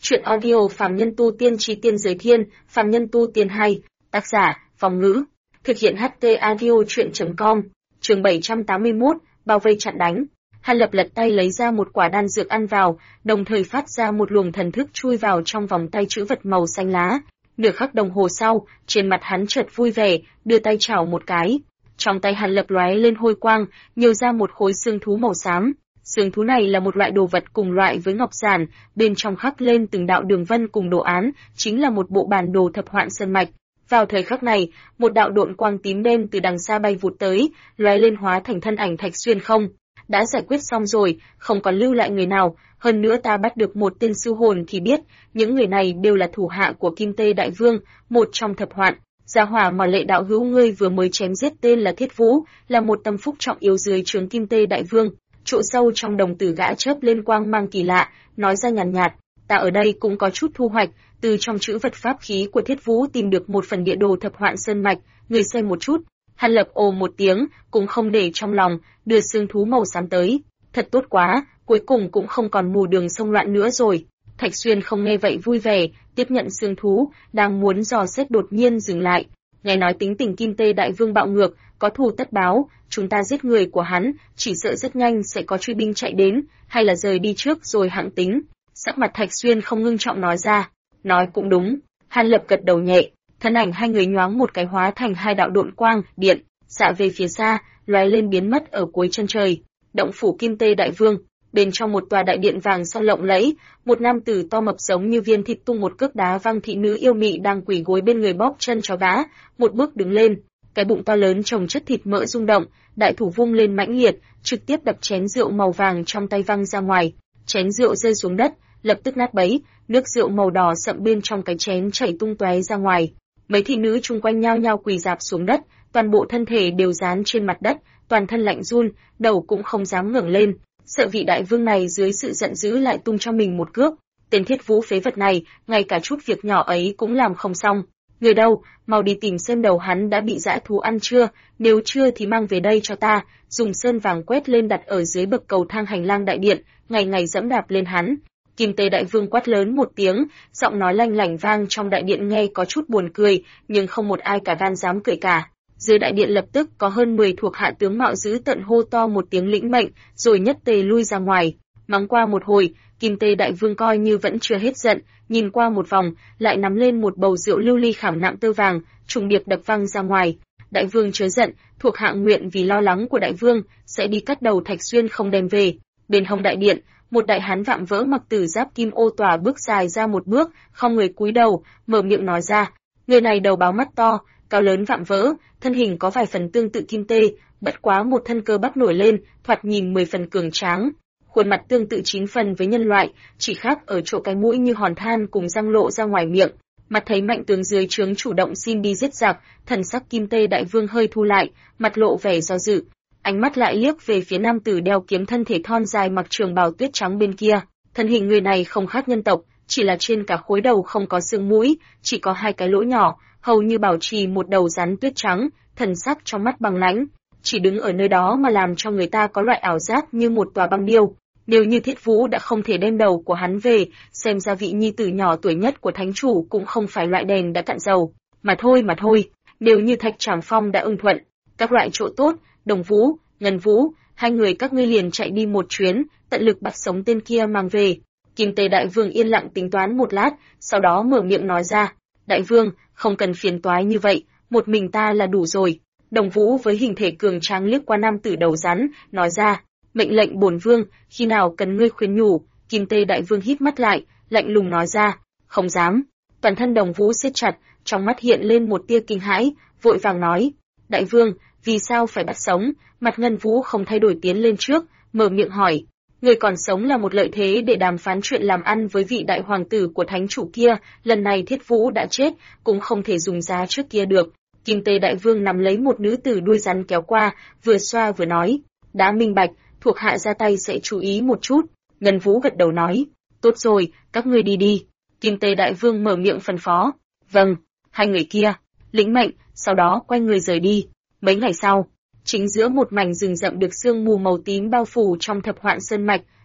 Chuyện audio Phàm Nhân Tu Tiên Chí Tiên Giới Thiên, Phàm Nhân Tu Tiên 2, tác giả, Phong Ngữ, thực hiện HT Audio Truyện.com, chương 781, bao vây chặn đánh. Hàn Lập lật tay lấy ra một quả đan dược ăn vào, đồng thời phát ra một luồng thần thức chui vào trong vòng tay chữ vật màu xanh lá. Nửa khắc đồng hồ sau, trên mặt hắn chợt vui vẻ, đưa tay chảo một cái. Trong tay Hàn Lập lóe lên hôi quang, nhiều ra một khối xương thú màu xám. Xương thú này là một loại đồ vật cùng loại với ngọc giản, bên trong khắc lên từng đạo đường vân cùng đồ án, chính là một bộ bản đồ thập hoạn sơn mạch. Vào thời khắc này, một đạo độn quang tím đen từ đằng xa bay vụt tới, lóe lên hóa thành thân ảnh Thạch Xuyên không. Đã giải quyết xong rồi, không còn lưu lại người nào, hơn nữa ta bắt được một tên sư hồn thì biết, những người này đều là thủ hạ của Kim Tê Đại Vương, một trong thập hoạn. Gia hỏa mà Lệ đạo hữu ngươi vừa mới chém giết tên là Thiết Vũ, là một tâm phúc trọng yếu dưới trướng Kim Tê Đại Vương. Chỗ sâu trong đồng tử gã chớp lên quang mang kỳ lạ, nói ra nhàn nhạt, ta ở đây cũng có chút thu hoạch, từ trong chữ vật pháp khí của Thiết Vũ tìm được một phần địa đồ thập hoạn sơn mạch, người xem một chút. Hàn Lập ồ một tiếng, cũng không để trong lòng, đưa xương thú màu xám tới. Thật tốt quá, cuối cùng cũng không còn mù đường xông loạn nữa rồi. Thạch Xuyên không nghe vậy vui vẻ, tiếp nhận xương thú, đang muốn dò xét đột nhiên dừng lại. Nghe nói tính tình Kim Tê Đại Vương bạo ngược, có thù tất báo, chúng ta giết người của hắn, chỉ sợ rất nhanh sẽ có truy binh chạy đến, hay là rời đi trước rồi hãng tính. Sắc mặt Thạch Xuyên không ngưng trọng nói ra. Nói cũng đúng. Hàn Lập gật đầu nhẹ, thân ảnh hai người nhoáng một cái hóa thành hai đạo độn quang, điện, xạ về phía xa, lóe lên biến mất ở cuối chân trời. Động phủ Kim Tê Đại Vương, bên trong một tòa đại điện vàng son lộng lẫy, một nam tử to mập giống như viên thịt tung một cước đá văng thị nữ yêu mị đang quỳ gối bên người bóp chân cho gã, một bước đứng lên, cái bụng to lớn chồng chất thịt mỡ rung động, đại thủ vung lên mãnh liệt, trực tiếp đập chén rượu màu vàng trong tay văng ra ngoài, chén rượu rơi xuống đất, lập tức nát bấy, nước rượu màu đỏ sậm bên trong cái chén chảy tung tóe ra ngoài. Mấy thị nữ chung quanh nhao nhao quỳ rạp xuống đất, toàn bộ thân thể đều dán trên mặt đất, toàn thân lạnh run, đầu cũng không dám ngẩng lên, sợ vị đại vương này dưới sự giận dữ lại tung cho mình một cước. Tên Thiết Vũ phế vật này, ngay cả chút việc nhỏ ấy cũng làm không xong. Người đâu, mau đi tìm xem đầu hắn đã bị dã thú ăn chưa, nếu chưa thì mang về đây cho ta, dùng sơn vàng quét lên đặt ở dưới bậc cầu thang hành lang đại điện, ngày ngày dẫm đạp lên hắn. Kim Tê Đại Vương quát lớn một tiếng, giọng nói lanh lảnh vang trong đại điện nghe có chút buồn cười, nhưng không một ai cả gan dám cười cả. Dưới đại điện lập tức có hơn 10 thuộc hạ tướng mạo dữ tợn hô to một tiếng lĩnh mệnh, rồi nhất tề lui ra ngoài. Mắng qua một hồi, Kim Tê Đại Vương coi như vẫn chưa hết giận, nhìn qua một vòng, lại nắm lên một bầu rượu lưu ly khảm nạm tơ vàng, trùng điệp đập văng ra ngoài. Đại Vương chớ giận, thuộc hạ nguyện vì lo lắng của Đại Vương, sẽ đi cắt đầu Thạch Xuyên không đem về. Bên hông đại điện, một đại hán vạm vỡ mặc tử giáp kim ô tỏa bước dài ra một bước, không người cúi đầu, mở miệng nói ra. Người này đầu báo mắt to, cao lớn vạm vỡ, thân hình có vài phần tương tự Kim Tê, bất quá một thân cơ bắp nổi lên, thoạt nhìn 10 phần cường tráng. Khuôn mặt tương tự 9 phần với nhân loại, chỉ khác ở chỗ cái mũi như hòn than cùng răng lộ ra ngoài miệng. Mặt thấy mạnh tướng dưới trướng chủ động xin đi giết giặc, thần sắc Kim Tê Đại Vương hơi thu lại, mặt lộ vẻ do dự. Ánh mắt lại liếc về phía nam tử đeo kiếm thân thể thon dài mặc trường bào tuyết trắng bên kia. Thân hình người này không khác nhân tộc, chỉ là trên cả khối đầu không có xương mũi, chỉ có hai cái lỗ nhỏ, hầu như bảo trì một đầu rắn tuyết trắng, thần sắc trong mắt băng lãnh, chỉ đứng ở nơi đó mà làm cho người ta có loại ảo giác như một tòa băng điêu. Nếu như Thiết Vũ đã không thể đem đầu của hắn về, xem ra vị nhi tử nhỏ tuổi nhất của thánh chủ cũng không phải loại đèn đã cạn dầu. Mà thôi, nếu như Thạch Trảm Phong đã ưng thuận, các loại chỗ tốt, Đồng Vũ, Ngân Vũ, hai người các ngươi liền chạy đi một chuyến, tận lực bắt sống tên kia mang về. Kim Tê Đại Vương yên lặng tính toán một lát, sau đó mở miệng nói ra, Đại Vương, không cần phiền toái như vậy, một mình ta là đủ rồi. Đồng Vũ với hình thể cường tráng liếc qua nam tử đầu rắn, nói ra, mệnh lệnh bổn vương, khi nào cần ngươi khuyên nhủ. Kim Tê Đại Vương hít mắt lại, lạnh lùng nói ra, không dám. Toàn thân Đồng Vũ siết chặt, trong mắt hiện lên một tia kinh hãi, vội vàng nói, Đại Vương, vì sao phải bắt sống? Mặt Ngân Vũ không thay đổi tiến lên trước, mở miệng hỏi, người còn sống là một lợi thế để đàm phán chuyện làm ăn với vị đại hoàng tử của thánh chủ kia, lần này Thiết Vũ đã chết, cũng không thể dùng giá trước kia được. Kim Tê Đại Vương nắm lấy một nữ tử đuôi rắn kéo qua, vừa xoa vừa nói, đã minh bạch, thuộc hạ ra tay sẽ chú ý một chút. Ngân Vũ gật đầu nói, tốt rồi, các ngươi đi đi. Kim Tê Đại Vương mở miệng phân phó, vâng. Hai người kia lĩnh mệnh, sau đó quay người rời đi. Mấy ngày sau, chính giữa một mảnh rừng rậm được sương mù màu tím bao phủ trong thập hoạn sơn mạch,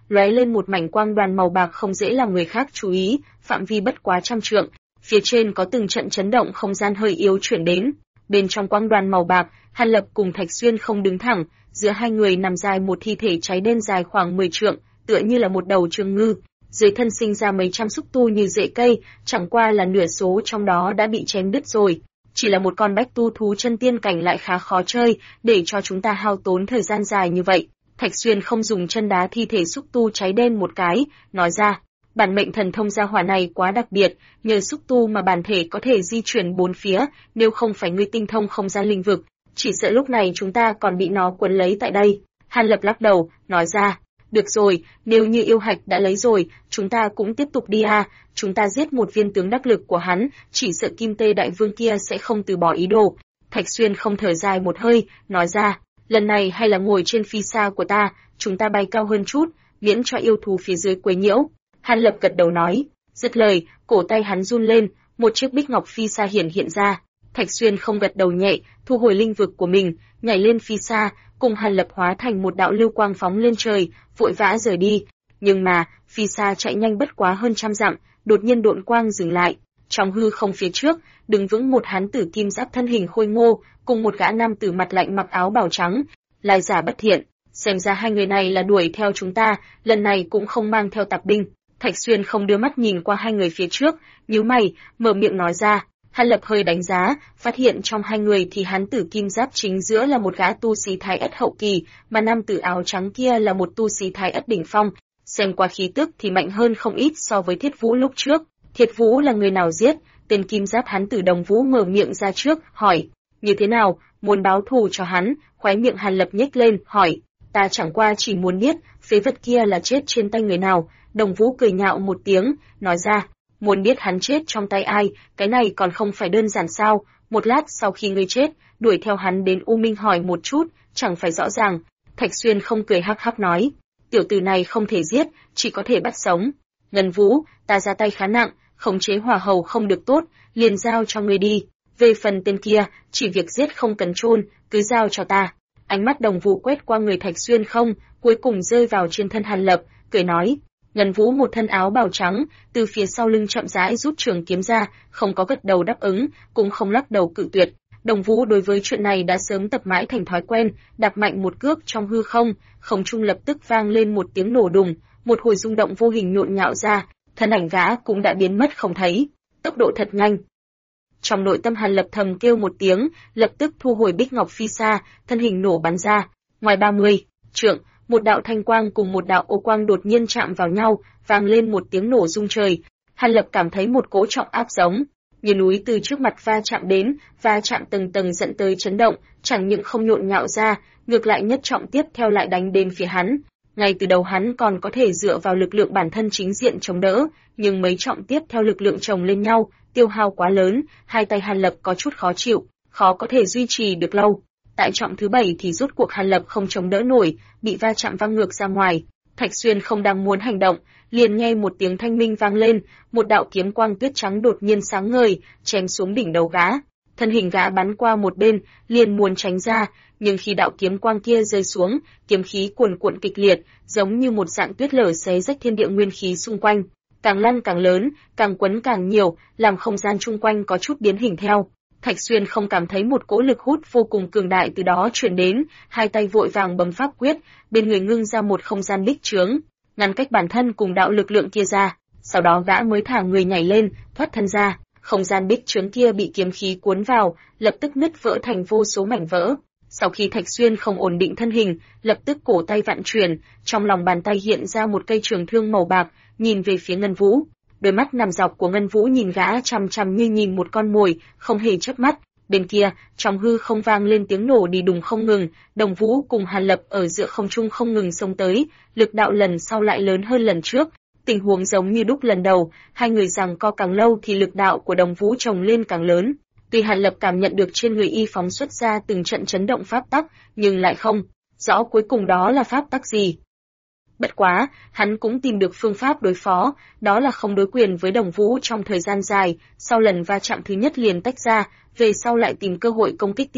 lóe lên một mảnh quang đoàn màu bạc không dễ làm người khác chú ý, phạm vi bất quá 100 trượng. Phía trên có từng trận chấn động không gian hơi yếu chuyển đến. Bên trong quang đoàn màu bạc, Hàn Lập cùng Thạch Xuyên không đứng thẳng, giữa hai người nằm dài một thi thể cháy đen dài khoảng 10 trượng, tựa như là một đầu trường ngư. Dưới thân sinh ra mấy trăm xúc tu như rễ cây, chẳng qua là nửa số trong đó đã bị chém đứt rồi. Chỉ là một con bách tu thú chân tiên cảnh lại khá khó chơi, để cho chúng ta hao tốn thời gian dài như vậy. Thạch Xuyên không dùng chân đá thi thể xúc tu cháy đen một cái, nói ra, bản mệnh thần thông gia hỏa này quá đặc biệt, nhờ xúc tu mà bản thể có thể di chuyển bốn phía, nếu không phải ngươi tinh thông không gian linh vực, chỉ sợ lúc này chúng ta còn bị nó quấn lấy tại đây. Hàn Lập lắc đầu, nói ra, được rồi, nếu như yêu hạch đã lấy rồi, chúng ta cũng tiếp tục đi a. Chúng ta giết một viên tướng đắc lực của hắn, chỉ sợ Kim Tê Đại Vương kia sẽ không từ bỏ ý đồ. Thạch Xuyên không thở dài một hơi, nói ra, lần này hay là ngồi trên phi xa của ta, chúng ta bay cao hơn chút, miễn cho yêu thú phía dưới quấy nhiễu. Hàn Lập gật đầu nói, dứt lời, cổ tay hắn run lên, một chiếc bích ngọc phi xa hiện ra. Thạch Xuyên không gật đầu nhẹ, thu hồi linh vực của mình, nhảy lên phi xa, cùng Hàn Lập hóa thành một đạo lưu quang phóng lên trời, vội vã rời đi. Nhưng mà, phi xa chạy nhanh bất quá hơn 100 dặm, đột nhiên độn quang dừng lại. Trong hư không phía trước, đứng vững một hán tử kim giáp thân hình khôi ngô, cùng một gã nam tử mặt lạnh mặc áo bào trắng, lai giả bất thiện. Xem ra hai người này là đuổi theo chúng ta, lần này cũng không mang theo tạp binh. Thạch Xuyên không đưa mắt nhìn qua hai người phía trước, nhíu mày, mở miệng nói ra. Hàn Lập hơi đánh giá, phát hiện trong hai người thì hán tử kim giáp chính giữa là một gã tu sĩ thái ất hậu kỳ, mà nam tử áo trắng kia là một tu sĩ thái ất đỉnh phong. Xem qua khí tức thì mạnh hơn không ít so với Thiết Vũ lúc trước. Thiết Vũ là người nào giết? Tên kim giáp hán tử Đồng Vũ mở miệng ra trước, hỏi, như thế nào, muốn báo thù cho hắn? Khóe miệng Hàn Lập nhếch lên, hỏi, ta chẳng qua chỉ muốn biết, phế vật kia là chết trên tay người nào? Đồng Vũ cười nhạo một tiếng, nói ra, muốn biết hắn chết trong tay ai, cái này còn không phải đơn giản sao? Một lát sau khi ngươi chết, đuổi theo hắn đến U Minh hỏi một chút, chẳng phải rõ ràng. Thạch Xuyên không cười hắc hắc nói, tiểu tử này không thể giết, chỉ có thể bắt sống. Ngân Vũ, ta ra tay khá nặng, khống chế hỏa hầu không được tốt, liền giao cho ngươi đi. Về phần tên kia, chỉ việc giết không cần chôn, cứ giao cho ta. Ánh mắt Đồng Vũ quét qua người Thạch Xuyên không, cuối cùng rơi vào trên thân Hàn Lập, cười nói. Ngân Vũ một thân áo bào trắng, từ phía sau lưng chậm rãi rút trường kiếm ra, không có gật đầu đáp ứng, cũng không lắc đầu cự tuyệt. Đồng Vũ đối với chuyện này đã sớm tập mãi thành thói quen, đạp mạnh một cước trong hư không trung lập tức vang lên một tiếng nổ đùng, một hồi rung động vô hình nhộn nhạo ra, thân ảnh gã cũng đã biến mất không thấy, tốc độ thật nhanh. Trong nội tâm Hàn Lập thầm kêu một tiếng, lập tức thu hồi bích ngọc phi xa, thân hình nổ bắn ra, ngoài 30 trượng, một đạo thanh quang cùng một đạo ô quang đột nhiên chạm vào nhau, vang lên một tiếng nổ rung trời. Hàn Lập cảm thấy một cỗ trọng áp giống như núi từ trước mặt va chạm đến, va chạm tầng tầng dẫn tới chấn động, chẳng những không nhộn nhạo ra, ngược lại nhất trọng tiếp theo lại đánh đến phía hắn. Ngay từ đầu hắn còn có thể dựa vào lực lượng bản thân chính diện chống đỡ, nhưng mấy trọng tiếp theo lực lượng chồng lên nhau, tiêu hao quá lớn, hai tay Hàn Lập có chút khó chịu, khó có thể duy trì được lâu. Tại trọng thứ 7 thì rốt cuộc Hàn Lập không chống đỡ nổi, bị va chạm văng ngược ra ngoài. Thạch Xuyên không đang muốn hành động, liền nghe một tiếng thanh minh vang lên, một đạo kiếm quang tuyết trắng đột nhiên sáng ngời, chém xuống đỉnh đầu gã. Thân hình gã bắn qua một bên, liền muốn tránh ra, nhưng khi đạo kiếm quang kia rơi xuống, kiếm khí cuồn cuộn kịch liệt, giống như một dạng tuyết lở xé rách thiên địa nguyên khí xung quanh, càng lăn càng lớn, càng quấn càng nhiều, làm không gian chung quanh có chút biến hình theo. Thạch Xuyên không cảm thấy một cỗ lực hút vô cùng cường đại từ đó truyền đến, hai tay vội vàng bấm pháp quyết, bên người ngưng ra một không gian bích chướng, ngăn cách bản thân cùng đạo lực lượng kia ra. Sau đó gã mới thả người nhảy lên, thoát thân ra. Không gian bích chướng kia bị kiếm khí cuốn vào, lập tức nứt vỡ thành vô số mảnh vỡ. Sau khi Thạch Xuyên không ổn định thân hình, lập tức cổ tay vặn chuyển, trong lòng bàn tay hiện ra một cây trường thương màu bạc, nhìn về phía Ngân Vũ. Đôi mắt nằm dọc của Ngân Vũ nhìn gã chằm chằm như nhìn một con mồi, không hề chớp mắt. Bên kia, trong hư không vang lên tiếng nổ đi đùng không ngừng, Đồng Vũ cùng Hàn Lập ở giữa không trung không ngừng xông tới, lực đạo lần sau lại lớn hơn lần trước. Tình huống giống như đúc lần đầu, hai người giằng co càng lâu thì lực đạo của Đồng Vũ chồng lên càng lớn. Tuy Hàn Lập cảm nhận được trên người y phóng xuất ra từng trận chấn động pháp tắc, nhưng lại không rõ cuối cùng đó là pháp tắc gì. Bất quá, hắn cũng tìm được phương pháp đối phó, đó là không đối quyền với Đồng Vũ trong thời gian dài, sau lần va chạm thứ nhất liền tách ra, về sau lại tìm cơ hội công kích tiếp,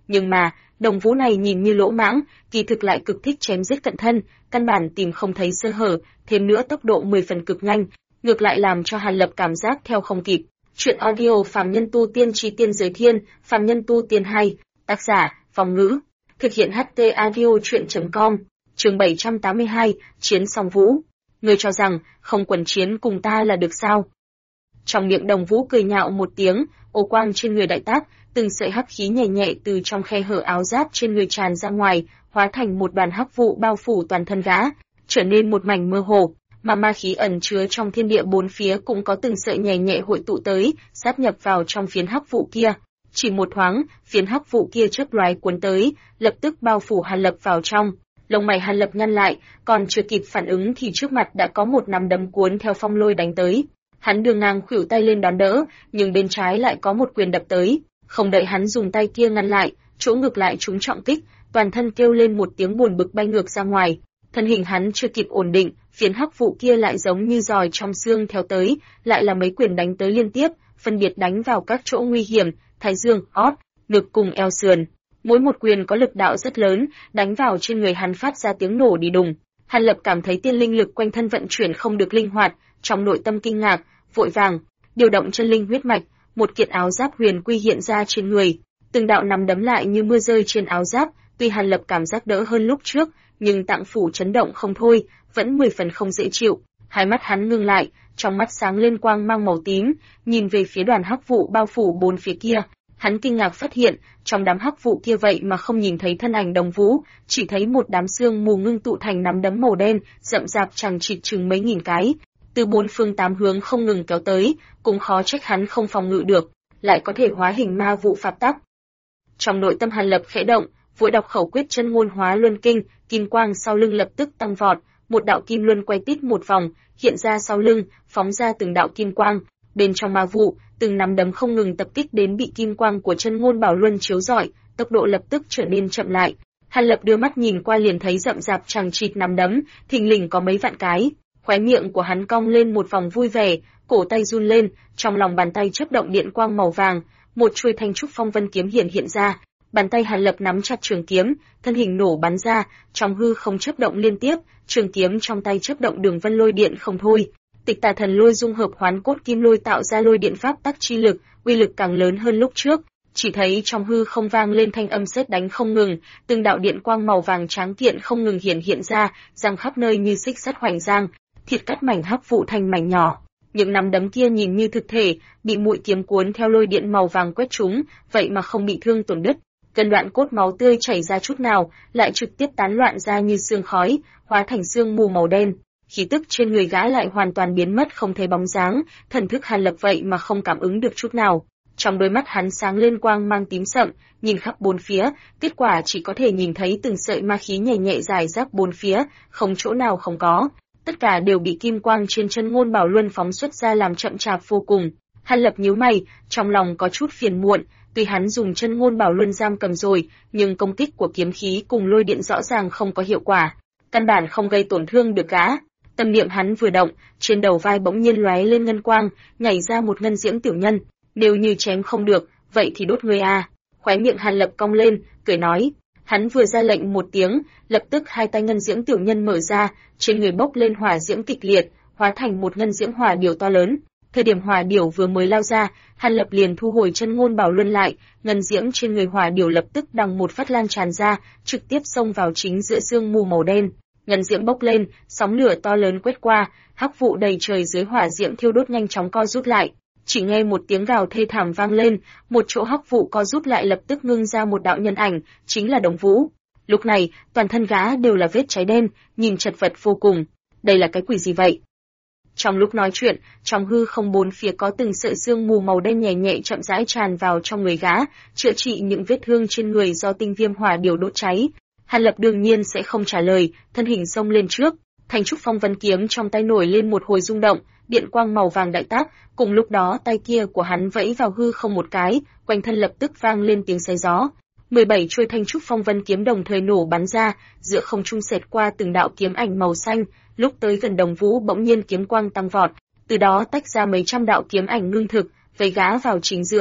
Nhưng mà, Đồng Vũ này nhìn như lỗ mãng, kỳ thực lại cực thích chém giết cận thân, căn bản tìm không thấy sơ hở, thêm nữa tốc độ 10 phần cực nhanh, ngược lại làm cho Hàn Lập cảm giác theo không kịp. Chuyện audio Phàm Nhân Tu Tiên Chí Tiên Giới Thiên, Phàm Nhân Tu Tiên 2, tác giả, Phong Ngữ, thực hiện HT audio chuyện.com, chương 782, Chiến Song Vũ. Ngươi cho rằng, không quần chiến cùng ta là được sao? Trong miệng Đồng Vũ cười nhạo một tiếng, ô quang trên người đại tác, từng sợi hắc khí nhẹ nhẹ từ trong khe hở áo giáp trên người tràn ra ngoài, hóa thành một đoàn hắc vụ bao phủ toàn thân gã, trở nên một mảnh mơ hồ, mà ma khí ẩn chứa trong thiên địa bốn phía cũng có từng sợi nhẹ nhẹ hội tụ tới, sát nhập vào trong phiến hắc vụ kia. Chỉ một thoáng, phiến hắc vụ kia chớp lóe cuốn tới, lập tức bao phủ Hàn Lập vào trong. Lông mày Hàn Lập nhăn lại, còn chưa kịp phản ứng thì trước mặt đã có một nắm đấm cuốn theo phong lôi đánh tới. Hắn đường ngang khuỷu tay lên đón đỡ, nhưng bên trái lại có một quyền đập tới. Không đợi hắn dùng tay kia ngăn lại, chỗ ngược lại trúng trọng kích, toàn thân kêu lên một tiếng buồn bực bay ngược ra ngoài. Thân hình hắn chưa kịp ổn định, phiến hắc vụ kia lại giống như giòi trong xương theo tới, lại là mấy quyền đánh tới liên tiếp, phân biệt đánh vào các chỗ nguy hiểm, thái dương, ót, ngực cùng eo sườn. Mỗi một quyền có lực đạo rất lớn, đánh vào trên người hắn phát ra tiếng nổ đi đùng. Hàn Lập cảm thấy tiên linh lực quanh thân vận chuyển không được linh hoạt, trong nội tâm kinh ngạc, vội vàng điều động chân linh huyết mạch, một kiện áo giáp huyền quy hiện ra trên người. Từng đạo nắm đấm lại như mưa rơi trên áo giáp, tuy Hàn Lập cảm giác đỡ hơn lúc trước, nhưng tạng phủ chấn động không thôi, vẫn 10 phần không dễ chịu. Hai mắt hắn ngưng lại, trong mắt sáng lên quang mang màu tím, nhìn về phía đoàn hắc vụ bao phủ bốn phía kia. Hắn kinh ngạc phát hiện, trong đám hắc vụ kia vậy mà không nhìn thấy thân ảnh Đồng Vũ, chỉ thấy một đám sương mù ngưng tụ thành nắm đấm màu đen, rậm rạp chằng chịt chừng mấy nghìn cái, từ bốn phương tám hướng không ngừng kéo tới, cũng khó trách hắn không phòng ngự được, lại có thể hóa hình ma vụ pháp tắc. Trong nội tâm Hàn Lập khẽ động, vội đọc khẩu quyết chân ngôn hóa luân kinh, kim quang sau lưng lập tức tăng vọt, một đạo kim luân quay tít một vòng, hiện ra sau lưng, phóng ra từng đạo kim quang. Bên trong ma vụ, từng nắm đấm không ngừng tập kích đến bị kim quang của chân ngôn bảo luân chiếu rọi, tốc độ lập tức trở nên chậm lại. Hàn Lập đưa mắt nhìn qua liền thấy rậm rạp chằng chịt nắm đấm, thình lình có mấy vạn cái. Khóe miệng của hắn cong lên một vòng vui vẻ, cổ tay run lên, trong lòng bàn tay chớp động điện quang màu vàng, một chuôi thanh trúc phong vân kiếm hiện ra. Bàn tay Hàn Lập nắm chặt trường kiếm, thân hình nổ bắn ra, trong hư không chớp động liên tiếp, trường kiếm trong tay chớp động đường vân lôi điện không thôi. Tịch Tà Thần Lôi dung hợp hoán cốt kim lôi tạo ra lôi điện pháp tắc chi lực, uy lực càng lớn hơn lúc trước. Chỉ thấy trong hư không vang lên thanh âm sét đánh không ngừng, từng đạo điện quang màu vàng tráng kiện không ngừng hiện ra, giăng khắp nơi như xích sắt hoành giang, thịt cắt mảnh hắc vụ thành mảnh nhỏ. Những nắm đấm kia nhìn như thực thể, bị mũi kiếm cuốn theo lôi điện màu vàng quét trúng, vậy mà không bị thương tổn đứt. Gần đoạn cốt máu tươi chảy ra chút nào, lại trực tiếp tán loạn ra như sương khói, hóa thành sương mù màu đen. Khí tức trên người gã lại hoàn toàn biến mất không thấy bóng dáng, thần thức Hàn Lập vậy mà không cảm ứng được chút nào. Trong đôi mắt hắn sáng lên quang mang tím sậm, nhìn khắp bốn phía, kết quả chỉ có thể nhìn thấy từng sợi ma khí nhẹ nhẹ rải rác bốn phía, không chỗ nào không có. Tất cả đều bị kim quang trên chân ngôn bảo luân phóng xuất ra làm chậm chạp vô cùng. Hàn Lập nhíu mày, trong lòng có chút phiền muộn, tuy hắn dùng chân ngôn bảo luân giam cầm rồi, nhưng công kích của kiếm khí cùng lôi điện rõ ràng không có hiệu quả, căn bản không gây tổn thương được gã. Tâm niệm hắn vừa động, trên đầu vai bỗng nhiên lóe lên ngân quang, nhảy ra một ngân diễm tiểu nhân. Nếu như chém không được, vậy thì đốt ngươi a. Khóe miệng Hàn Lập cong lên, cười nói. Hắn vừa ra lệnh một tiếng, lập tức hai tay ngân diễm tiểu nhân mở ra, trên người bốc lên hỏa diễm kịch liệt, hóa thành một ngân diễm hỏa điểu to lớn. Thời điểm hỏa điểu vừa mới lao ra, Hàn Lập liền thu hồi chân ngôn bảo luân lại, ngân diễm trên người hỏa điểu lập tức đằng một phát lan tràn ra, trực tiếp xông vào chính giữa sương mù màu đen. Ngân diễm bốc lên, sóng lửa to lớn quét qua, hắc vụ đầy trời dưới hỏa diễm thiêu đốt nhanh chóng co rút lại. Chỉ nghe một tiếng gào thê thảm vang lên, một chỗ hắc vụ co rút lại lập tức ngưng ra một đạo nhân ảnh, chính là Đồng Vũ. Lúc này, toàn thân gã đều là vết cháy đen, nhìn chật vật vô cùng. Đây là cái quỷ gì vậy? Trong lúc nói chuyện, trong hư không bốn phía có từng sợi sương mù màu đen nhẹ nhẹ chậm rãi tràn vào trong người gã, chữa trị những vết thương trên người do tinh viêm hỏa điểu đốt cháy. Hàn Lập đương nhiên sẽ không trả lời, thân hình xông lên trước, thanh trúc phong vân kiếm trong tay nổi lên một hồi rung động, điện quang màu vàng đại tác, cùng lúc đó tay kia của hắn vẫy vào hư không một cái, quanh thân lập tức vang lên tiếng xé gió. 17 chuôi thanh trúc phong vân kiếm đồng thời nổ bắn ra, giữa không trung xẹt qua từng đạo kiếm ảnh màu xanh, lúc tới gần Đồng Vũ bỗng nhiên kiếm quang tăng vọt, từ đó tách ra mấy trăm đạo kiếm ảnh ngưng thực, vây gã vào chính giữa.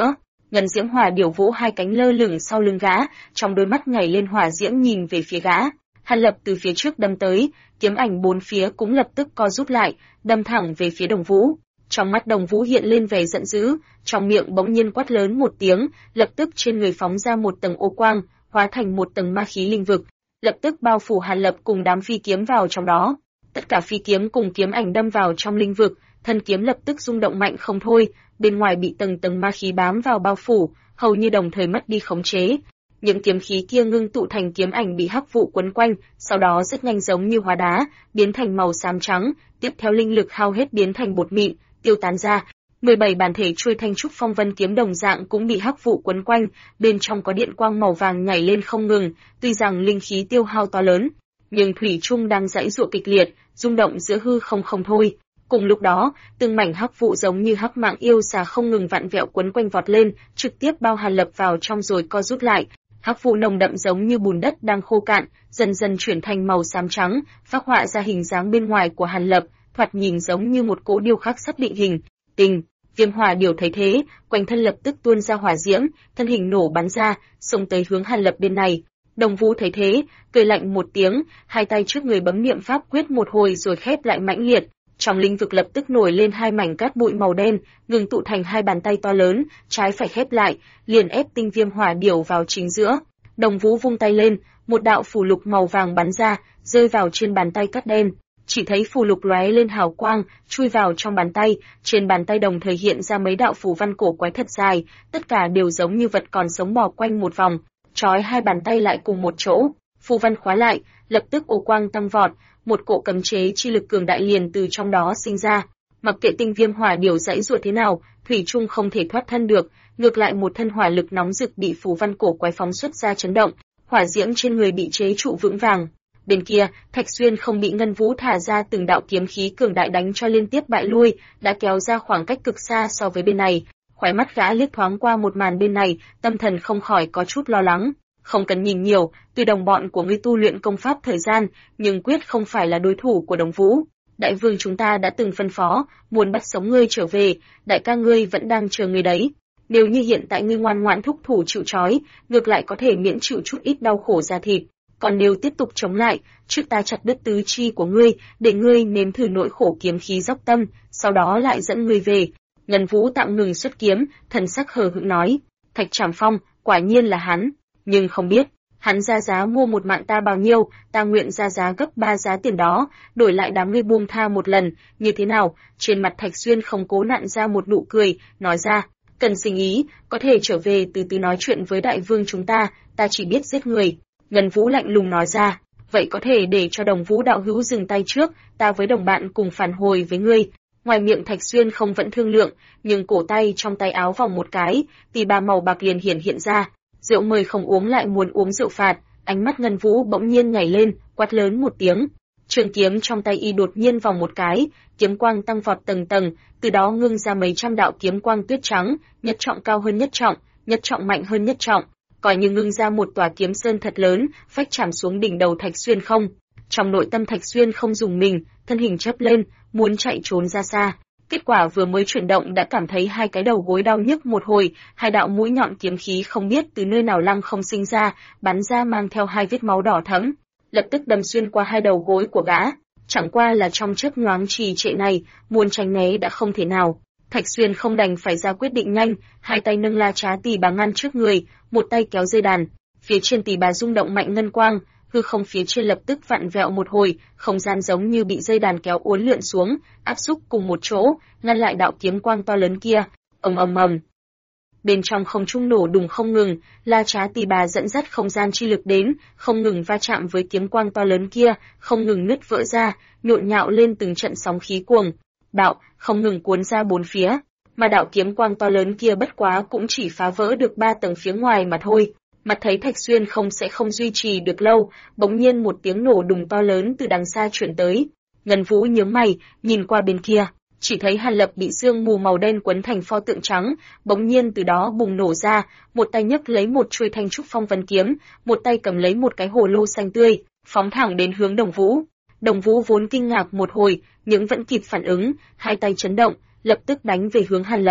Ngân Diễm Hỏa Điểu vỗ hai cánh lơ lửng sau lưng gã, trong đôi mắt nhảy lên hỏa diễm nhìn về phía gã. Hàn Lập từ phía trước đâm tới, kiếm ảnh bốn phía cũng lập tức co rút lại, đâm thẳng về phía Đồng Vũ. Trong mắt Đồng Vũ hiện lên vẻ giận dữ, trong miệng bỗng nhiên quát lớn một tiếng, lập tức trên người phóng ra một tầng ô quang, hóa thành một tầng ma khí linh vực, lập tức bao phủ Hàn Lập cùng đám phi kiếm vào trong đó. Tất cả phi kiếm cùng kiếm ảnh đâm vào trong linh vực, thân kiếm lập tức rung động mạnh không thôi, bên ngoài bị tầng tầng ma khí bám vào bao phủ, hầu như đồng thời mất đi khống chế. Những kiếm khí kia ngưng tụ thành kiếm ảnh bị hắc vụ quấn quanh, sau đó rất nhanh giống như hóa đá, biến thành màu xám trắng, tiếp theo linh lực hao hết biến thành bột mịn, tiêu tán ra. 17 bản thể chuôi thanh trúc phong vân kiếm đồng dạng cũng bị hắc vụ quấn quanh, bên trong có điện quang màu vàng nhảy lên không ngừng, tuy rằng linh khí tiêu hao to lớn, nhưng thủy chung đang giãy giụa kịch liệt, rung động giữa hư không không thôi. Cùng lúc đó, từng mảnh hắc vụ giống như hắc mạng yêu xà không ngừng vặn vẹo quấn quanh vọt lên, trực tiếp bao Hàn Lập vào trong rồi co rút lại. Hắc vụ nồng đậm giống như bùn đất đang khô cạn, dần dần chuyển thành màu xám trắng, phác họa ra hình dáng bên ngoài của Hàn Lập, thoạt nhìn giống như một cỗ điêu khắc sắp định hình. Tình, Viêm Hỏa Điểu thấy thế, quanh thân lập tức tuôn ra hỏa diễm, thân hình nổ bắn ra, xông tới hướng Hàn Lập bên này. Đồng Vũ thấy thế, cười lạnh một tiếng, hai tay trước người bấm niệm pháp quyết một hồi rồi khép lại mãnh liệt. Trong linh vực lập tức nổi lên hai mảnh cát bụi màu đen, ngừng tụ thành hai bàn tay to lớn, trái phải khép lại, liền ép tinh Viêm Hỏa Điểu vào chính giữa. Đồng Vũ vung tay lên, một đạo phù lục màu vàng bắn ra, rơi vào trên bàn tay cát đen. Chỉ thấy phù lục lóe lên hào quang, chui vào trong bàn tay, trên bàn tay đồng thời hiện ra mấy đạo phù văn cổ quái thật dài, tất cả đều giống như vật còn sống bò quanh một vòng, trói hai bàn tay lại cùng một chỗ. Phù văn khóa lại, lập tức ô quang tăng vọt, một cỗ cấm chế chi lực cường đại liền từ trong đó sinh ra. Mặc kệ tinh Viêm Hỏa Điểu giãy giụa thế nào, thủy chung không thể thoát thân được, ngược lại một thân hỏa lực nóng rực bị phù văn cổ quái phóng xuất ra chấn động, hỏa diễm trên người bị chế trụ vững vàng. Bên kia, Thạch Xuyên không bị Ngân Vũ thả ra từng đạo kiếm khí cường đại đánh cho liên tiếp bại lui, đã kéo ra khoảng cách cực xa so với bên này. Khóe mắt gã liếc thoáng qua một màn bên này, tâm thần không khỏi có chút lo lắng. Không cần nhìn nhiều, tuy đồng bọn của ngươi tu luyện công pháp thời gian, nhưng quyết không phải là đối thủ của Đồng Vũ. Đại vương chúng ta đã từng phân phó, muốn bắt sống ngươi trở về, đại ca ngươi vẫn đang chờ ngươi đấy. Nếu như hiện tại ngươi ngoan ngoãn thúc thủ chịu trói, ngược lại có thể miễn chịu chút ít đau khổ da thịt. Còn nếu tiếp tục chống lại, trước ta chặt đứt tứ chi của ngươi, để ngươi nếm thử nỗi khổ kiếm khí dốc tâm, sau đó lại dẫn ngươi về. Ngân Vũ tạm ngừng xuất kiếm, thần sắc hờ hững nói, Thạch Trảm Phong, quả nhiên là hắn, nhưng không biết, hắn ra giá mua một mạng ta bao nhiêu, ta nguyện ra giá gấp 3 giá tiền đó, đổi lại đám ngươi buông tha một lần, như thế nào? Trên mặt Thạch Xuyên không cố nặn ra một nụ cười, nói ra, cần sinh ý, có thể trở về từ từ nói chuyện với đại vương chúng ta chỉ biết giết người. Ngân Vũ lạnh lùng nói ra, vậy có thể để cho Đồng Vũ đạo hữu dừng tay trước, ta với đồng bạn cùng phản hồi với ngươi. Ngoài miệng Thạch Xuyên không vẫn thương lượng, nhưng cổ tay trong tay áo vòng một cái, tì bà màu bạc liền hiện ra. Rượu mời không uống lại muốn uống rượu phạt, ánh mắt Ngân Vũ bỗng nhiên nhảy lên, quát lớn một tiếng. Trường kiếm trong tay y đột nhiên vòng một cái, kiếm quang tăng vọt tầng tầng, từ đó ngưng ra mấy trăm đạo kiếm quang tuyết trắng, nhất trọng cao hơn nhất trọng mạnh hơn nhất trọng, coi như ngưng ra một tòa kiếm sơn thật lớn, phách chạm xuống đỉnh đầu Thạch Xuyên không. Trong nội tâm Thạch Xuyên không dùng mình, thân hình chớp lên, muốn chạy trốn ra xa. Kết quả vừa mới chuyển động đã cảm thấy hai cái đầu gối đau nhức một hồi, hai đạo mũi nhọn kiếm khí không biết từ nơi nào lăng không sinh ra, bắn ra mang theo hai vết máu đỏ thẫm, lập tức đâm xuyên qua hai đầu gối của gã. Chẳng qua là trong chớp nhoáng trì trệ này, muốn tránh né đã không thể nào. Thạch Xuyên không đành phải ra quyết định nhanh, hai tay nâng la trá tỳ bà ngăn trước người, một tay kéo dây đàn, phía trên tỳ bà rung động mạnh ngân quang, hư không phía trên lập tức vặn vẹo một hồi, không gian giống như bị dây đàn kéo uốn lượn xuống, áp xúc cùng một chỗ, ngăn lại đạo kiếm quang to lớn kia. Ầm ầm ầm. Bên trong không trung nổ đùng không ngừng, la trá tỳ bà dẫn dắt không gian chi lực đến, không ngừng va chạm với kiếm quang to lớn kia, không ngừng nứt vỡ ra, nhộn nhạo lên từng trận sóng khí cuồng bạo, không ngừng cuốn ra bốn phía. Mà đạo kiếm quang to lớn kia bất quá cũng chỉ phá vỡ được 3 tầng phía ngoài mà thôi. Mặt thấy Thạch Xuyên không duy trì được lâu, bỗng nhiên một tiếng nổ đùng to lớn từ đằng xa truyền tới. Ngân Vũ nhướng mày, nhìn qua bên kia, chỉ thấy Hàn Lập bị sương mù màu đen quấn thành pho tượng trắng, bỗng nhiên từ đó bùng nổ ra, một tay nhấc lấy một chuôi thanh trúc phong vân kiếm, một tay cầm lấy một cái hồ lô xanh tươi, phóng thẳng đến hướng Đồng Vũ. Đồng Vũ vốn kinh ngạc một hồi, nhưng vẫn kịp phản ứng, hai tay chấn động, lập tức đánh về hướng Hàn Lập.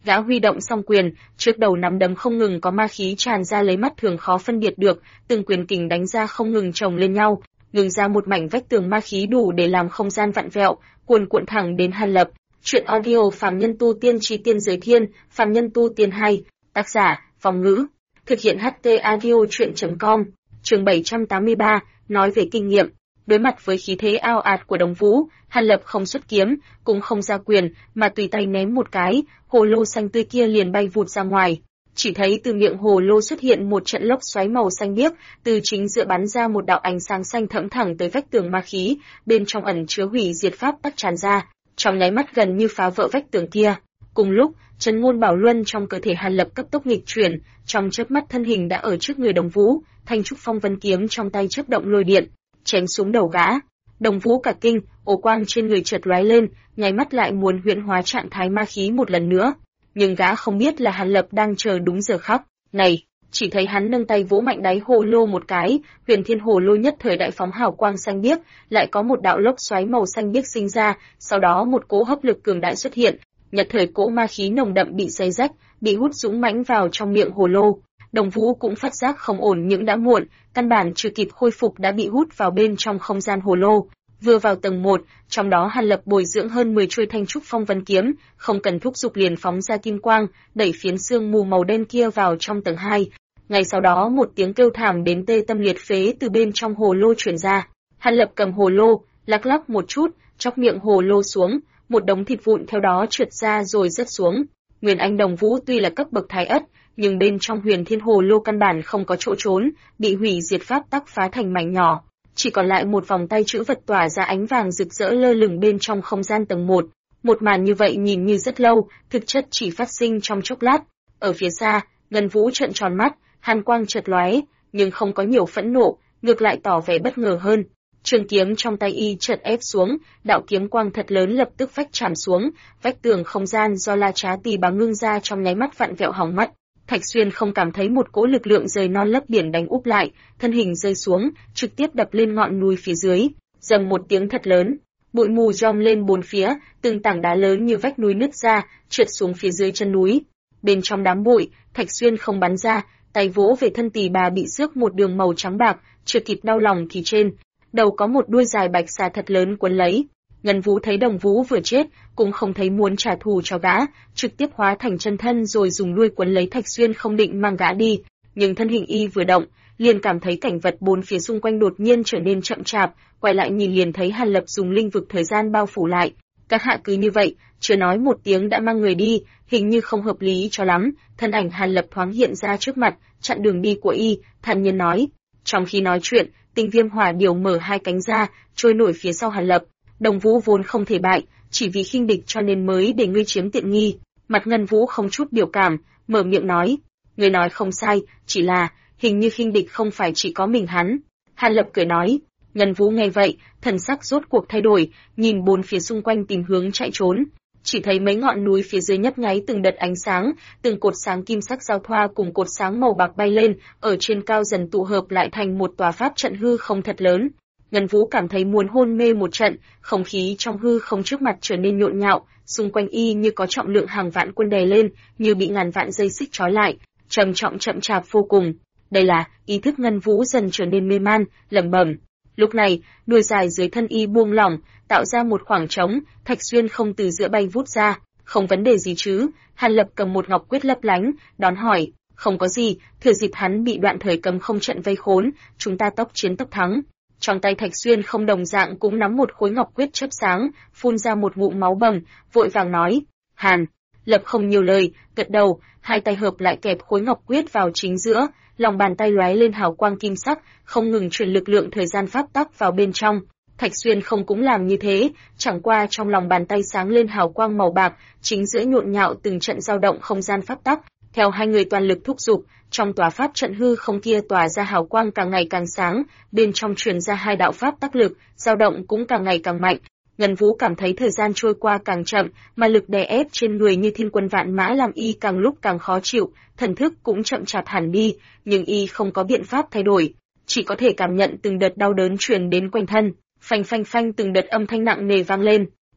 Gã huy động song quyền, trước đầu nắm đấm không ngừng có ma khí tràn ra lấy mắt thường khó phân biệt được, từng quyền kình đánh ra không ngừng chồng lên nhau, ngừng ra một mảnh vách tường ma khí đủ để làm không gian vặn vẹo, cuồn cuộn thẳng đến Hàn Lập. Truyện audio Phàm Nhân Tu Tiên Chí Tiên Giới Thiên, Phàm Nhân Tu Tiên 2, tác giả, Phong Ngữ, thực hiện HT audio truyện.com, chương 783, nói về kinh nghiệm. Đối mặt với khí thế ao ạt của Đồng Vũ, Hàn Lập không xuất kiếm, cũng không ra quyền, mà tùy tay ném một cái, hồ lô xanh tươi kia liền bay vụt ra ngoài. Chỉ thấy từ miệng hồ lô xuất hiện một trận lốc xoáy màu xanh biếc, từ chính giữa bắn ra một đạo ánh sáng xanh thẫm thẳng tới vách tường ma khí, bên trong ẩn chứa hủy diệt pháp tắc tràn ra, trong nháy mắt gần như phá vỡ vách tường kia. Cùng lúc, Trấn Ngôn Bảo Luân trong cơ thể Hàn Lập cấp tốc nghịch chuyển, trong chớp mắt thân hình đã ở trước người Đồng Vũ, thanh trúc phong vân kiếm trong tay chớp động lôi điện, chém xuống đầu gã. Đồng Vũ cả kinh, ổ quang trên người chợt lóe lên, nháy mắt lại muốn huyễn hóa trạng thái ma khí một lần nữa. Nhưng gã không biết là Hàn Lập đang chờ đúng giờ khắc này, chỉ thấy hắn nâng tay vỗ mạnh đáy hồ lô một cái, huyền thiên hồ lô nhất thời đại phóng hào quang xanh biếc, lại có một đạo lốc xoáy màu xanh biếc sinh ra, sau đó một cỗ hấp lực cường đại xuất hiện, nhất thời cỗ ma khí nồng đậm bị xé rách, bị hút dũng mãnh vào trong miệng hồ lô. Đồng Vũ cũng phát giác không ổn nhưng đã muộn, căn bản chưa kịp khôi phục đã bị hút vào bên trong không gian hồ lô. Vừa vào tầng 1, trong đó Hàn Lập bồi dưỡng hơn 10 chuôi thanh trúc phong vân kiếm, không cần thúc giục liền phóng ra kim quang, đẩy phiến sương mù màu đen kia vào trong tầng 2. Ngay sau đó một tiếng kêu thảm đến tê tâm liệt phế từ bên trong hồ lô truyền ra. Hàn Lập cầm hồ lô, lắc lắc một chút, chọc miệng hồ lô xuống, một đống thịt vụn theo đó trượt ra rồi rớt xuống. Nguyên Anh Đồng Vũ tuy là cấp bậc thái ất, nhưng bên trong huyền thiên hồ lô căn bản không có chỗ trốn, bị hủy diệt pháp tắc phá thành mảnh nhỏ. Chỉ còn lại một vòng tay chữ vật tỏa ra ánh vàng rực rỡ lơ lửng bên trong không gian tầng 1. Một màn như vậy nhìn như rất lâu, thực chất chỉ phát sinh trong chốc lát. Ở phía xa, Ngân Vũ trợn tròn mắt, hàn quang chợt lóe, nhưng không có nhiều phẫn nộ, ngược lại tỏ vẻ bất ngờ hơn. Trường kiếm trong tay y chợt ép xuống, đạo kiếm quang thật lớn lập tức vách chạm xuống, vách tường không gian do La Trá Tỳ Bà ngưng ra trong nháy mắt vặn vẹo hỏng mất. Thạch Xuyên không cảm thấy một cỗ lực lượng rời non lấp biển đánh úp lại, thân hình rơi xuống, trực tiếp đập lên ngọn núi phía dưới, rầm một tiếng thật lớn, bụi mù dòm lên bốn phía, từng tảng đá lớn như vách núi nứt ra, trượt xuống phía dưới chân núi. Bên trong đám bụi, Thạch Xuyên không bắn ra, tay vỗ về thân Tỳ Bà bị xước một đường màu trắng bạc, chưa kịp đau lòng thì trên đầu có một đuôi dài bạch xà thật lớn quấn lấy. Ngân Vũ thấy Đồng Vũ vừa chết, cũng không thấy muốn trả thù cho gã, trực tiếp hóa thành chân thân rồi dùng đuôi quấn lấy Thạch Xuyên không định mang gã đi, nhưng thân hình y vừa động, liền cảm thấy cảnh vật bốn phía xung quanh đột nhiên trở nên chậm chạp, quay lại nhìn liền thấy Hàn Lập dùng linh vực thời gian bao phủ lại. Các hạ cứ như vậy, chưa nói một tiếng đã mang người đi, hình như không hợp lý cho lắm. Thân ảnh Hàn Lập thoáng hiện ra trước mặt, chặn đường đi của y, thản nhiên nói. Trong khi nói chuyện, Tinh Viêm Hỏa Điểu mở hai cánh ra, trôi nổi phía sau Hàn Lập. Đồng Vũ vốn không thể bại, chỉ vì khinh địch cho nên mới để ngươi chiếm tiện nghi. Mặt Ngân Vũ không chút biểu cảm, mở miệng nói, ngươi nói không sai, chỉ là hình như khinh địch không phải chỉ có mình hắn. Hàn Lập cười nói. Ngân Vũ nghe vậy, thần sắc rốt cuộc thay đổi, nhìn bốn phía xung quanh tìm hướng chạy trốn. Chỉ thấy mấy ngọn núi phía dưới nhấp nháy từng đợt ánh sáng, từng cột sáng kim sắc giao thoa cùng cột sáng màu bạc bay lên, ở trên cao dần tụ hợp lại thành một tòa pháp trận hư không thật lớn. Ngân Vũ cảm thấy muốn hôn mê một trận, không khí trong hư không trước mặt trở nên nhộn nhạo, xung quanh y như có trọng lượng hàng vạn quân đè lên, như bị ngàn vạn dây xích trói lại, trầm trọng chậm chạp vô cùng. Đây là, ý thức Ngân Vũ dần trở nên mê man, lẩm bẩm. Lúc này, đuôi dài dưới thân y buông lỏng, tạo ra một khoảng trống, Thạch Xuyên không từ giữa bay vút ra. Không vấn đề gì chứ? Hàn Lập cầm một ngọc quyết lấp lánh, đón hỏi. Không có gì, thừa dịp hắn bị đoạn thời cấm không trận vây khốn, chúng ta tốc chiến tốc thắng. Trong tay Thạch Xuyên không đồng dạng cũng nắm một khối ngọc quyết chớp sáng, phun ra một ngụm máu bầm, vội vàng nói. Hàn Lập không nhiều lời, gật đầu, hai tay hợp lại kẹp khối ngọc quyết vào chính giữa, lòng bàn tay lóe lên hào quang kim sắc, không ngừng truyền lực lượng thời gian pháp tắc vào bên trong. Thạch Xuyên không cũng làm như thế, chẳng qua trong lòng bàn tay sáng lên hào quang màu bạc, chính giữa nhộn nhạo từng trận dao động không gian pháp tắc. Theo hai người toàn lực thúc giục, trong tòa pháp trận hư không kia tỏa ra hào quang càng ngày càng sáng, bên trong truyền ra hai đạo pháp tắc lực, dao động cũng càng ngày càng mạnh. Ngân Vũ cảm thấy thời gian trôi qua càng chậm, mà lực đè ép trên người như thiên quân vạn mã làm y càng lúc càng khó chịu, thần thức cũng chậm chạp hẳn đi, nhưng y không có biện pháp thay đổi, chỉ có thể cảm nhận từng đợt đau đớn truyền đến quanh thân, phanh phanh phanh từng đợt âm thanh nặng nề vang lên.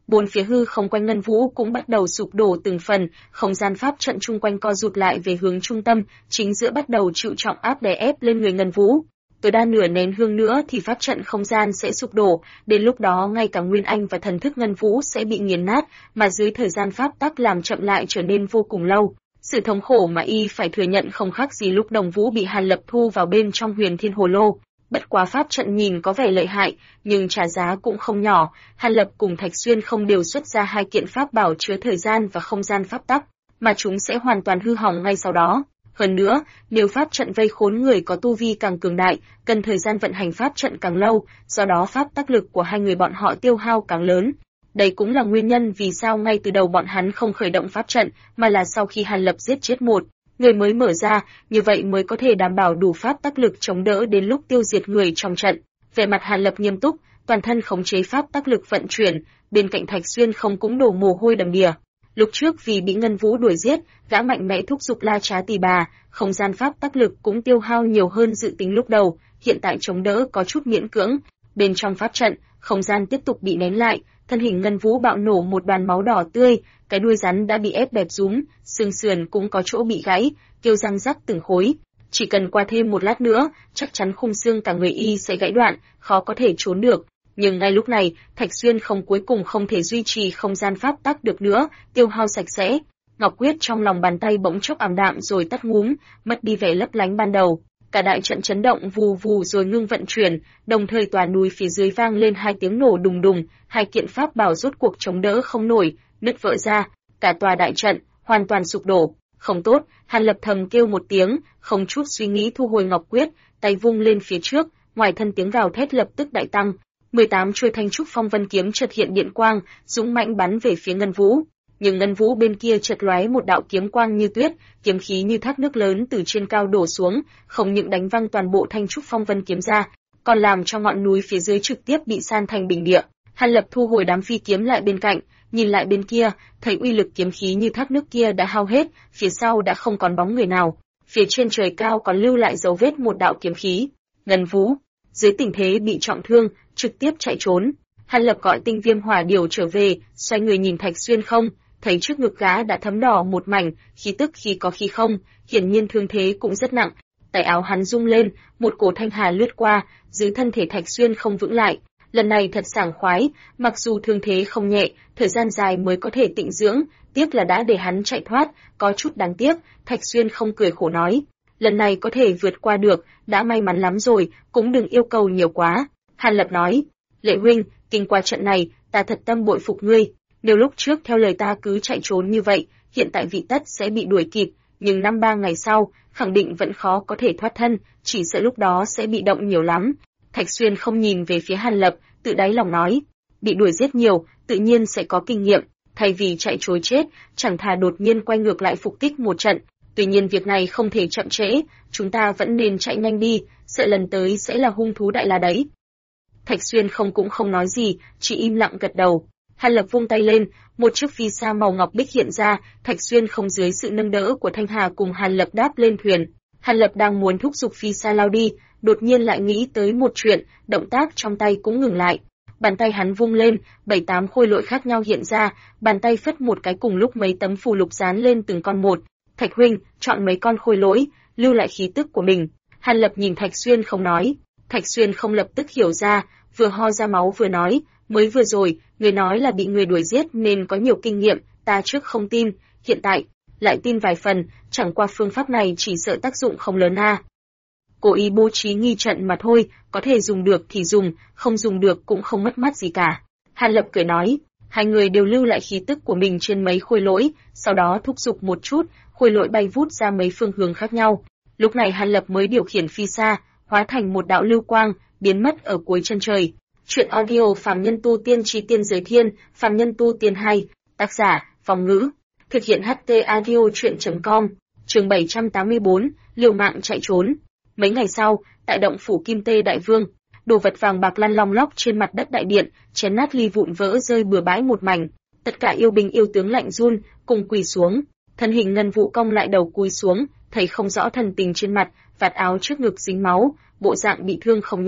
Bốn phía hư không quanh Ngân Vũ cũng bắt đầu sụp đổ từng phần, không gian pháp trận chung quanh co rụt lại về hướng trung tâm, chính giữa bắt đầu chịu trọng áp đè ép lên người Ngân Vũ. Tối đa nửa nén hương nữa thì pháp trận không gian sẽ sụp đổ, đến lúc đó ngay cả Nguyên Anh và thần thức Ngân Vũ sẽ bị nghiền nát, mà dưới thời gian pháp tắc làm chậm lại trở nên vô cùng lâu. Sự thống khổ mà y phải thừa nhận không khác gì lúc Đồng Vũ bị Hàn Lập thu vào bên trong Huyền Thiên Hồ Lô. Bất quá pháp trận nhìn có vẻ lợi hại, nhưng trả giá cũng không nhỏ, Hàn Lập cùng Thạch Xuyên không đều xuất ra hai kiện pháp bảo chứa thời gian và không gian pháp tắc, mà chúng sẽ hoàn toàn hư hỏng ngay sau đó. Hơn nữa, nếu pháp trận vây khốn người có tu vi càng cường đại, cần thời gian vận hành pháp trận càng lâu, do đó pháp tắc lực của hai người bọn họ tiêu hao càng lớn. Đây cũng là nguyên nhân vì sao ngay từ đầu bọn hắn không khởi động pháp trận, mà là sau khi Hàn Lập giết chết một người mới mở ra, như vậy mới có thể đảm bảo đủ pháp tắc lực chống đỡ đến lúc tiêu diệt người trong trận. Vẻ mặt Hàn Lập nghiêm túc, toàn thân khống chế pháp tắc lực vận chuyển, bên cạnh Thạch Xuyên không cũng đổ mồ hôi đầm đìa. Lúc trước vì bị Ngân Vũ đuổi giết, gã mạnh mẽ thúc giục La Trá Tỳ Bà, không gian pháp tắc lực cũng tiêu hao nhiều hơn dự tính lúc đầu, hiện tại chống đỡ có chút miễn cưỡng. Bên trong pháp trận, không gian tiếp tục bị nén lại, thân hình Ngân Vũ bạo nổ một đoàn máu đỏ tươi, cái đuôi rắn đã bị ép bẹp rúm, xương sườn cũng có chỗ bị gãy, kêu răng rắc từng khối. Chỉ cần qua thêm một lát nữa, chắc chắn khung xương cả người y sẽ gãy đoạn, khó có thể trốn được. Nhưng ngay lúc này, Thạch Xuyên không cuối cùng không thể duy trì không gian pháp tắc được nữa, tiêu hao sạch sẽ. Ngọc quyết trong lòng bàn tay bỗng chốc ảm đạm rồi tắt ngúm, mất đi vẻ lấp lánh ban đầu. Cả đại trận chấn động vù vù rồi ngưng vận chuyển, đồng thời tòa núi phía dưới vang lên hai tiếng nổ đùng đùng, hai kiện pháp bảo rốt cuộc chống đỡ không nổi, nứt vỡ ra, cả tòa đại trận hoàn toàn sụp đổ. Không tốt, Hàn Lập thầm kêu một tiếng, không chút suy nghĩ thu hồi ngọc quyết, tay vung lên phía trước, ngoài thân tiếng gào thét lập tức đại tăng. 18 chuôi thanh trúc phong vân kiếm chợt hiện điện quang, dũng mãnh bắn về phía Ngân Vũ. Nhưng Ngân Vũ bên kia chợt lóe một đạo kiếm quang như tuyết, kiếm khí như thác nước lớn từ trên cao đổ xuống, không những đánh văng toàn bộ thanh trúc phong vân kiếm ra, còn làm cho ngọn núi phía dưới trực tiếp bị san thành bình địa. Hàn Lập thu hồi đám phi kiếm lại bên cạnh, nhìn lại bên kia, thấy uy lực kiếm khí như thác nước kia đã hao hết, phía sau đã không còn bóng người nào. Phía trên trời cao còn lưu lại dấu vết một đạo kiếm khí. Ngân Vũ, dưới tình thế bị trọng thương, trực tiếp chạy trốn. Hàn Lập gọi Tinh Viêm Hỏa Điểu trở về, xoay người nhìn Thạch Xuyên không, thấy trước ngực gã đã thấm đỏ một mảnh, khí tức khi có khi không, hiển nhiên thương thế cũng rất nặng. Tay áo hắn rung lên, một cổ thanh hà lướt qua, dưới thân thể Thạch Xuyên không vững lại. Lần này thật sảng khoái, mặc dù thương thế không nhẹ, thời gian dài mới có thể tịnh dưỡng, tiếc là đã để hắn chạy thoát, có chút đáng tiếc. Thạch Xuyên không cười khổ nói, lần này có thể vượt qua được, đã may mắn lắm rồi, cũng đừng yêu cầu nhiều quá. Hàn Lập nói, Lệ huynh, kinh qua trận này, ta thật tâm bội phục ngươi. Nếu lúc trước theo lời ta cứ chạy trốn như vậy, hiện tại vị tất sẽ bị đuổi kịp, nhưng 5-3 ngày sau, khẳng định vẫn khó có thể thoát thân, chỉ sợ lúc đó sẽ bị động nhiều lắm. Thạch Xuyên không nhìn về phía Hàn Lập, tự đáy lòng nói, bị đuổi giết nhiều, tự nhiên sẽ có kinh nghiệm, thay vì chạy trối chết, chẳng thà đột nhiên quay ngược lại phục kích một trận. Tuy nhiên việc này không thể chậm trễ, chúng ta vẫn nên chạy nhanh đi, sợ lần tới sẽ là hung thú đại la đấy. Thạch Xuyên không cũng không nói gì, chỉ im lặng gật đầu. Hàn Lập vung tay lên, một chiếc phi sa màu ngọc bích hiện ra, Thạch Xuyên không dưới sự nâng đỡ của Thanh Hà cùng Hàn Lập đáp lên thuyền. Hàn Lập đang muốn thúc giục phi sa lao đi, đột nhiên lại nghĩ tới một chuyện, động tác trong tay cũng ngừng lại. Bàn tay hắn vung lên, 7-8 khôi lỗi khác nhau hiện ra, bàn tay phất một cái cùng lúc mấy tấm phù lục dán lên từng con một. Thạch huynh, chọn mấy con khôi lỗi, lưu lại khí tức của mình. Hàn Lập nhìn Thạch Xuyên không nói. Thạch Xuyên không lập tức hiểu ra, vừa ho ra máu vừa nói, mới vừa rồi, người nói là bị người đuổi giết nên có nhiều kinh nghiệm, ta trước không tin, hiện tại, lại tin vài phần, chẳng qua phương pháp này chỉ sợ tác dụng không lớn a. Cố ý bố trí nghi trận mà thôi, có thể dùng được thì dùng, không dùng được cũng không mất mát gì cả. Hàn Lập cười nói, hai người đều lưu lại khí tức của mình trên mấy khôi lỗi, sau đó thúc giục một chút, khôi lỗi bay vút ra mấy phương hướng khác nhau. Lúc này Hàn Lập mới điều khiển phi sa, hóa thành một đạo lưu quang, biến mất ở cuối chân trời. Chuyện audio Phàm Nhân Tu Tiên Chí Tiên Giới Thiên, Phàm Nhân Tu Tiên 2, tác giả, Phong Ngữ, thực hiện HT audio chuyện.com, chương 784, liều mạng chạy trốn. Mấy ngày sau, tại động phủ Kim Tê Đại Vương, đồ vật vàng bạc lăn long lóc trên mặt đất đại điện, chén nát ly vụn vỡ rơi bừa bãi một mảnh. Tất cả yêu binh yêu tướng lạnh run, cùng quỳ xuống. Thân hình Ngân Vũ cong lại đầu cúi xuống, thấy không rõ thần tình trên mặt, vạt áo trước ngực dính máu, bộ dạng bị thương không nhẹ.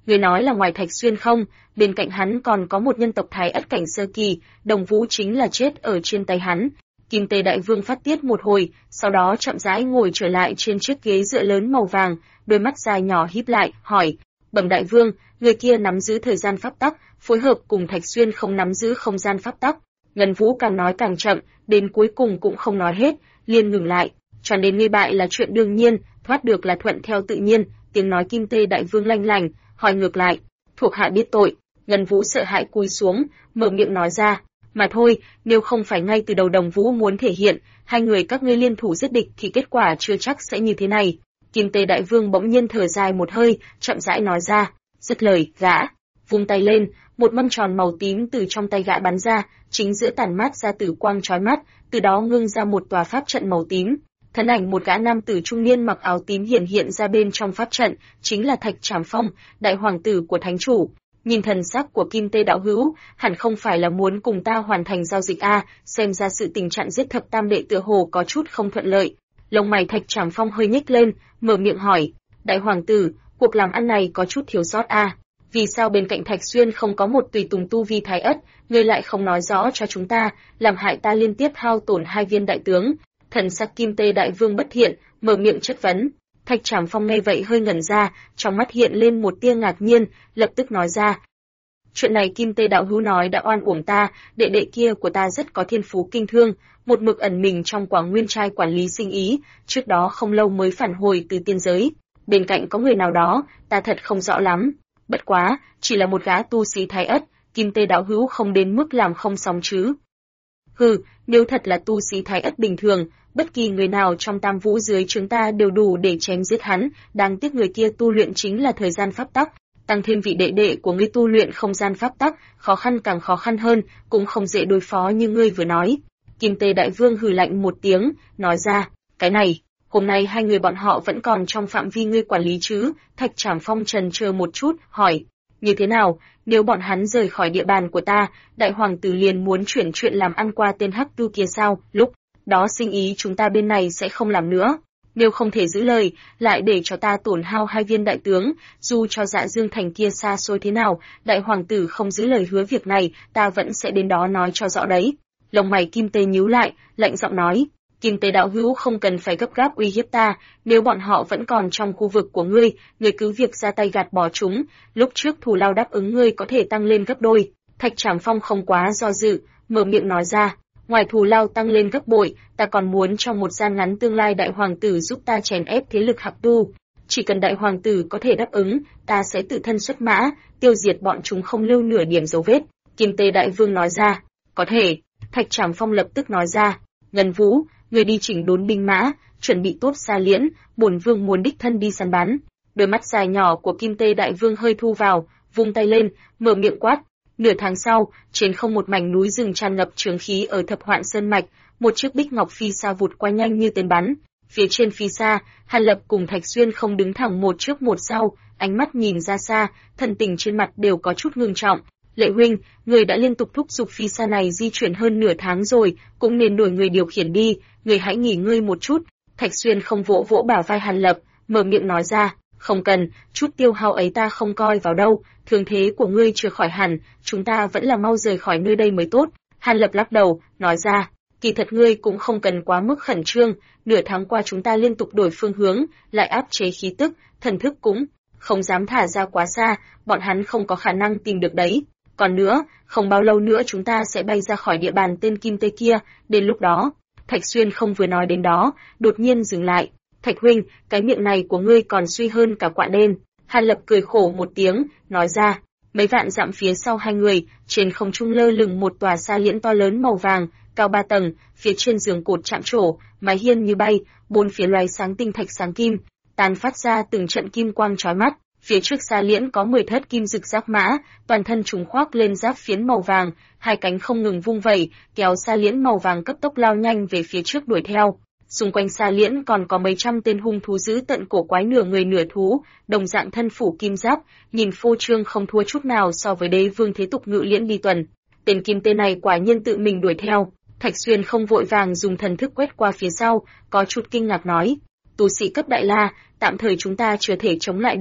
Người nói là ngoài Thạch Xuyên không, bên cạnh hắn còn có một nhân tộc Thái Ất cảnh sơ kỳ, Đồng Vũ chính là chết ở trên tay hắn. Kim Tê Đại Vương phát tiết một hồi, sau đó chậm rãi ngồi trở lại trên chiếc ghế dựa lớn màu vàng, đôi mắt dài nhỏ híp lại, hỏi: "Bẩm Đại Vương, người kia nắm giữ thời gian pháp tắc, phối hợp cùng Thạch Xuyên không nắm giữ không gian pháp tắc." Ngân Vũ càng nói càng chậm, đến cuối cùng cũng không nói hết, liền ngừng lại. Cho nên ngươi bại là chuyện đương nhiên, thoát được là thuận theo tự nhiên. Tiếng nói Kim Tê Đại Vương lanh lành, hỏi ngược lại: "Thuộc hạ biết tội." Ngân Vũ sợ hãi cúi xuống, mở miệng nói ra: "Mà thôi, nếu không phải ngay từ đầu Đồng Vũ muốn thể hiện hai người các ngươi liên thủ giết địch thì kết quả chưa chắc sẽ như thế này." Kim Tê Đại Vương bỗng nhiên thở dài một hơi, chậm rãi nói ra. Dứt lời, gã vung tay lên, một mâm tròn màu tím từ trong tay gã bắn ra, chính giữa tản mát ra tử quang chói mắt, từ đó ngưng ra một tòa pháp trận màu tím. Thân ảnh một gã nam tử trung niên mặc áo tím hiện ra bên trong pháp trận, chính là Thạch Trảm Phong, đại hoàng tử của thánh chủ. Nhìn thần sắc của Kim Tê đạo hữu, hẳn không phải là muốn cùng ta hoàn thành giao dịch a, xem ra sự tình trạng giết thập tam đệ tựa hồ có chút không thuận lợi. Lông mày Thạch Trảm Phong hơi nhếch lên, mở miệng hỏi: "Đại hoàng tử, cuộc làm ăn này có chút thiếu sót a. Vì sao bên cạnh Thạch Xuyên không có một tùy tùng tu vi Thái Ất, ngươi lại không nói rõ cho chúng ta, làm hại ta liên tiếp hao tổn hai viên đại tướng?" Thần sắc Kim Tê Đại Vương bất thiện, mở miệng chất vấn. Thạch Trảm Phong nghe vậy hơi ngẩn ra, trong mắt hiện lên một tia ngạc nhiên, lập tức nói ra: "Chuyện này Kim Tê đạo hữu nói đã oan uổng ta, đệ đệ kia của ta rất có thiên phú kinh thương, một mực ẩn mình trong Quảng Nguyên trai quản lý sinh ý, trước đó không lâu mới phản hồi từ tiên giới. Bên cạnh có người nào đó, ta thật không rõ lắm. Bất quá, chỉ là một gã tu sĩ Thái Ất, Kim Tê đạo hữu không đến mức làm không xong chứ?" "Hừ, nếu thật là tu sĩ Thái Ất bình thường, bất kỳ người nào trong Tam Vũ dưới chúng ta đều đủ để chém giết hắn, đáng tiếc người kia tu luyện chính là thời gian pháp tắc, tăng thêm vị đệ đệ của ngươi tu luyện không gian pháp tắc, khó khăn càng khó khăn hơn, cũng không dễ đối phó như ngươi vừa nói." Kim Tê Đại Vương hừ lạnh một tiếng, nói ra: "Cái này, hôm nay hai người bọn họ vẫn còn trong phạm vi ngươi quản lý chứ?" Thạch Trảm Phong chần chờ một chút, hỏi: "Như thế nào, nếu bọn hắn rời khỏi địa bàn của ta, đại hoàng tử liền muốn chuyển chuyện làm ăn qua tên Hắc Tu kia sao? Lúc đó sinh ý chúng ta bên này sẽ không làm nữa. Nếu không thể giữ lời, lại để cho ta tổn hao hai viên đại tướng, dù cho Dạ Dương Thành kia xa xôi thế nào, đại hoàng tử không giữ lời hứa việc này, ta vẫn sẽ đến đó nói cho rõ đấy." Lông mày Kim Tê nhíu lại, lạnh giọng nói: "Kim Tê đạo hữu không cần phải gấp gáp uy hiếp ta, nếu bọn họ vẫn còn trong khu vực của ngươi, ngươi cứ việc ra tay gạt bỏ chúng, lúc trước thù lao đáp ứng ngươi có thể tăng lên gấp đôi." Thạch Trảm Phong không quá do dự, mở miệng nói ra: "Ngoài thù lao tăng lên gấp bội, ta còn muốn trong một gian ngắn tương lai đại hoàng tử giúp ta chèn ép thế lực Hắc Tu. Chỉ cần đại hoàng tử có thể đáp ứng, ta sẽ tự thân xuất mã, tiêu diệt bọn chúng không lưu nửa điểm dấu vết." Kim Tê Đại Vương nói ra: "Có thể." Thạch Trảm Phong lập tức nói ra: "Ngân Vũ, người đi chỉnh đốn binh mã, chuẩn bị tốt xa liễn, bổn vương muốn đích thân đi săn bắn." Đôi mắt dài nhỏ của Kim Tê Đại Vương hơi thu vào, vung tay lên, mở miệng quát. Nửa tháng sau, trên không một mảnh núi rừng tràn ngập trường khí ở Thập Hoạn Sơn mạch, một chiếc bích ngọc phi xa vụt qua nhanh như tên bắn. Phía trên phi xa, Hàn Lập cùng Thạch Xuyên không đứng thẳng một trước một sau, ánh mắt nhìn ra xa, thần tình trên mặt đều có chút ngưng trọng. "Lệ huynh, người đã liên tục thúc giục phi xa này di chuyển hơn nửa tháng rồi, cũng nên đổi người điều khiển đi, người hãy nghỉ ngơi một chút." Thạch Xuyên không vỗ vỗ bả vai Hàn Lập, mở miệng nói ra: "Không cần, chút tiêu hao ấy ta không coi vào đâu, thương thế của ngươi chưa khỏi hẳn, chúng ta vẫn là mau rời khỏi nơi đây mới tốt." Hàn Lập lắc đầu, nói ra: "Kỳ thật ngươi cũng không cần quá mức khẩn trương, nửa tháng qua chúng ta liên tục đổi phương hướng, lại áp chế khí tức, thần thức cũng không dám thả ra quá xa, bọn hắn không có khả năng tìm được đấy. Còn nữa, không bao lâu nữa chúng ta sẽ bay ra khỏi địa bàn tên Kim Tê kia, đến lúc đó." Thạch Xuyên không vừa nói đến đó, đột nhiên dừng lại. "Thạch huynh, cái miệng này của ngươi còn suy hơn cả quạ đen." Hàn Lập cười khổ một tiếng, nói ra: Mấy vạn dặm phía sau hai người, trên không trung lơ lửng một tòa sa liễn to lớn màu vàng, cao 3 tầng, phía trên giường cột chạm trổ, mái hiên như bay, bốn phía loài sáng tinh thạch sáng kim, tàn phát ra từng trận kim quang chói mắt. Phía trước sa liễn có 10 thất kim rực giáp mã, toàn thân chúng khoác lên giáp phiến màu vàng, hai cánh không ngừng vung vẩy, kéo sa liễn màu vàng cấp tốc lao nhanh về phía trước đuổi theo. Xung quanh sa liễn còn có mấy trăm tên hung thú dữ tận cổ quái nửa người nửa thú, đồng dạng thân phủ kim giáp, nhìn phô trương không thua chút nào so với đế vương thế tục ngự liễn đi tuần. Tên kim tên này quả nhiên tự mình đuổi theo. Thạch Xuyên không vội vàng dùng thần thức quét qua phía sau, có chút kinh ngạc nói: Tu sĩ cấp đại la, tạm thời chúng ta chưa thể chống lại được.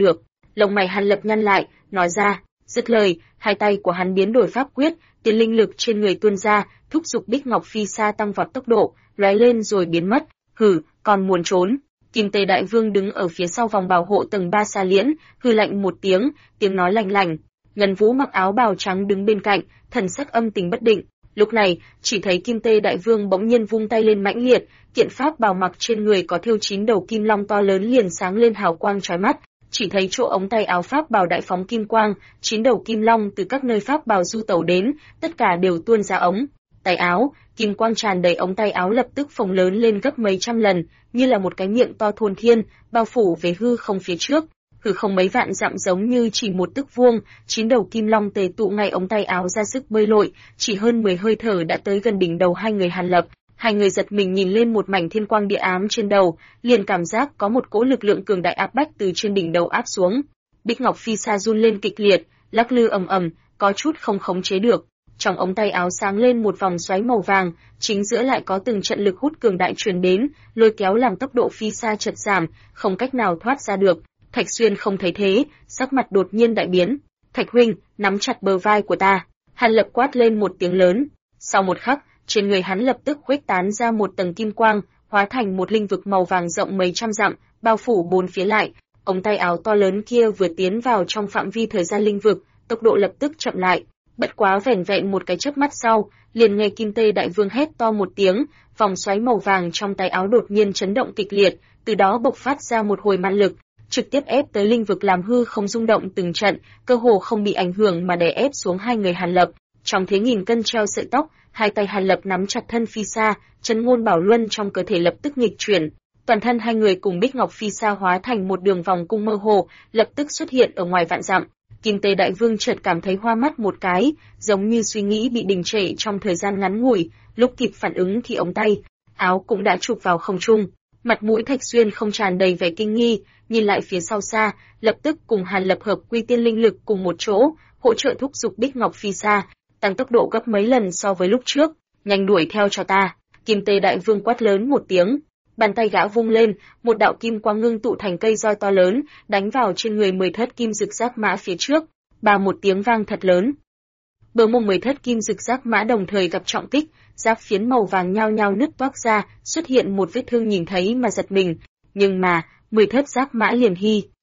Lông mày Hàn Lập nhăn lại, nói ra, dứt lời, hai tay của hắn biến đổi pháp quyết, tiền linh lực trên người tuôn ra, thúc giục Bích Ngọc Phi Sa tăng vọt tốc độ, lóe lên rồi biến mất. Hừ, còn muốn trốn? Kim Tê Đại Vương đứng ở phía sau vòng bảo hộ tầng 3 Sa Liễn, hừ lạnh một tiếng, tiếng nói lạnh lành. Ngân Vũ mặc áo bào trắng đứng bên cạnh, thần sắc âm tình bất định. Lúc này, chỉ thấy Kim Tê Đại Vương bỗng nhiên vung tay lên mãnh liệt, kiện pháp bào mặc trên người có thêu 9 đầu kim long to lớn liền sáng lên hào quang chói mắt. Chỉ thấy chỗ ống tay áo pháp bào đại phóng kim quang, 9 đầu kim long từ các nơi pháp bào du tẩu đến, tất cả đều tuôn ra ống tay áo, kim quang tràn đầy ống tay áo lập tức phồng lớn lên gấp mấy trăm lần, như là một cái miệng to thôn thiên, bao phủ về hư không phía trước. Hư không mấy vạn dặm giống như chỉ một tấc vuông, 9 đầu kim long tề tụ ngay ống tay áo ra sức bơi lội, chỉ hơn 10 hơi thở đã tới gần đỉnh đầu hai người Hàn Lập. Hai người giật mình nhìn lên một mảnh thiên quang địa ám trên đầu, liền cảm giác có một cỗ lực lượng cường đại áp bách từ trên đỉnh đầu áp xuống. Bích Ngọc Phi Sa run lên kịch liệt, lắc lư ầm ầm, có chút không khống chế được. Trong ống tay áo sáng lên một vòng xoáy màu vàng, chính giữa lại có từng trận lực hút cường đại truyền đến, lôi kéo làm tốc độ Phi Sa chợt giảm, không cách nào thoát ra được. Thạch Xuyên không thấy thế, sắc mặt đột nhiên đại biến. Thạch huynh, nắm chặt bờ vai của ta. Hàn Lập quát lên một tiếng lớn. Sau một khắc, trên người hắn lập tức khuếch tán ra một tầng kim quang, hóa thành một linh vực màu vàng rộng mấy trăm dặm, bao phủ bốn phía lại. Ống tay áo to lớn kia vừa tiến vào trong phạm vi thời gian linh vực, tốc độ lập tức chậm lại. Bất quá vẻn vẹn một cái chớp mắt sau, liền nghe Kim Tê Đại Vương hét to một tiếng, vòng xoáy màu vàng trong tay áo đột nhiên chấn động kịch liệt, từ đó bộc phát ra một hồi man lực, trực tiếp ép tới linh vực làm hư không rung động từng trận, cơ hồ không bị ảnh hưởng mà đè ép xuống hai người Hàn Lập. Trong thế nghìn cân treo sợi tóc, hai tay Hàn Lập nắm chặt thân Phi Sa, chân ngôn bảo luân trong cơ thể lập tức nghịch chuyển. Toàn thân hai người cùng Bích Ngọc Phi Sa hóa thành một đường vòng cung mơ hồ, lập tức xuất hiện ở ngoài vạn dặm. Kim Tê Đại Vương chợt cảm thấy hoa mắt một cái, giống như suy nghĩ bị đình trệ trong thời gian ngắn ngủi, lúc kịp phản ứng thì ống tay áo cũng đã chụp vào không trung. Mặt mũi Thạch Xuyên không tràn đầy vẻ kinh nghi, nhìn lại phía sau xa, lập tức cùng Hàn Lập hợp quy tiên linh lực cùng một chỗ, hỗ trợ thúc giục Bích Ngọc Phi Sa, tăng tốc độ gấp mấy lần so với lúc trước, nhanh đuổi theo cho ta. Kim Tê Đại Vương quát lớn một tiếng, bàn tay gã vung lên, một đạo kim quang ngưng tụ thành cây roi to lớn, đánh vào trên người 10 thất kim dực giác mã phía trước, ba một tiếng vang thật lớn. Bờ mông 10 thất kim dực giác mã đồng thời gặp trọng kích, giáp phiến màu vàng nhao nhao nứt toác ra, xuất hiện một vết thương nhìn thấy mà giật mình, nhưng mà 10 thất giác mã liền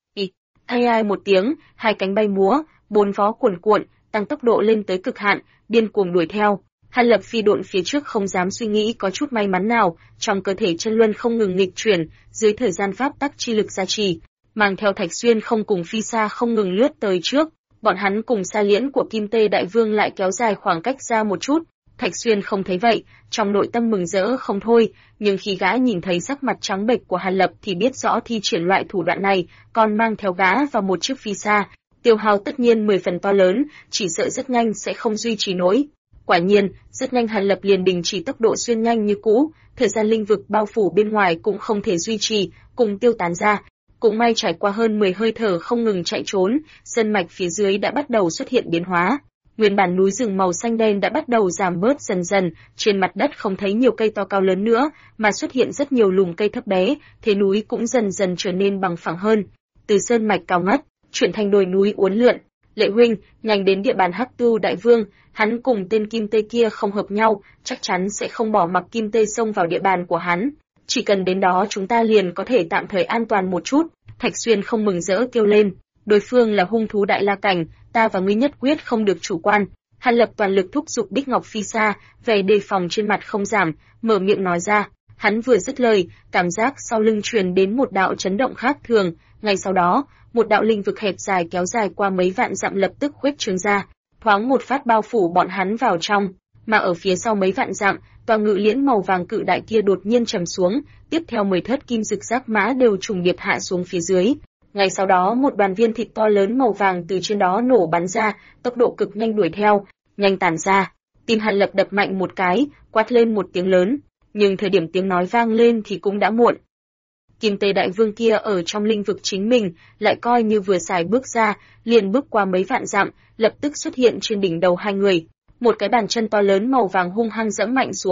thay ai một tiếng, hai cánh bay múa, bốn vó cuồn cuộn, tăng tốc độ lên tới cực hạn, điên cuồng đuổi theo. Hàn Lập phi độn phía trước không dám suy nghĩ có chút may mắn nào, trong cơ thể chân luân không ngừng nghịch chuyển, dưới thời gian pháp tắc chi lực gia trì, mang theo Thạch Xuyên không cùng Phi Sa không ngừng lướt tới trước, bọn hắn cùng Sa Liễn của Kim Tê Đại Vương lại kéo dài khoảng cách ra một chút. Thạch Xuyên không thấy vậy, trong nội tâm mừng rỡ không thôi, nhưng khi gã nhìn thấy sắc mặt trắng bệch của Hàn Lập thì biết rõ thi triển loại thủ đoạn này, còn mang theo gã vào một chiếc Phi Sa, tiêu hao tất nhiên 10 phần to lớn, chỉ sợ rất nhanh sẽ không duy trì nổi. Quả nhiên, rất nhanh Hàn Lập liền đình chỉ tốc độ xuyên nhanh như cũ, thời gian linh vực bao phủ bên ngoài cũng không thể duy trì, cùng tiêu tán ra. Cũng may trải qua hơn 10 hơi thở không ngừng chạy trốn, sơn mạch phía dưới đã bắt đầu xuất hiện biến hóa. Nguyên bản núi rừng màu xanh đen đã bắt đầu giảm bớt dần dần, trên mặt đất không thấy nhiều cây to cao lớn nữa, mà xuất hiện rất nhiều lùm cây thấp bé, thế núi cũng dần dần trở nên bằng phẳng hơn. Từ sơn mạch cao ngất, chuyển thành đồi núi uốn lượn. Lệ huynh, nhanh đến địa bàn Hắc Tu Đại Vương, hắn cùng tên Kim Tê kia không hợp nhau, chắc chắn sẽ không bỏ mặc Kim Tê xông vào địa bàn của hắn. Chỉ cần đến đó chúng ta liền có thể tạm thời an toàn một chút. Thạch Xuyên không mừng rỡ kêu lên, đối phương là hung thú đại la cảnh, ta và ngươi nhất quyết không được chủ quan. Hàn Lập toàn lực thúc giục Bích Ngọc Phi Sa, vẻ đề phòng trên mặt không giảm, mở miệng nói ra. Hắn vừa dứt lời, cảm giác sau lưng truyền đến một đạo chấn động khác thường, ngay sau đó, một đạo linh vực hẹp dài kéo dài qua mấy vạn dặm lập tức khuếch trương ra, thoáng một phát bao phủ bọn hắn vào trong, mà ở phía sau mấy vạn dặm, tòa ngự liễn màu vàng cự đại kia đột nhiên trầm xuống, tiếp theo 10 thất kim dực giác mã đều trùng điệp hạ xuống phía dưới. Ngay sau đó một đoàn viên thịt to lớn màu vàng từ trên đó nổ bắn ra, tốc độ cực nhanh đuổi theo, nhanh tản ra. Tim Hàn Lập đập mạnh một cái, quát lên một tiếng lớn, nhưng thời điểm tiếng nói vang lên thì cũng đã muộn. Kim Tê Đại Vương kia ở trong linh vực chính mình, lại coi như vừa xài bước ra, liền bước qua mấy vạn dặm, lập tức xuất hiện trên đỉnh đầu hai người. Một cái bàn chân to lớn màu vàng hung hăng giẫm mạnh xuống,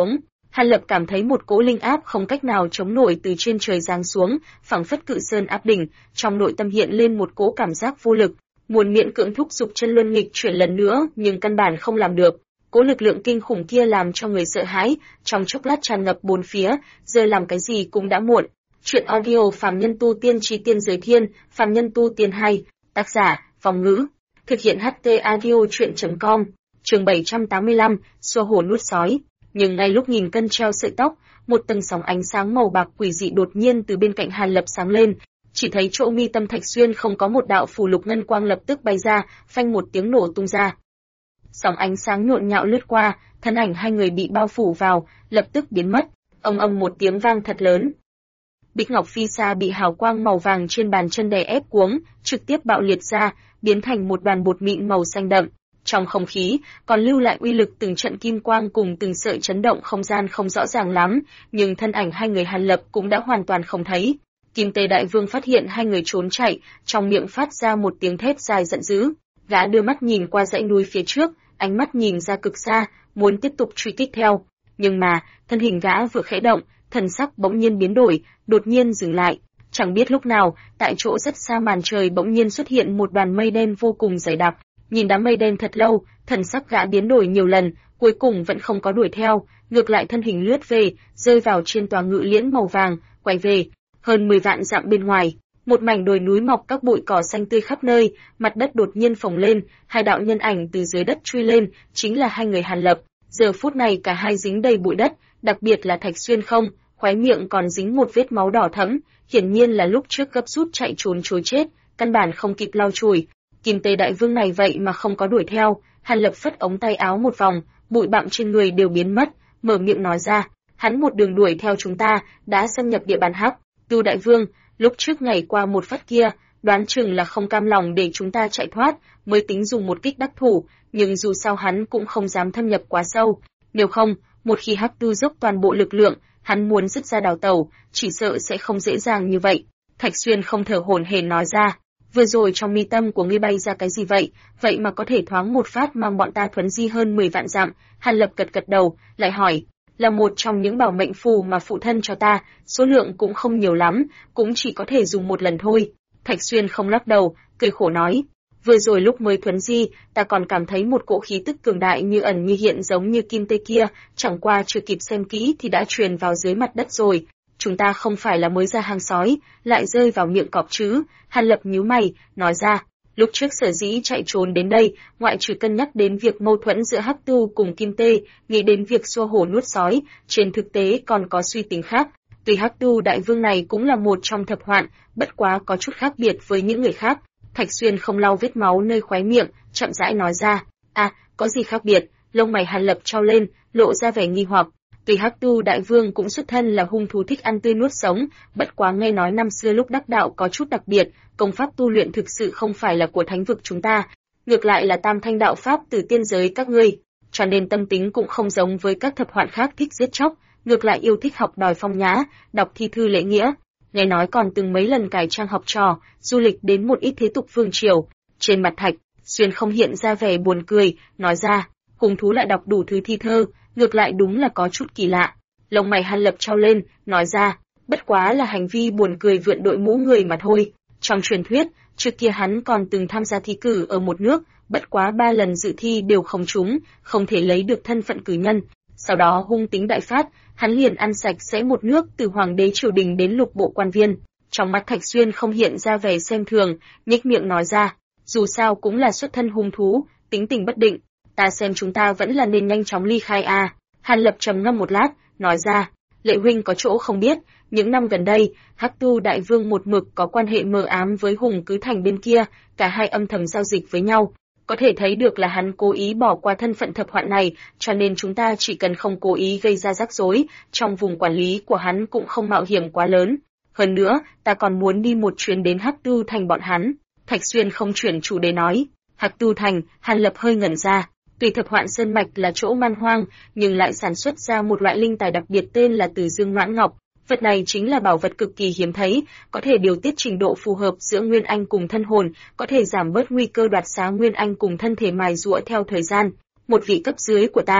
Hàn Lập cảm thấy một cỗ linh áp không cách nào chống nổi từ trên trời giáng xuống, phảng phất cự sơn áp đỉnh, trong nội tâm hiện lên một cỗ cảm giác vô lực, muốn miễn cưỡng thúc giục chân luân nghịch chuyển lần nữa, nhưng căn bản không làm được. Cỗ lực lượng kinh khủng kia làm cho người sợ hãi, trong chốc lát tràn ngập bốn phía, giờ làm cái gì cũng đã muộn. Chuyện audio Phàm Nhân Tu Tiên Chí Tiên Giới Thiên, Phàm Nhân Tu Tiên 2, tác giả, Vong Ngữ, thực hiện HT Audio Chuyện.com, chương 785, xua hổ nuốt sói. Nhưng ngay lúc nghìn cân treo sợi tóc, một tầng sóng ánh sáng màu bạc quỷ dị đột nhiên từ bên cạnh Hàn Lập sáng lên, chỉ thấy chỗ mi tâm Thạch Xuyên không có một đạo phù lục ngân quang lập tức bay ra, phanh một tiếng nổ tung ra. Sóng ánh sáng nhộn nhạo lướt qua, thân ảnh hai người bị bao phủ vào, lập tức biến mất. Ầm ầm một tiếng vang thật lớn. Bích ngọc phi sa bị hào quang màu vàng trên bàn chân đè ép cuống, trực tiếp bạo liệt ra, biến thành một đoàn bột mịn màu xanh đậm. Trong không khí, còn lưu lại uy lực từng trận kim quang cùng từng sợi chấn động không gian không rõ ràng lắm, nhưng thân ảnh hai người Hàn Lập cũng đã hoàn toàn không thấy. Kim Tê Đại Vương phát hiện hai người trốn chạy, trong miệng phát ra một tiếng thét dài giận dữ. Gã đưa mắt nhìn qua dãy núi phía trước, ánh mắt nhìn ra cực xa, muốn tiếp tục truy kích theo. Nhưng mà, thân hình gã vừa khẽ động, thần sắc bỗng nhiên biến đổi, đột nhiên dừng lại. Chẳng biết lúc nào, tại chỗ rất xa màn trời bỗng nhiên xuất hiện một đoàn mây đen vô cùng dày đặc. Nhìn đám mây đen thật lâu, thần sắc gã biến đổi nhiều lần, cuối cùng vẫn không có đuổi theo, ngược lại thân hình lướt về, rơi vào trên tòa ngự liễn màu vàng, quay về. Hơn 10 vạn dặm bên ngoài, một mảnh đồi núi mọc các bụi cỏ xanh tươi khắp nơi, mặt đất đột nhiên phồng lên, hai đạo nhân ảnh từ dưới đất chui lên, chính là hai người Hàn Lập. Giờ phút này cả hai dính đầy bụi đất, đặc biệt là Thạch Xuyên không, khóe miệng còn dính một vết máu đỏ thẫm, hiển nhiên là lúc trước gấp rút chạy trốn chối chết, căn bản không kịp lau chùi. Kim Tê Đại Vương này vậy mà không có đuổi theo, Hàn Lập phất ống tay áo một vòng, bụi bặm trên người đều biến mất, mở miệng nói ra, hắn một đường đuổi theo chúng ta, đã xâm nhập địa bàn Hắc Tu Đại Vương, lúc trước ngày qua một phát kia, đoán chừng là không cam lòng để chúng ta chạy thoát, mới tính dùng một kích đắc thủ, nhưng dù sao hắn cũng không dám thâm nhập quá sâu, nếu không, một khi Hắc Tu dốc toàn bộ lực lượng, hắn muốn dứt ra đào tẩu, chỉ sợ sẽ không dễ dàng như vậy. Thạch Xuyên không thở hổn hển nói ra, vừa rồi trong mi tâm của ngươi bay ra cái gì vậy, vậy mà có thể thoáng một phát mang bọn ta thuấn di hơn 10 vạn dặm. Hàn Lập gật gật đầu, lại hỏi, là một trong những bảo mệnh phù mà phụ thân cho ta, số lượng cũng không nhiều lắm, cũng chỉ có thể dùng một lần thôi. Thạch Xuyên không lắc đầu, cười khổ nói, vừa rồi lúc mới thuấn di, ta còn cảm thấy một cỗ khí tức cường đại như ẩn như hiện giống như kim tê kia, chẳng qua chưa kịp xem kỹ thì đã truyền vào dưới mặt đất rồi. Chúng ta không phải là mới ra hang sói, lại rơi vào miệng cọp chứ? Hàn Lập nhíu mày, nói ra, lúc trước sở dĩ chạy trốn đến đây, ngoại trừ cân nhắc đến việc mâu thuẫn giữa Hắc Tu cùng Kim Tê, nghĩ đến việc xua hổ nuốt sói, trên thực tế còn có suy tính khác. Tuy Hắc Tu Đại Vương này cũng là một trong thập hoạn, bất quá có chút khác biệt với những người khác. Thạch Xuyên không lau vết máu nơi khóe miệng, chậm rãi nói ra, có gì khác biệt? Lông mày Hàn Lập trao lên, lộ ra vẻ nghi hoặc. Tuy Hắc Tu Đại Vương cũng xuất thân là hung thú thích ăn tươi nuốt sống, bất quá nghe nói năm xưa lúc đắc đạo có chút đặc biệt, công pháp tu luyện thực sự không phải là của thánh vực chúng ta, ngược lại là tam thanh đạo pháp từ tiên giới các ngươi, cho nên tâm tính cũng không giống với các thập hoạn khác thích giết chóc, ngược lại yêu thích học đòi phong nhã, đọc thi thư lễ nghĩa, nghe nói còn từng mấy lần cải trang học trò, du lịch đến một ít thế tục vương triều. Trên mặt Thạch Xuyên không hiện ra vẻ buồn cười, nói ra, hung thú lại đọc đủ thứ thi thơ, ngược lại đúng là có chút kỳ lạ. Lông mày Hàn Lập trao lên, nói ra, bất quá là hành vi buồn cười vượn đội mũ người mà thôi. Trong truyền thuyết, trước kia hắn còn từng tham gia thi cử ở một nước, bất quá 3 lần dự thi đều không trúng, không thể lấy được thân phận cử nhân. Sau đó hung tính đại phát, hắn liền ăn sạch sẽ một nước từ hoàng đế triều đình đến lục bộ quan viên. Trong mắt Thạch Xuyên không hiện ra vẻ xem thường, nhếch miệng nói ra, dù sao cũng là xuất thân hung thú, tính tình bất định, ta xem chúng ta vẫn là nên nhanh chóng ly khai a. Hàn Lập trầm ngâm một lát, nói ra, Lệ huynh có chỗ không biết, những năm gần đây, Hắc Tu Đại Vương một mực có quan hệ mờ ám với Hùng Cứ Thành bên kia, cả hai âm thầm giao dịch với nhau. Có thể thấy được là hắn cố ý bỏ qua thân phận thập hoạn này, cho nên chúng ta chỉ cần không cố ý gây ra rắc rối, trong vùng quản lý của hắn cũng không mạo hiểm quá lớn. Hơn nữa, ta còn muốn đi một chuyến đến Hắc Tu Thành bọn hắn. Thạch Xuyên không chuyển chủ đề nói. Hắc Tu Thành, Hàn Lập hơi ngẩn ra. Tuy thập hoạn sơn mạch là chỗ man hoang, nhưng lại sản xuất ra một loại linh tài đặc biệt tên là Từ Dương Noãn Ngọc. Vật này chính là bảo vật cực kỳ hiếm thấy, có thể điều tiết trình độ phù hợp giữa nguyên anh cùng thân hồn, có thể giảm bớt nguy cơ đoạt xá nguyên anh cùng thân thể mài giũa theo thời gian. Một vị cấp dưới của ta,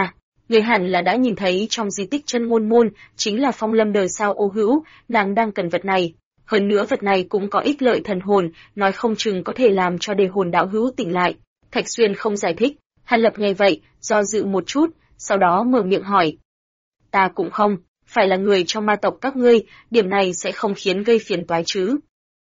Người hẳn là đã nhìn thấy trong di tích chân ngôn môn, chính là phong lâm đời sao Ô Hữu, nàng đang cần vật này. Hơn nữa vật này cũng có ích lợi thần hồn, nói không chừng có thể làm cho đề hồn đạo hữu tỉnh lại. Thạch Xuyên không giải thích, Hàn Lập nghe vậy, do dự một chút, sau đó mở miệng hỏi. Ta cũng không, phải là người trong ma tộc các ngươi, điểm này sẽ không khiến gây phiền toái chứ.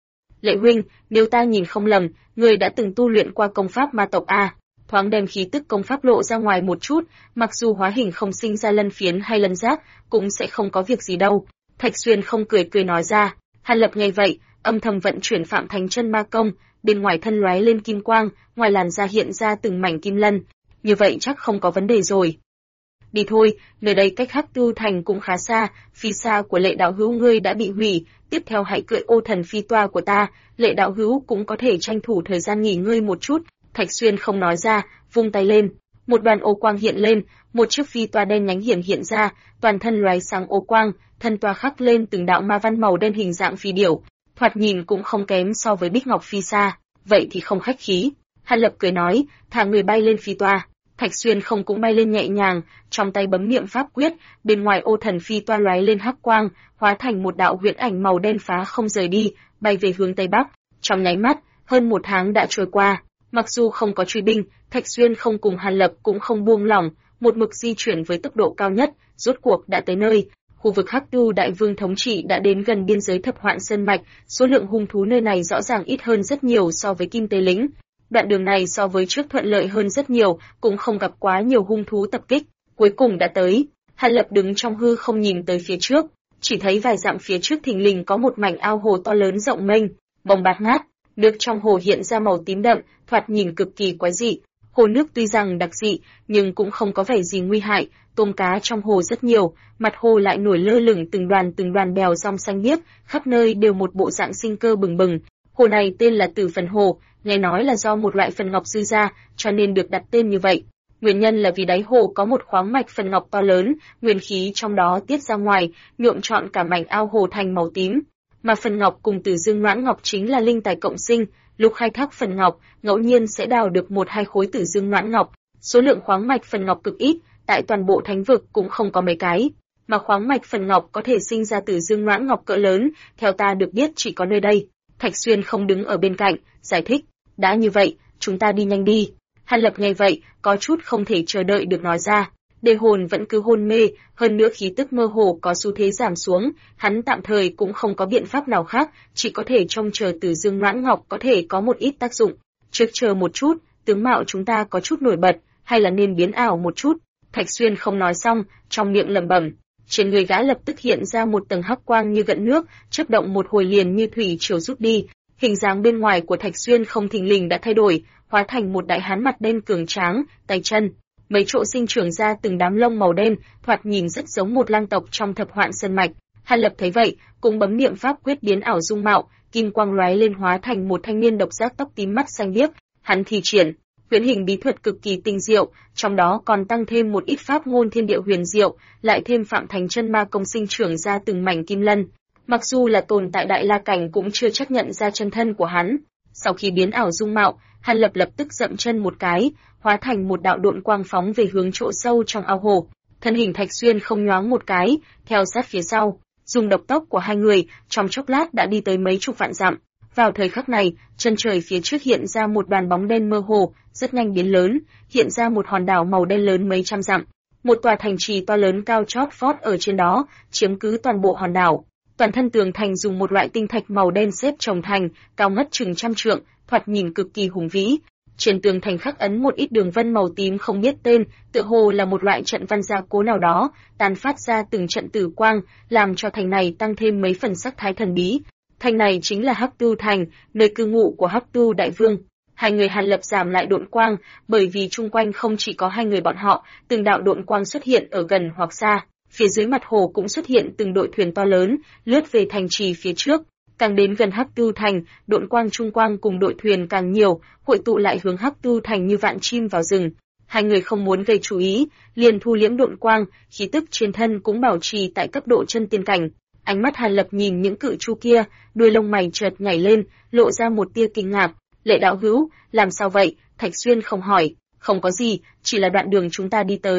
Lệ huynh, nếu ta nhìn không lầm, ngươi đã từng tu luyện qua công pháp ma tộc a? Thoáng đem khí tức công pháp lộ ra ngoài một chút, mặc dù hóa hình không sinh ra lân phiến hay lân giáp, cũng sẽ không có việc gì đâu. Thạch Xuyên không cười nói ra. Hàn Lập nghe vậy, âm thầm vận chuyển Phạm Thành Chân Ma Công, bên ngoài thân lóe lên kim quang, ngoài làn da hiện ra từng mảnh kim lân. Như vậy chắc không có vấn đề rồi. Đi thôi, nơi đây cách Hắc Tu Thành cũng khá xa, phi xa của Lệ đạo hữu ngươi đã bị hủy, tiếp theo hãy cưỡi ô thần phi toa của ta, Lệ đạo hữu cũng có thể tranh thủ thời gian nghỉ ngơi một chút. Thạch Xuyên không nói ra, vung tay lên, một đoàn ô quang hiện lên, một chiếc phi toa đen nhánh hiện ra, toàn thân lóe sáng ô quang, thân toa khắc lên từng đạo ma văn màu đen hình dạng phi điểu, thoạt nhìn cũng không kém so với Bích Ngọc phi xa, vậy thì không khách khí. Hàn Lập cười nói, thả người bay lên phi toa. Thạch Xuyên không cũng bay lên nhẹ nhàng, trong tay bấm niệm pháp quyết, bên ngoài ô thần phi toa lóe lên hắc quang, hóa thành một đạo huyễn ảnh màu đen phá không rời đi, bay về hướng tây bắc. Trong nháy mắt, hơn 1 tháng đã trôi qua, mặc dù không có truy binh, Thạch Xuyên không cùng Hàn Lập cũng không buông lỏng, một mực di chuyển với tốc độ cao nhất, rốt cuộc đã tới nơi. Khu vực Hắc Tu Đại Vương thống trị đã đến gần biên giới Thập Hoạn Sơn mạch, số lượng hung thú nơi này rõ ràng ít hơn rất nhiều so với Kim Tế Lĩnh. Đoạn đường này so với trước thuận lợi hơn rất nhiều, cũng không gặp quá nhiều hung thú tập kích. Cuối cùng đã tới. Hàn Lập đứng trong hư không nhìn tới phía trước, chỉ thấy vài dặm phía trước thình lình có một mảnh ao hồ to lớn rộng mênh, bồng bạt ngát, nước trong hồ hiện ra màu tím đậm, thoạt nhìn cực kỳ quái dị. Hồ nước tuy rằng đặc dị, nhưng cũng không có vẻ gì nguy hại, tôm cá trong hồ rất nhiều, mặt hồ lại nổi lơ lửng từng đoàn bèo rong xanh biếc, khắp nơi đều một bộ dạng sinh cơ bừng bừng. Hồ này tên là Tử Phần Hồ, nghe nói là do một loại phần ngọc dư ra, cho nên được đặt tên như vậy. Nguyên nhân là vì đáy hồ có một khoáng mạch phần ngọc to lớn, nguyên khí trong đó tiết ra ngoài, nhuộm trọn cả mảnh ao hồ thành màu tím. Mà phần ngọc cùng Tử Dương Noãn Ngọc chính là linh tài cộng sinh, lúc khai thác phần ngọc, ngẫu nhiên sẽ đào được 1-2 khối Tử Dương Noãn Ngọc. Số lượng khoáng mạch phần ngọc cực ít, tại toàn bộ thánh vực cũng không có mấy cái, mà khoáng mạch phần ngọc có thể sinh ra Tử Dương Noãn Ngọc cỡ lớn, theo ta được biết chỉ có nơi đây. Thạch Xuyên không đứng ở bên cạnh, giải thích, đã như vậy, chúng ta đi nhanh đi. Hàn Lập nghe vậy, có chút không thể chờ đợi được nói ra. Đề hồn vẫn cứ hôn mê, hơn nữa khí tức mơ hồ có xu thế giảm xuống, hắn tạm thời cũng không có biện pháp nào khác, chỉ có thể trông chờ Tử Dương Noãn Ngọc có thể có một ít tác dụng. Trước chờ một chút, tướng mạo chúng ta có chút nổi bật, hay là nên biến ảo một chút. Thạch Xuyên không nói xong, trong miệng lẩm bẩm. Trên người gã lập tức hiện ra một tầng hắc quang như gợn nước, chớp động một hồi liền như thủy triều rút đi. Hình dáng bên ngoài của Thạch Xuyên không thình lình đã thay đổi, hóa thành một đại hán mặt đen cường tráng, tay chân mấy chỗ sinh trưởng ra từng đám lông màu đen, thoạt nhìn rất giống một lang tộc trong Thập Hoạn Sơn mạch. Hàn Lập thấy vậy, cũng bấm niệm pháp quyết biến ảo dung mạo, kim quang lóe lên hóa thành một thanh niên độc giác tóc tím mắt xanh biếc. Hắn thi triển huyễn hình bí thuật cực kỳ tinh diệu, trong đó còn tăng thêm một ít pháp ngôn thiên địa huyền diệu, lại thêm Phạm Thành Chân Ma Công sinh trưởng ra từng mảnh kim lân. Mặc dù là tồn tại đại la cảnh cũng chưa chắc nhận ra chân thân của hắn. Sau khi biến ảo dung mạo, Hàn Lập lập tức dậm chân một cái, hóa thành một đạo độn quang phóng về hướng chỗ sâu trong ao hồ. Thân hình Thạch Xuyên không nhoáng một cái, theo sát phía sau, dùng độc tốc của hai người, trong chốc lát đã đi tới mấy chục vạn dặm. Vào thời khắc này, chân trời phía trước hiện ra một đoàn bóng đen mơ hồ, rất nhanh biến lớn, hiện ra một hòn đảo màu đen lớn mấy trăm dặm. Một tòa thành trì to lớn cao chót vót ở trên đó, chiếm cứ toàn bộ hòn đảo. Toàn thân tường thành dùng một loại tinh thạch màu đen xếp chồng thành, cao ngất chừng trăm trượng, thoạt nhìn cực kỳ hùng vĩ. Trên tường thành khắc ấn một ít đường vân màu tím không biết tên, tựa hồ là một loại trận văn gia cố nào đó, tàn phát ra từng trận tử quang, làm cho thành này tăng thêm mấy phần sắc thái thần bí. Thành này chính là Hắc Tu Thành, nơi cư ngụ của Hắc Tu Đại Vương. Hai người Hàn Lập giảm lại độn quang, bởi vì chung quanh không chỉ có hai người bọn họ, từng đạo độn quang xuất hiện ở gần hoặc xa. Phía dưới mặt hồ cũng xuất hiện từng đội thuyền to lớn, lướt về thành trì phía trước. Càng đến gần Hắc Tu Thành, độn quang trung quang cùng đội thuyền càng nhiều, hội tụ lại hướng Hắc Tu Thành như vạn chim vào rừng. Hai người không muốn gây chú ý, liền thu liễm độn quang, khí tức trên thân cũng bảo trì tại cấp độ chân tiên cảnh. Ánh mắt Hàn Lập nhìn những cự chu kia, đuôi lông mày chợt nhảy lên, lộ ra một tia kinh ngạc. Lệ đạo hữu, làm sao vậy? Thạch Xuyên không hỏi. Không có gì, chỉ là đoạn đường chúng ta đi tới,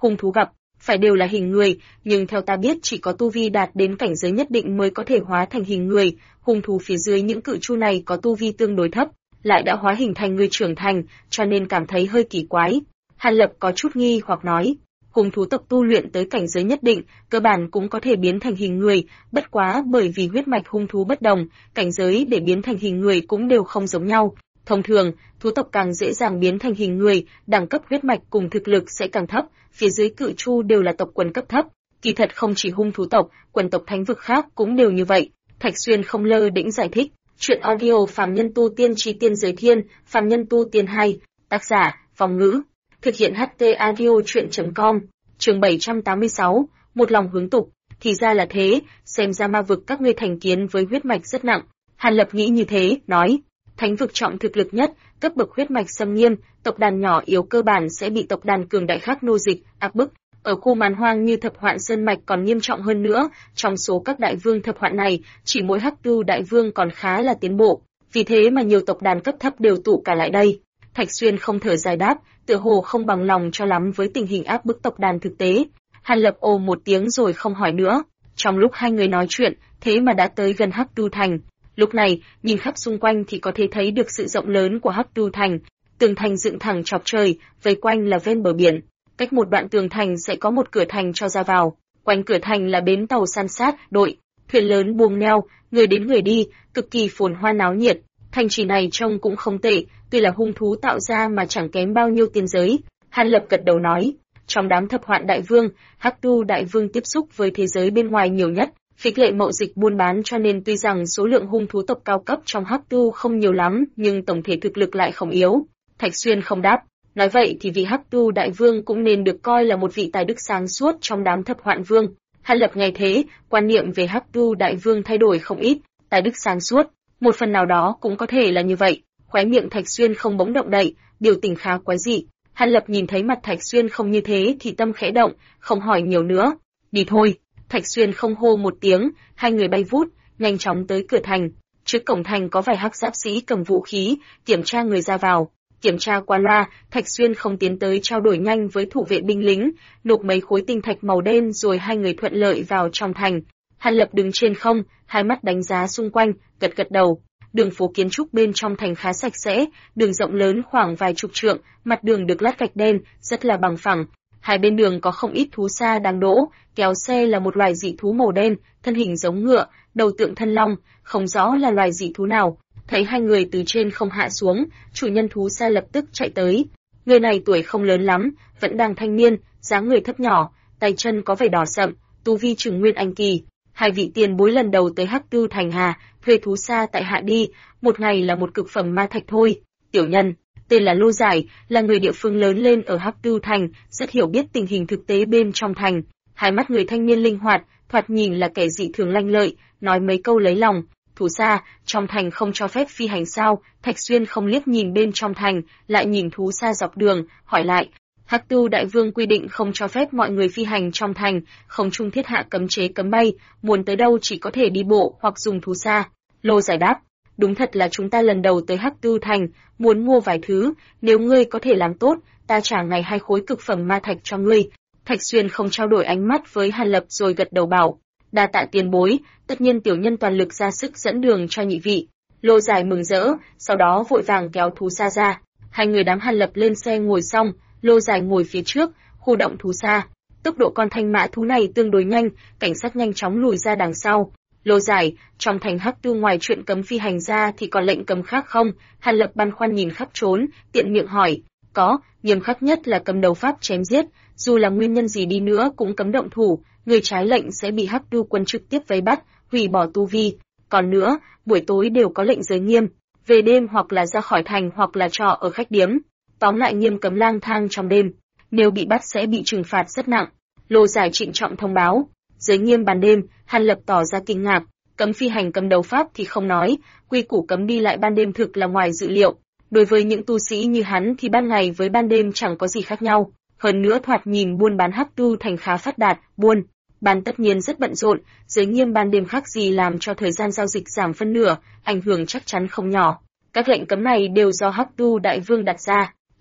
hung thú gặp phải đều là hình người, nhưng theo ta biết chỉ có tu vi đạt đến cảnh giới nhất định mới có thể hóa thành hình người, hung thú phía dưới những cự chu này có tu vi tương đối thấp, lại đã hóa hình thành người trưởng thành, cho nên cảm thấy hơi kỳ quái. Hàn Lập có chút nghi hoặc nói, hung thú tộc tu luyện tới cảnh giới nhất định, cơ bản cũng có thể biến thành hình người, bất quá bởi vì huyết mạch hung thú bất đồng, cảnh giới để biến thành hình người cũng đều không giống nhau. Thông thường, thú tộc càng dễ dàng biến thành hình người, đẳng cấp huyết mạch cùng thực lực sẽ càng thấp, phía dưới cự chu đều là tộc quần cấp thấp. Kỳ thật không chỉ hung thú tộc, quần tộc thánh vực khác cũng đều như vậy. Thạch Xuyên không lơ đễnh giải thích. Chuyện audio Phàm Nhân Tu Tiên Chí Tiên Giới Thiên, Phàm Nhân Tu Tiên 2, tác giả, Phong Ngữ. Thực hiện HT Audio Chuyện.com, chương 786, một lòng hướng tục. Thì ra là thế, xem ra ma vực các ngươi thành kiến với huyết mạch rất nặng. Hàn Lập nghĩ như thế, nói. Thánh vực trọng thực lực nhất, cấp bậc huyết mạch xâm nghiêm, tộc đàn nhỏ yếu cơ bản sẽ bị tộc đàn cường đại khác nô dịch, áp bức. Ở khu man hoang như Thập Hoạn Sơn mạch còn nghiêm trọng hơn nữa, trong số các đại vương thập hoạn này, chỉ mỗi Hắc Tu đại vương còn khá là tiến bộ, vì thế mà nhiều tộc đàn cấp thấp đều tụ cả lại đây. Thạch Xuyên không thở dài đáp, tựa hồ không bằng lòng cho lắm với tình hình áp bức tộc đàn thực tế. Hàn Lập ồ một tiếng rồi không hỏi nữa. Trong lúc hai người nói chuyện, thế mà đã tới gần Hắc Tu thành. Lúc này, nhìn khắp xung quanh thì có thể thấy được sự rộng lớn của Hắc Tu thành. Tường thành dựng thẳng chọc trời, vây quanh là ven bờ biển. Cách một đoạn tường thành sẽ có một cửa thành cho ra vào. Quanh cửa thành là bến tàu san sát, đội, thuyền lớn buông neo, người đến người đi, cực kỳ phồn hoa náo nhiệt. Thành trì này trông cũng không tệ, tuy là hung thú tạo ra mà chẳng kém bao nhiêu tiên giới. Hàn Lập gật đầu nói, trong đám thập hoạn đại vương, Hắc Tu đại vương tiếp xúc với thế giới bên ngoài nhiều nhất, khích lệ mậu dịch buôn bán, cho nên tuy rằng số lượng hung thú tộc cao cấp trong Hắc Tu không nhiều lắm, nhưng tổng thể thực lực lại không yếu. Thạch Xuyên không đáp. Nói vậy thì vị Hắc Tu đại vương cũng nên được coi là một vị tài đức sáng suốt trong đám thập hoạn vương. Hàn Lập nghe thế, quan niệm về Hắc Tu đại vương thay đổi không ít, tài đức sáng suốt, một phần nào đó cũng có thể là như vậy. Khóe miệng Thạch Xuyên không bỗng động đậy, biểu tình khá quái dị. Hàn Lập nhìn thấy mặt Thạch Xuyên không như thế thì tâm khẽ động, không hỏi nhiều nữa. Đi thôi. Thạch Xuyên không hô một tiếng, hai người bay vút, nhanh chóng tới cửa thành. Trước cổng thành có vài hắc giáp sĩ cầm vũ khí, kiểm tra người ra vào. Kiểm tra qua loa, Thạch Xuyên không tiến tới trao đổi nhanh với thủ vệ binh lính, nộp mấy khối tinh thạch màu đen rồi hai người thuận lợi vào trong thành. Hàn Lập đứng trên không, hai mắt đánh giá xung quanh, gật gật đầu. Đường phố kiến trúc bên trong thành khá sạch sẽ, đường rộng lớn khoảng vài chục trượng, mặt đường được lát gạch đen, rất là bằng phẳng. Hai bên đường có không ít thú xa đang đỗ, kéo xe là một loài dị thú màu đen, thân hình giống ngựa, đầu tượng thân long, không rõ là loài dị thú nào. Thấy hai người từ trên không hạ xuống, chủ nhân thú xa lập tức chạy tới. Người này tuổi không lớn lắm, vẫn đang thanh niên, dáng người thấp nhỏ, tay chân có vẻ đỏ sậm, tu vi chừng nguyên anh kỳ. Hai vị tiền bối lần đầu tới Hắc Tu thành hà, thuê thú xa tại hạ đi, một ngày là một cực phẩm ma thạch thôi. Tiểu nhân, tên là Lô Giải, là người địa phương lớn lên ở Hắc Tu thành, rất hiểu biết tình hình thực tế bên trong thành. Hai mắt người thanh niên linh hoạt, thoạt nhìn là kẻ dị thường lanh lợi, nói mấy câu lấy lòng. Thú xa, trong thành không cho phép phi hành sao? Thạch Xuyên không liếc nhìn bên trong thành, lại nhìn thú xa dọc đường, hỏi lại. Hắc Tu đại vương quy định không cho phép mọi người phi hành trong thành, không trung thiết hạ cấm chế cấm bay, muốn tới đâu chỉ có thể đi bộ hoặc dùng thú xa. Lô Giải đáp, đúng thật là chúng ta lần đầu tới Hắc Tu thành, muốn mua vài thứ, nếu ngươi có thể làm tốt, ta trả ngày 2 khối cực phẩm ma thạch cho ngươi. Thạch Xuyên không trao đổi ánh mắt với Hàn Lập rồi gật đầu bảo, đa tạ tiền bối, tất nhiên tiểu nhân toàn lực ra sức dẫn đường cho nhị vị. Lô Giải mừng rỡ, sau đó vội vàng kéo thú xa ra. Hai người đám Hàn Lập lên xe ngồi xong, Lô Giải ngồi phía trước, khu động thú xa. Tốc độ con thanh mã thú này tương đối nhanh, cảnh sát nhanh chóng lùi ra đằng sau. Lô Giải, trong thành Hắc Tu ngoài chuyện cấm phi hành ra thì còn lệnh cấm khác không? Hàn Lập băn khoăn nhìn khắp trốn, tiện miệng hỏi. Có, nghiêm khắc nhất là cấm đấu pháp chém giết, dù là nguyên nhân gì đi nữa cũng cấm động thủ, người trái lệnh sẽ bị Hắc Tu quân trực tiếp vây bắt, hủy bỏ tu vi. Còn nữa, buổi tối đều có lệnh giới nghiêm, về đêm hoặc là ra khỏi thành hoặc là trọ ở khách điếm. Tóm lại nghiêm cấm lang thang trong đêm, nếu bị bắt sẽ bị trừng phạt rất nặng. Lô Giải trịnh trọng thông báo. Giới nghiêm ban đêm, Hàn Lập tỏ ra kinh ngạc, cấm phi hành cấm đấu pháp thì không nói, quy củ cấm đi lại ban đêm thực là ngoài dự liệu. Đối với những tu sĩ như hắn thì ban ngày với ban đêm chẳng có gì khác nhau. Hơn nữa thoạt nhìn buôn bán Hắc Tu thành khá phát đạt, buôn bán tất nhiên rất bận rộn, giới nghiêm ban đêm khác gì làm cho thời gian giao dịch giảm phân nửa, ảnh hưởng chắc chắn không nhỏ. Các lệnh cấm này đều do Hắc Tu đại vương đặt ra.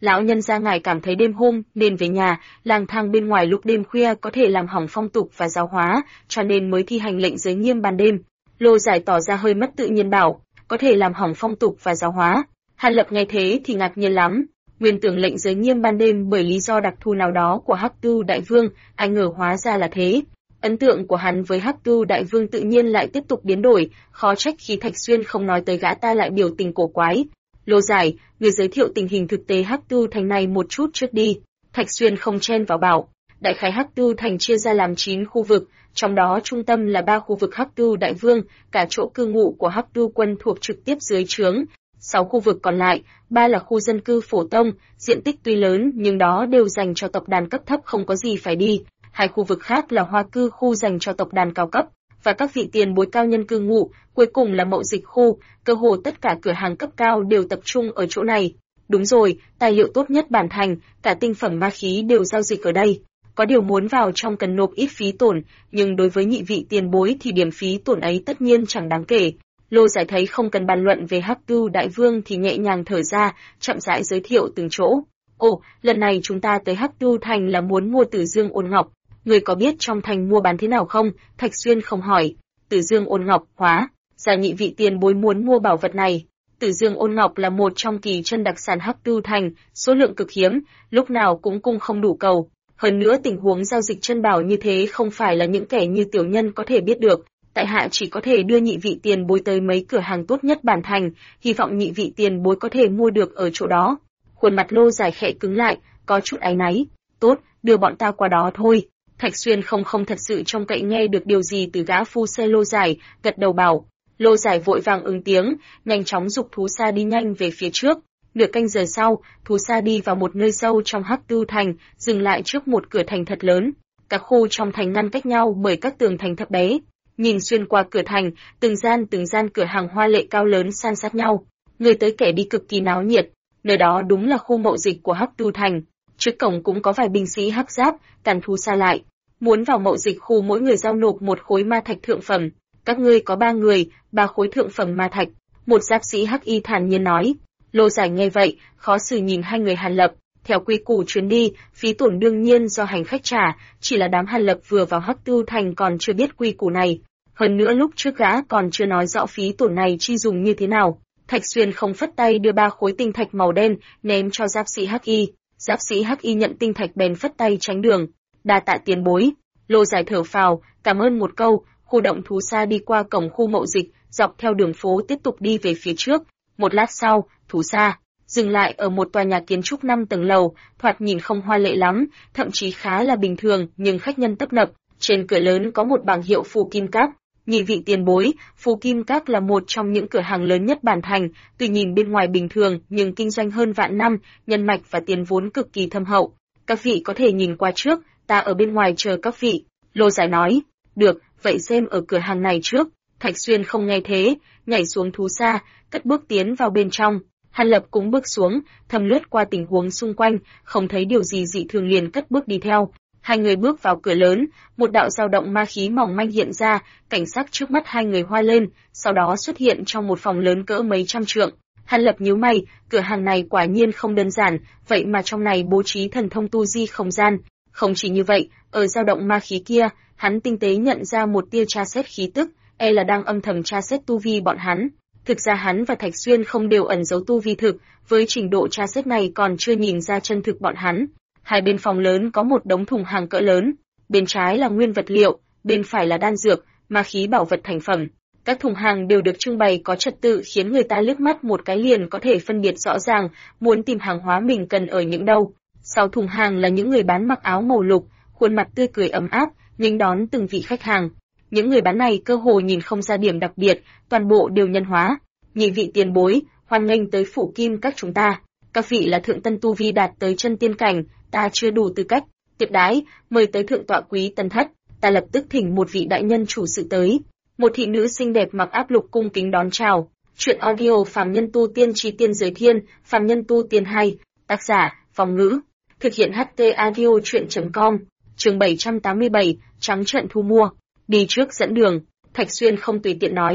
Lão nhân gia ngài cảm thấy đêm hôm nên về nhà, lang thang bên ngoài lúc đêm khuya có thể làm hỏng phong tục và giáo hóa, cho nên mới thi hành lệnh giới nghiêm ban đêm. Lô Giải tỏ ra hơi mất tự nhiên bảo, có thể làm hỏng phong tục và giáo hóa. Hàn Lập nghe thế thì ngạc nhiên lắm, nguyên tưởng lệnh giới nghiêm ban đêm bởi lý do đặc thù nào đó của Hắc Tu Đại Vương, ai ngờ hóa ra là thế. Ấn tượng của hắn với Hắc Tu Đại Vương tự nhiên lại tiếp tục biến đổi, khó trách khi Thạch Xuyên không nói tới gã ta lại biểu tình cổ quái. Lô Giải, người giới thiệu tình hình thực tế Hắc Tu Thành này một chút trước đi. Thạch Xuyên không chen vào bảo, đại khái Hắc Tu Thành chia ra làm 9 khu vực, trong đó trung tâm là 3 khu vực Hắc Tu Đại Vương, cả chỗ cư ngụ của Hắc Tu quân thuộc trực tiếp dưới trướng. 6 khu vực còn lại, 3 là khu dân cư phổ thông, diện tích tuy lớn nhưng đó đều dành cho tộc đàn cấp thấp không có gì phải đi. 2 khu vực khác là hoa cư khu dành cho tộc đàn cao cấp và các vị tiền bối cao nhân cư ngụ, cuối cùng là mậu dịch khu, cơ hồ tất cả cửa hàng cấp cao đều tập trung ở chỗ này. Đúng rồi, tài liệu tốt nhất bản thành, cả tinh phẩm ma khí đều giao dịch ở đây. Có điều muốn vào trong cần nộp ít phí tổn, nhưng đối với nhị vị tiền bối thì điểm phí tổn ấy tất nhiên chẳng đáng kể. Lô Giải thấy không cần bàn luận về Hắc Tu Đại Vương thì nhẹ nhàng thở ra, chậm rãi giới thiệu từng chỗ. Ồ, lần này chúng ta tới Hắc Tu Thành là muốn mua Tử Dương Ôn Ngọc. Người có biết trong thành mua bán thế nào không? Thạch Xuyên không hỏi. Tử Dương Ôn Ngọc, hóa ra nhị vị tiền bối muốn mua bảo vật này. Tử Dương Ôn Ngọc là một trong kỳ chân đặc sản Hắc Tu Thành, số lượng cực hiếm, lúc nào cũng cung không đủ cầu. Hơn nữa tình huống giao dịch chân bảo như thế không phải là những kẻ như tiểu nhân có thể biết được. Tại hạ chỉ có thể đưa nhị vị tiền bối tới mấy cửa hàng tốt nhất bản thành, hy vọng nhị vị tiền bối có thể mua được ở chỗ đó. Khuôn mặt Lô Giải khẽ cứng lại, có chút áy náy. Tốt, đưa bọn ta qua đó thôi. Thạch Xuyên không thật sự trông cậy nghe được điều gì từ gã phu xe Lô Giải, gật đầu bảo. Lô Giải vội vàng ứng tiếng, nhanh chóng giục thú xa đi nhanh về phía trước. Nửa canh giờ sau, thú xa đi vào một nơi sâu trong Hắc Tu Thành, dừng lại trước một cửa thành thật lớn. Các khu trong thành ngăn cách nhau bởi các tường thành thấp bé. Nhìn xuyên qua cửa thành, từng gian cửa hàng hoa lệ cao lớn san sát nhau. Người tới kẻ đi cực kỳ náo nhiệt. Nơi đó đúng là khu mậu dịch của Hắc Tu Thành. Trước cổng cũng có vài binh sĩ hắc giáp, cản thú xa lại. Muốn vào mậu dịch khu mỗi người giao nộp một khối ma thạch thượng phẩm. Các ngươi có 3 người, 3 khối thượng phẩm ma thạch. Một giáp sĩ hắc y thản nhiên nói. Lô Giải nghe vậy, khó xử nhìn hai người Hàn Lập. Theo quy củ chuyến đi, phí tổn đương nhiên do hành khách trả, chỉ là đám Hàn Lập vừa vào Hắc Tu Thành còn chưa biết quy củ này. Hơn nữa lúc trước gã còn chưa nói rõ phí tổn này chi dùng như thế nào. Thạch Xuyên không phất tay đưa 3 khối tinh thạch màu đen, ném cho giáp sĩ hắc y. Giáp sĩ hắc y nhận tinh thạch bèn phất tay tránh đường. Đa tạ tiền bối. Lô Giải thở phào, cảm ơn một câu, khu động thú xa đi qua cổng khu mậu dịch, dọc theo đường phố tiếp tục đi về phía trước. Một lát sau, thú xa dừng lại ở một tòa nhà kiến trúc 5 tầng lầu, thoạt nhìn không hoa lệ lắm, thậm chí khá là bình thường, nhưng khách nhân tấp nập. Trên cửa lớn có một bảng hiệu Phù Kim Các. Nhị vị tiền bối, Phù Kim Các là một trong những cửa hàng lớn nhất bản thành, tuy nhìn bên ngoài bình thường nhưng kinh doanh hơn vạn năm, nhân mạch và tiền vốn cực kỳ thâm hậu. Các vị có thể nhìn qua trước, ta ở bên ngoài chờ các vị. Lô Giải nói. Được, vậy xem ở cửa hàng này trước. Thạch Xuyên không nghe thế, nhảy xuống thú xa, cất bước tiến vào bên trong. Hàn Lập cũng bước xuống, thầm lướt qua tình huống xung quanh, không thấy điều gì dị thường liền cất bước đi theo. Hai người bước vào cửa lớn, một đạo dao động ma khí mỏng manh hiện ra, cảnh sắc trước mắt hai người hoa lên, sau đó xuất hiện trong một phòng lớn cỡ mấy trăm trượng. Hàn Lập nhíu mày, cửa hàng này quả nhiên không đơn giản, vậy mà trong này bố trí thần thông tu di không gian. Không chỉ như vậy, ở dao động ma khí kia, hắn tinh tế nhận ra một tia tra xét khí tức, e là đang âm thầm tra xét tu vi bọn hắn. Thực ra hắn và Thạch Xuyên không đều ẩn giấu tu vi thực, với trình độ tra xét này còn chưa nhìn ra chân thực bọn hắn. Hai bên phòng lớn có một đống thùng hàng cỡ lớn, bên trái là nguyên vật liệu, bên phải là đan dược, ma khí bảo vật thành phẩm. Các thùng hàng đều được trưng bày có trật tự khiến người ta liếc mắt một cái liền có thể phân biệt rõ ràng, muốn tìm hàng hóa mình cần ở những đâu. Sau thùng hàng là những người bán mặc áo màu lục, khuôn mặt tươi cười ấm áp, nghênh đón từng vị khách hàng. Những người bán này cơ hồ nhìn không ra điểm đặc biệt, toàn bộ đều nhân hóa. Nhị vị tiền bối, hoan nghênh tới Phủ Kim Các chúng ta. Các vị là thượng tân tu vi đạt tới chân tiên cảnh, ta chưa đủ tư cách. Tiếp đái, mời tới thượng tọa quý tân thất. Ta lập tức thỉnh một vị đại nhân chủ sự tới. Một thị nữ xinh đẹp mặc áp lục cung kính đón chào. Chuyện audio Phàm Nhân Tu Tiên Chí Tiên Giới Thiên, Phàm Nhân Tu Tiên 2, tác giả, Phong Ngữ. Thực hiện HT Audio Chuyện.com. Chương 787, trắng trợn thu mua. Đi trước dẫn đường. Thạch Xuyên không tùy tiện nói.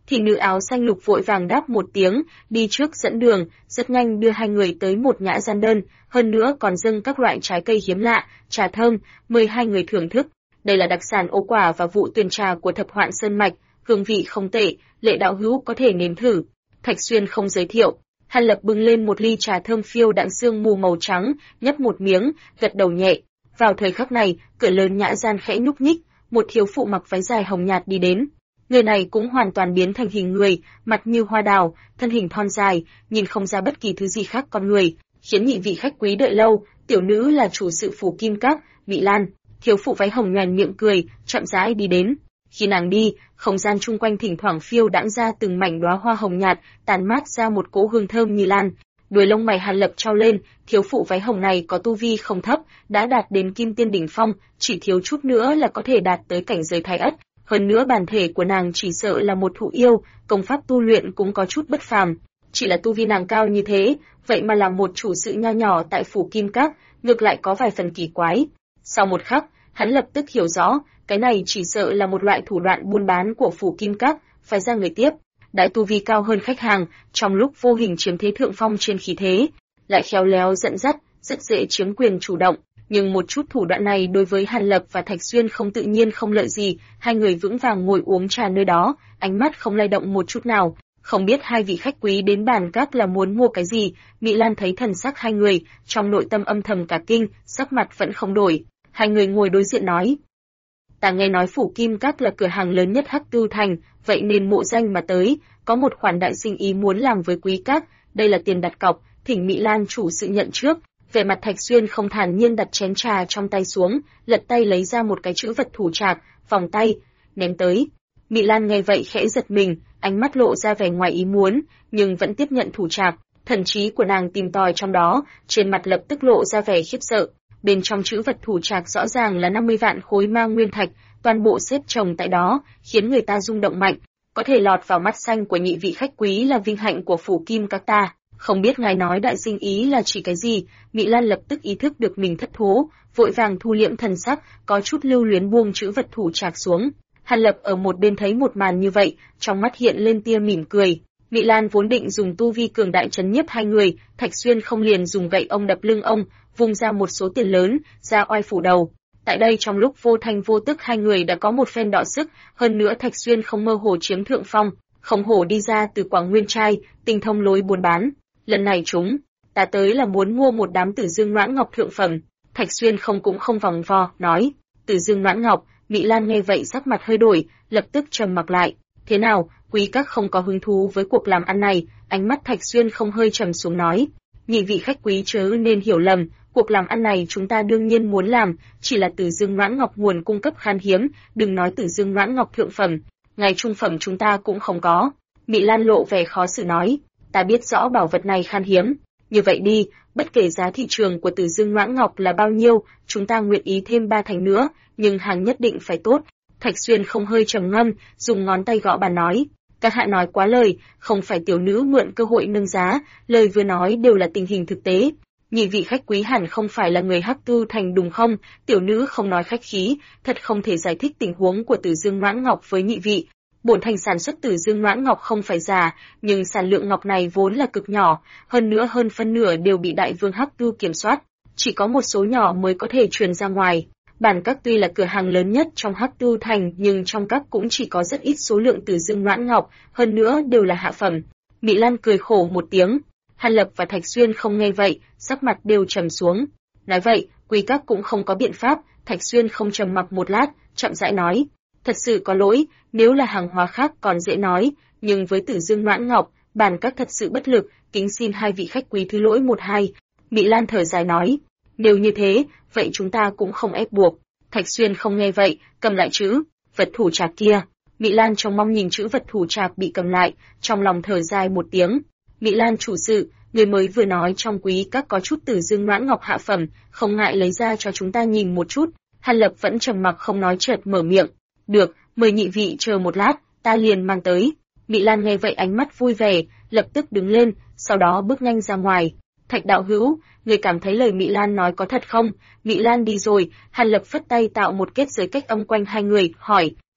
Thì nữ áo xanh lục vội vàng đáp một tiếng, đi trước dẫn đường, rất nhanh đưa hai người tới một nhã gian đơn, hơn nữa còn dâng các loại trái cây hiếm lạ, trà thơm, mời hai người thưởng thức. Đây là đặc sản ô quả và vụ tuyền trà của Thập Hoạn Sơn mạch, hương vị không tệ, Lệ đạo hữu có thể nếm thử. Thạch Xuyên không giới thiệu. Hàn Lập bưng lên một ly trà thơm phiêu đãng sương mù màu trắng, nhấp một miếng, gật đầu nhẹ. Vào thời khắc này, cửa lớn nhã gian khẽ nhúc nhích, một thiếu phụ mặc váy dài hồng nhạt đi đến. Người này cũng hoàn toàn biến thành hình người, mặt như hoa đào, thân hình thon dài, nhìn không ra bất kỳ thứ gì khác con người, khiến nhị vị khách quý đợi lâu. Tiểu nữ là chủ sự phủ Kim Các, Mị Lan. Thiếu phụ váy hồng nhoẻn miệng cười, chậm rãi đi đến. Khi nàng đi, không gian chung quanh thỉnh thoảng phiêu đãng ra từng mảnh đóa hoa hồng nhạt, tàn mát ra một cỗ hương thơm như lan. Đuôi lông mày Hàn Lập trao lên, thiếu phụ váy hồng này có tu vi không thấp, đã đạt đến Kim Tiên đỉnh phong, chỉ thiếu chút nữa là có thể đạt tới cảnh giới Thái Ất. Hơn nữa bản thể của nàng chỉ sợ là một thụ yêu, công pháp tu luyện cũng có chút bất phàm. Chỉ là tu vi nàng cao như thế, vậy mà làm một chủ sự nho nhỏ tại phủ Kim Các, ngược lại có vài phần kỳ quái. Sau một khắc, hắn lập tức hiểu rõ, cái này chỉ sợ là một loại thủ đoạn buôn bán của phủ Kim Các, phải ra người tiếp. Đại tu vi cao hơn khách hàng, trong lúc vô hình chiếm thế thượng phong trên khí thế, lại khéo léo dẫn dắt, rất dễ chiếm quyền chủ động. Nhưng một chút thủ đoạn này đối với Hàn Lập và Thạch Xuyên không tự nhiên không lợi gì, hai người vững vàng ngồi uống trà nơi đó, ánh mắt không lay động một chút nào. Không biết hai vị khách quý đến bàn các là muốn mua cái gì, Mị Lan thấy thần sắc hai người, trong nội tâm âm thầm cả kinh, sắc mặt vẫn không đổi. Hai người ngồi đối diện nói. Ta nghe nói phủ Kim Các là cửa hàng lớn nhất Hắc Tư Thành, vậy nên mộ danh mà tới, có một khoản đại sinh ý muốn làm với quý các, đây là tiền đặt cọc, thỉnh Mị Lan chủ sự nhận trước. Vẻ mặt Thạch Xuyên không thản nhiên đặt chén trà trong tay xuống, lật tay lấy ra một cái chữ vật thủ trạc, vòng tay, ném tới. Mị Lan nghe vậy khẽ giật mình, ánh mắt lộ ra vẻ ngoài ý muốn, nhưng vẫn tiếp nhận thủ trạc. Thần trí của nàng tìm tòi trong đó, trên mặt lập tức lộ ra vẻ khiếp sợ. Bên trong chữ vật thủ trạc rõ ràng là 50 vạn khối ma nguyên thạch, toàn bộ xếp chồng tại đó, khiến người ta rung động mạnh. Có thể lọt vào mắt xanh của nhị vị khách quý là vinh hạnh của phủ Kim Các ta. Không biết ngài nói đại sinh ý là chỉ cái gì? Mị Lan lập tức ý thức được mình thất thố, vội vàng thu liễm thần sắc, có chút lưu luyến buông chữ vật thủ trạc xuống. Hàn Lập ở một bên thấy một màn như vậy, trong mắt hiện lên tia mỉm cười. Mị Lan vốn định dùng tu vi cường đại trấn nhiếp hai người, Thạch Xuyên không liền dùng gậy ông đập lưng ông, vung ra một số tiền lớn, ra oai phủ đầu. Tại đây trong lúc vô thanh vô tức hai người đã có một phen đọ sức, hơn nữa Thạch Xuyên không mơ hồ chiếm thượng phong, không hổ đi ra từ Quảng Nguyên trai, tinh thông lối buôn bán. Lần này ta tới là muốn mua một đám Tử Dương Noãn Ngọc thượng phẩm. Thạch Xuyên không cũng không vòng vo, nói, Tử Dương Noãn Ngọc. Mị Lan nghe vậy sắc mặt hơi đổi, lập tức trầm mặc lại. Thế nào, quý các không có hứng thú với cuộc làm ăn này? Ánh mắt Thạch Xuyên không hơi trầm xuống nói, nhị vị khách quý chớ nên hiểu lầm, cuộc làm ăn này chúng ta đương nhiên muốn làm, chỉ là Tử Dương Noãn Ngọc nguồn cung cấp khan hiếm, đừng nói Tử Dương Noãn Ngọc thượng phẩm, ngay trung phẩm chúng ta cũng không có. Mị Lan lộ vẻ khó xử nói, ta biết rõ bảo vật này khan hiếm, như vậy đi, bất kể giá thị trường của Tử Dương Noãn Ngọc là bao nhiêu, chúng ta nguyện ý thêm 3 thành nữa, nhưng hàng nhất định phải tốt. Thạch Xuyên không hơi trầm ngâm, dùng ngón tay gõ bàn nói, các hạ nói quá lời, không phải tiểu nữ mượn cơ hội nâng giá, lời vừa nói đều là tình hình thực tế. Nhị vị khách quý hẳn không phải là người Hắc Tư Thành đúng không? Tiểu nữ không nói khách khí, thật không thể giải thích tình huống của Tử Dương Noãn Ngọc với nhị vị. Bổn thành sản xuất Tử Dương Noãn Ngọc không phải giả, nhưng sản lượng ngọc này vốn là cực nhỏ, hơn nữa hơn phân nửa đều bị Đại Vương Hắc Tư kiểm soát, chỉ có một số nhỏ mới có thể truyền ra ngoài. Bản các tuy là cửa hàng lớn nhất trong Hắc Tư Thành, nhưng trong các cũng chỉ có rất ít số lượng Tử Dương Noãn Ngọc, hơn nữa đều là hạ phẩm. Mị Lan cười khổ một tiếng. Hàn Lập và Thạch Xuyên không nghe vậy, sắc mặt đều trầm xuống. Nói vậy, quý các cũng không có biện pháp. Thạch Xuyên không trầm mặc một lát, chậm rãi nói, thật sự có lỗi, nếu là hàng hóa khác còn dễ nói, nhưng với Tử Dương Noãn Ngọc, bản các thật sự bất lực, kính xin hai vị khách quý thứ lỗi một hai. Mị Lan thở dài nói, nếu như thế, vậy chúng ta cũng không ép buộc. Thạch Xuyên không nghe vậy, cầm lại chữ vật thủ trạc kia. Mị Lan trông mong nhìn chữ vật thủ trạc bị cầm lại, trong lòng thở dài một tiếng. Mị Lan chủ sự, người mới vừa nói trong quý các có chút Tử Dương Noãn Ngọc hạ phẩm, không ngại lấy ra cho chúng ta nhìn một chút. Hàn Lập vẫn trầm mặc không nói, chợt mở miệng, được, mời nhị vị chờ một lát, ta liền mang tới. Mị Lan nghe vậy ánh mắt vui vẻ, lập tức đứng lên, sau đó bước nhanh ra ngoài. Thạch đạo hữu, người cảm thấy lời Mị Lan nói có thật không? Mị Lan đi rồi, Hàn Lập phất tay tạo một kết giới cách âm quanh hai người, hỏi,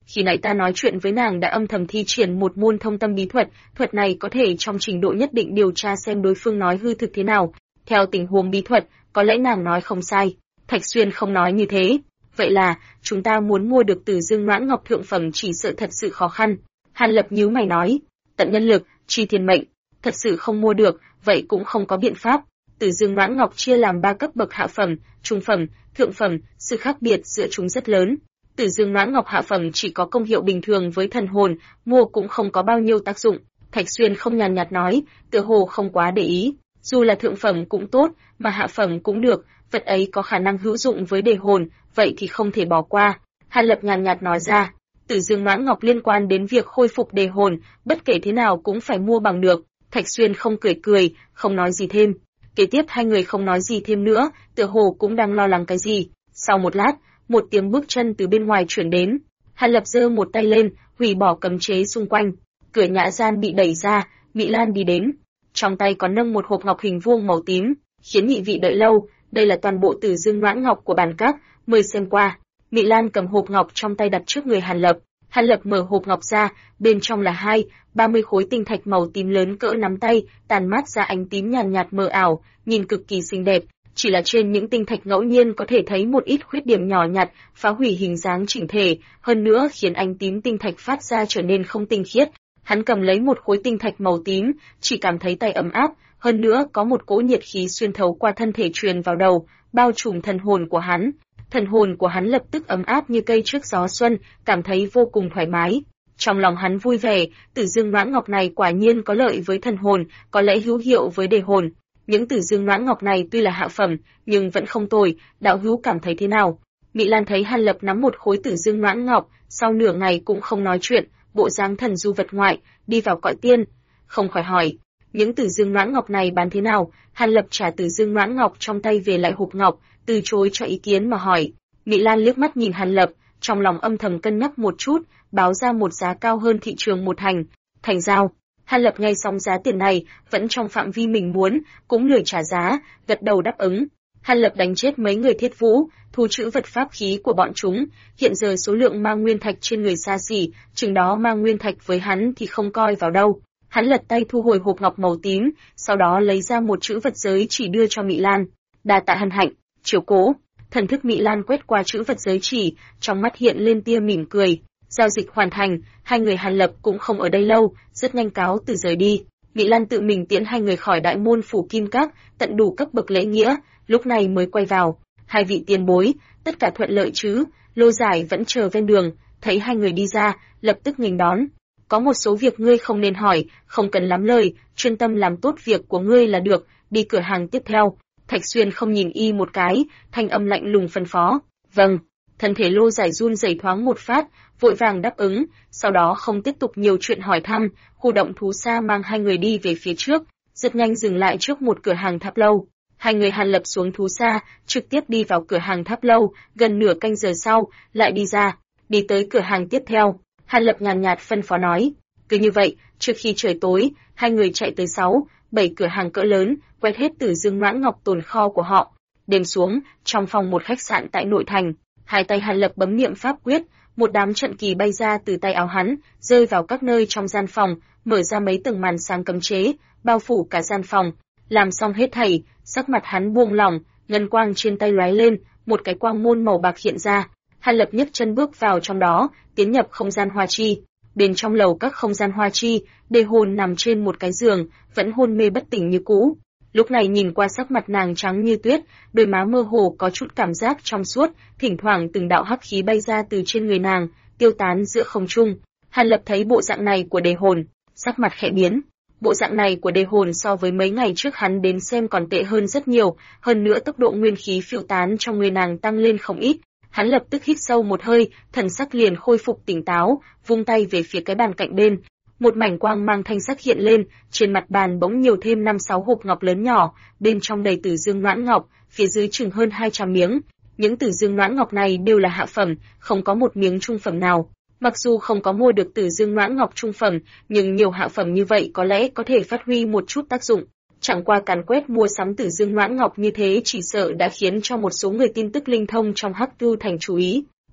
Khi nãy ta nói chuyện với nàng đã âm thầm thi triển một môn thông tâm bí thuật, thuật này có thể trong trình độ nhất định điều tra xem đối phương nói hư thực thế nào. Theo tình huống bí thuật, có lẽ nàng nói không sai. Thạch Xuyên không nói như thế. Vậy là, chúng ta muốn mua được Tử Dương Noãn Ngọc thượng phẩm chỉ sợ thật sự khó khăn. Hàn Lập nhíu mày nói, tận nhân lực, chi thiên mệnh, thật sự không mua được, vậy cũng không có biện pháp. Tử Dương Noãn Ngọc chia làm 3 cấp bậc hạ phẩm, trung phẩm, thượng phẩm, sự khác biệt giữa chúng rất lớn. Tử Dương Noãn Ngọc hạ phẩm chỉ có công hiệu bình thường với thần hồn, mua cũng không có bao nhiêu tác dụng. Thạch Xuyên không nhàn nhạt nói, tựa hồ không quá để ý. Dù là thượng phẩm cũng tốt, mà hạ phẩm cũng được, vật ấy có khả năng hữu dụng với đề hồn, vậy thì không thể bỏ qua. Hàn Lập nhàn nhạt nói ra, Tử Dương Noãn Ngọc liên quan đến việc khôi phục đề hồn, bất kể thế nào cũng phải mua bằng được. Thạch Xuyên không cười, không nói gì thêm. Kế tiếp hai người không nói gì thêm nữa, tựa hồ cũng đang lo lắng cái gì. Sau một lát, một tiếng bước chân từ bên ngoài chuyển đến. Hàn Lập giơ một tay lên, hủy bỏ cấm chế xung quanh. Cửa nhã gian bị đẩy ra, Mị Lan đi đến. Trong tay còn nâng một hộp ngọc hình vuông màu tím, khiến nhị vị đợi lâu. Đây là toàn bộ Tử Dương Noãn Ngọc của bản các, mời xem qua. Mị Lan cầm hộp ngọc trong tay đặt trước người Hàn Lập. Hàn Lập mở hộp ngọc ra, bên trong là 30 khối tinh thạch màu tím lớn cỡ nắm tay, tàn mát ra ánh tím nhàn nhạt mờ ảo, nhìn cực kỳ xinh đẹp. Chỉ là trên những tinh thạch ngẫu nhiên có thể thấy một ít khuyết điểm nhỏ nhặt, phá hủy hình dáng chỉnh thể, hơn nữa khiến ánh tím tinh thạch phát ra trở nên không tinh khiết. Hắn cầm lấy một khối tinh thạch màu tím, chỉ cảm thấy tay ấm áp, hơn nữa có một cỗ nhiệt khí xuyên thấu qua thân thể truyền vào đầu, bao trùm thần hồn của hắn. Thần hồn của hắn lập tức ấm áp như cây trước gió xuân, cảm thấy vô cùng thoải mái. Trong lòng hắn vui vẻ, Tử Dương Noãn Ngọc này quả nhiên có lợi với thần hồn, có lẽ hữu hiệu với đề hồn. Những Tử Dương Noãn Ngọc này tuy là hạ phẩm, nhưng vẫn không tồi, đạo hữu cảm thấy thế nào? Mị Lan thấy Hàn Lập nắm một khối Tử Dương Noãn Ngọc, sau nửa ngày cũng không nói chuyện, bộ dáng thần du vật ngoại, đi vào cõi tiên. Không khỏi hỏi, những Tử Dương Noãn Ngọc này bán thế nào? Hàn Lập trả Tử Dương Noãn Ngọc trong tay về lại hộp ngọc, từ chối cho ý kiến mà hỏi. Mị Lan liếc mắt nhìn Hàn Lập, trong lòng âm thầm cân nhắc một chút, báo ra một giá cao hơn thị trường một thành giao. Hàn Lập nghe xong giá tiền này, vẫn trong phạm vi mình muốn, cũng lười trả giá, gật đầu đáp ứng. Hàn Lập đánh chết mấy người thiết vũ, thu trữ vật pháp khí của bọn chúng, hiện giờ số lượng mang nguyên thạch trên người xa xỉ, chừng đó mang nguyên thạch với hắn thì không coi vào đâu. Hắn lật tay thu hồi hộp ngọc màu tím, sau đó lấy ra một chữ vật giới chỉ đưa cho Mị Lan. Đa tạ hân hạnh, chiếu cố. Thần thức Mị Lan quét qua chữ vật giới chỉ, trong mắt hiện lên tia mỉm cười. Giao dịch hoàn thành, hai người Hàn Lập cũng không ở đây lâu, rất nhanh cáo từ rời đi. Mị Lan tự mình tiễn hai người khỏi đại môn phủ kim các, tận đủ cấp bậc lễ nghĩa, lúc này mới quay vào. Hai vị tiền bối, tất cả thuận lợi chứ? Lô Giải vẫn chờ ven đường, thấy hai người đi ra, lập tức nghênh đón. Có một số việc ngươi không nên hỏi, không cần lắm lời, chuyên tâm làm tốt việc của ngươi là được, đi cửa hàng tiếp theo. Thạch Xuyên không nhìn y một cái, thanh âm lạnh lùng phân phó. Vâng. Thân thể Lô Giải run rẩy thoáng một phát, vội vàng đáp ứng, sau đó không tiếp tục nhiều chuyện hỏi thăm, khu động thú xa mang hai người đi về phía trước, rất nhanh dừng lại trước một cửa hàng tháp lâu. Hai người Hàn Lập xuống thú xa, trực tiếp đi vào cửa hàng tháp lâu, gần nửa canh giờ sau, lại đi ra, đi tới cửa hàng tiếp theo. Hàn Lập nhàn nhạt phân phó nói, cứ như vậy, trước khi trời tối, hai người chạy tới 6-7 cửa hàng cỡ lớn, quét hết Tử Dương Noãn Ngọc tồn kho của họ. Đêm xuống, trong phòng một khách sạn tại nội thành, hai tay Hàn Lập bấm niệm pháp quyết, một đám trận kỳ bay ra từ tay áo hắn, rơi vào các nơi trong gian phòng, mở ra mấy tầng màn sáng cấm chế, bao phủ cả gian phòng. Làm xong hết thảy, sắc mặt hắn buông lỏng, ngân quang trên tay lóe lên, một cái quang môn màu bạc hiện ra. Hàn Lập nhấc chân bước vào trong đó, tiến nhập không gian hoa chi. Bên trong lầu các không gian hoa chi, Đề Hồn nằm trên một cái giường, vẫn hôn mê bất tỉnh như cũ. Lúc này nhìn qua sắc mặt nàng trắng như tuyết, đôi má mơ hồ có chút cảm giác trong suốt, thỉnh thoảng từng đạo hắc khí bay ra từ trên người nàng, tiêu tán giữa không trung. Hàn Lập thấy bộ dạng này của Đề Hồn, sắc mặt khẽ biến. Bộ dạng này của Đề Hồn so với mấy ngày trước hắn đến xem còn tệ hơn rất nhiều, hơn nữa tốc độ nguyên khí phiêu tán trong người nàng tăng lên không ít. Hắn lập tức hít sâu một hơi, thần sắc liền khôi phục tỉnh táo, vung tay về phía cái bàn cạnh bên. Một mảnh quang mang thanh sắc hiện lên, trên mặt bàn bỗng nhiều thêm 5-6 hộp ngọc lớn nhỏ, bên trong đầy Tử Dương Noãn Ngọc, phía dưới chừng hơn 200 miếng. Những Tử Dương Noãn Ngọc này đều là hạ phẩm, không có một miếng trung phẩm nào. Mặc dù không có mua được Tử Dương Noãn Ngọc trung phẩm, nhưng nhiều hạ phẩm như vậy có lẽ có thể phát huy một chút tác dụng. Chẳng qua càn quét mua sắm Tử Dương Noãn Ngọc như thế chỉ sợ đã khiến cho một số người tin tức linh thông trong Hắc Tu thành chú ý.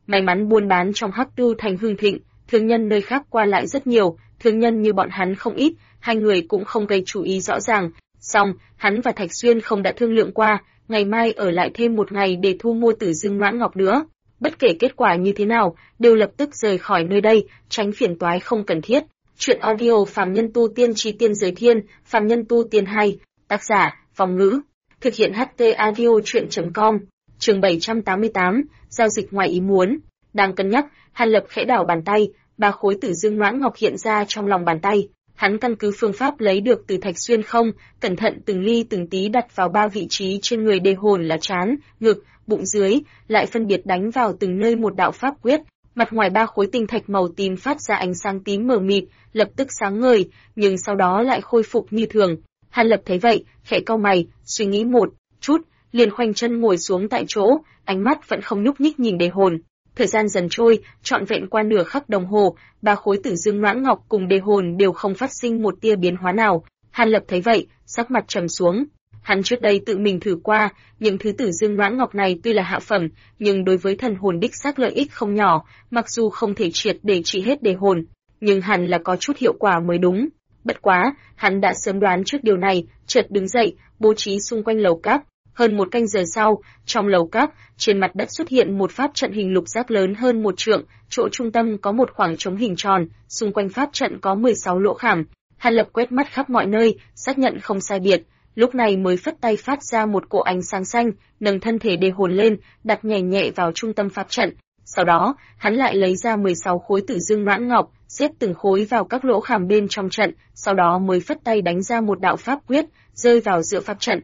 May mắn buôn bán trong Hắc Tu thành hưng thịnh, thương nhân nơi khác qua lại rất nhiều, thương nhân như bọn hắn không ít, hai người cũng không gây chú ý rõ ràng. Song, hắn và Thạch Xuyên không đã thương lượng qua, ngày mai ở lại thêm một ngày để thu mua Tử Dương Noãn Ngọc nữa. Bất kể kết quả như thế nào, đều lập tức rời khỏi nơi đây, tránh phiền toái không cần thiết. Chuyện audio Phàm Nhân Tu Tiên Chí Tiên Giới Thiên, Phàm Nhân Tu Tiên 2, tác giả, Phong Ngữ. Thực hiện HT Audio Chuyện.com, chương 788, giao dịch ngoài ý muốn. Đang cân nhắc, Hàn Lập khẽ đảo bàn tay, 3 khối Tử Dương Noãn Ngọc hiện ra trong lòng bàn tay. Hắn căn cứ phương pháp lấy được từ Thạch Xuyên không, cẩn thận từng ly từng tí đặt vào 3 vị trí trên người đề hồn là trán, ngực, bụng dưới, lại phân biệt đánh vào từng nơi một đạo pháp quyết. Mặt ngoài 3 khối tinh thạch màu tím phát ra ánh sáng tím mờ mịt, lập tức sáng ngời, nhưng sau đó lại khôi phục như thường. Hàn Lập thấy vậy, khẽ cau mày, suy nghĩ một chút, liền khoanh chân ngồi xuống tại chỗ, ánh mắt vẫn không nhúc nhích nhìn đề hồn. Thời gian dần trôi, trọn vẹn qua nửa khắc đồng hồ, 3 khối Tử Dương Noãn Ngọc cùng đề hồn đều không phát sinh một tia biến hóa nào. Hàn Lập thấy vậy, sắc mặt trầm xuống. Hắn trước đây tự mình thử qua, những thứ Tử Dương Noãn Ngọc này tuy là hạ phẩm, nhưng đối với thần hồn đích xác lợi ích không nhỏ, mặc dù không thể triệt để trị hết đề hồn, nhưng hẳn là có chút hiệu quả mới đúng. Bất quá, hắn đã sớm đoán trước điều này, chợt đứng dậy, bố trí xung quanh lầu các. Hơn một canh giờ sau, trong lầu các, trên mặt đất xuất hiện một pháp trận hình lục giác lớn hơn 1 trượng, chỗ trung tâm có một khoảng trống hình tròn, xung quanh pháp trận có 16 lỗ khảm. Hàn Lập quét mắt khắp mọi nơi, xác nhận không sai biệt, lúc này mới phất tay phát ra một cỗ ánh sáng xanh, nâng thân thể đề hồn lên, đặt nhẹ nhẹ vào trung tâm pháp trận. Sau đó, hắn lại lấy ra 16 khối Tử Dương Noãn Ngọc, xếp từng khối vào các lỗ khảm bên trong trận, sau đó mới phất tay đánh ra một đạo pháp quyết, rơi vào giữa pháp trận.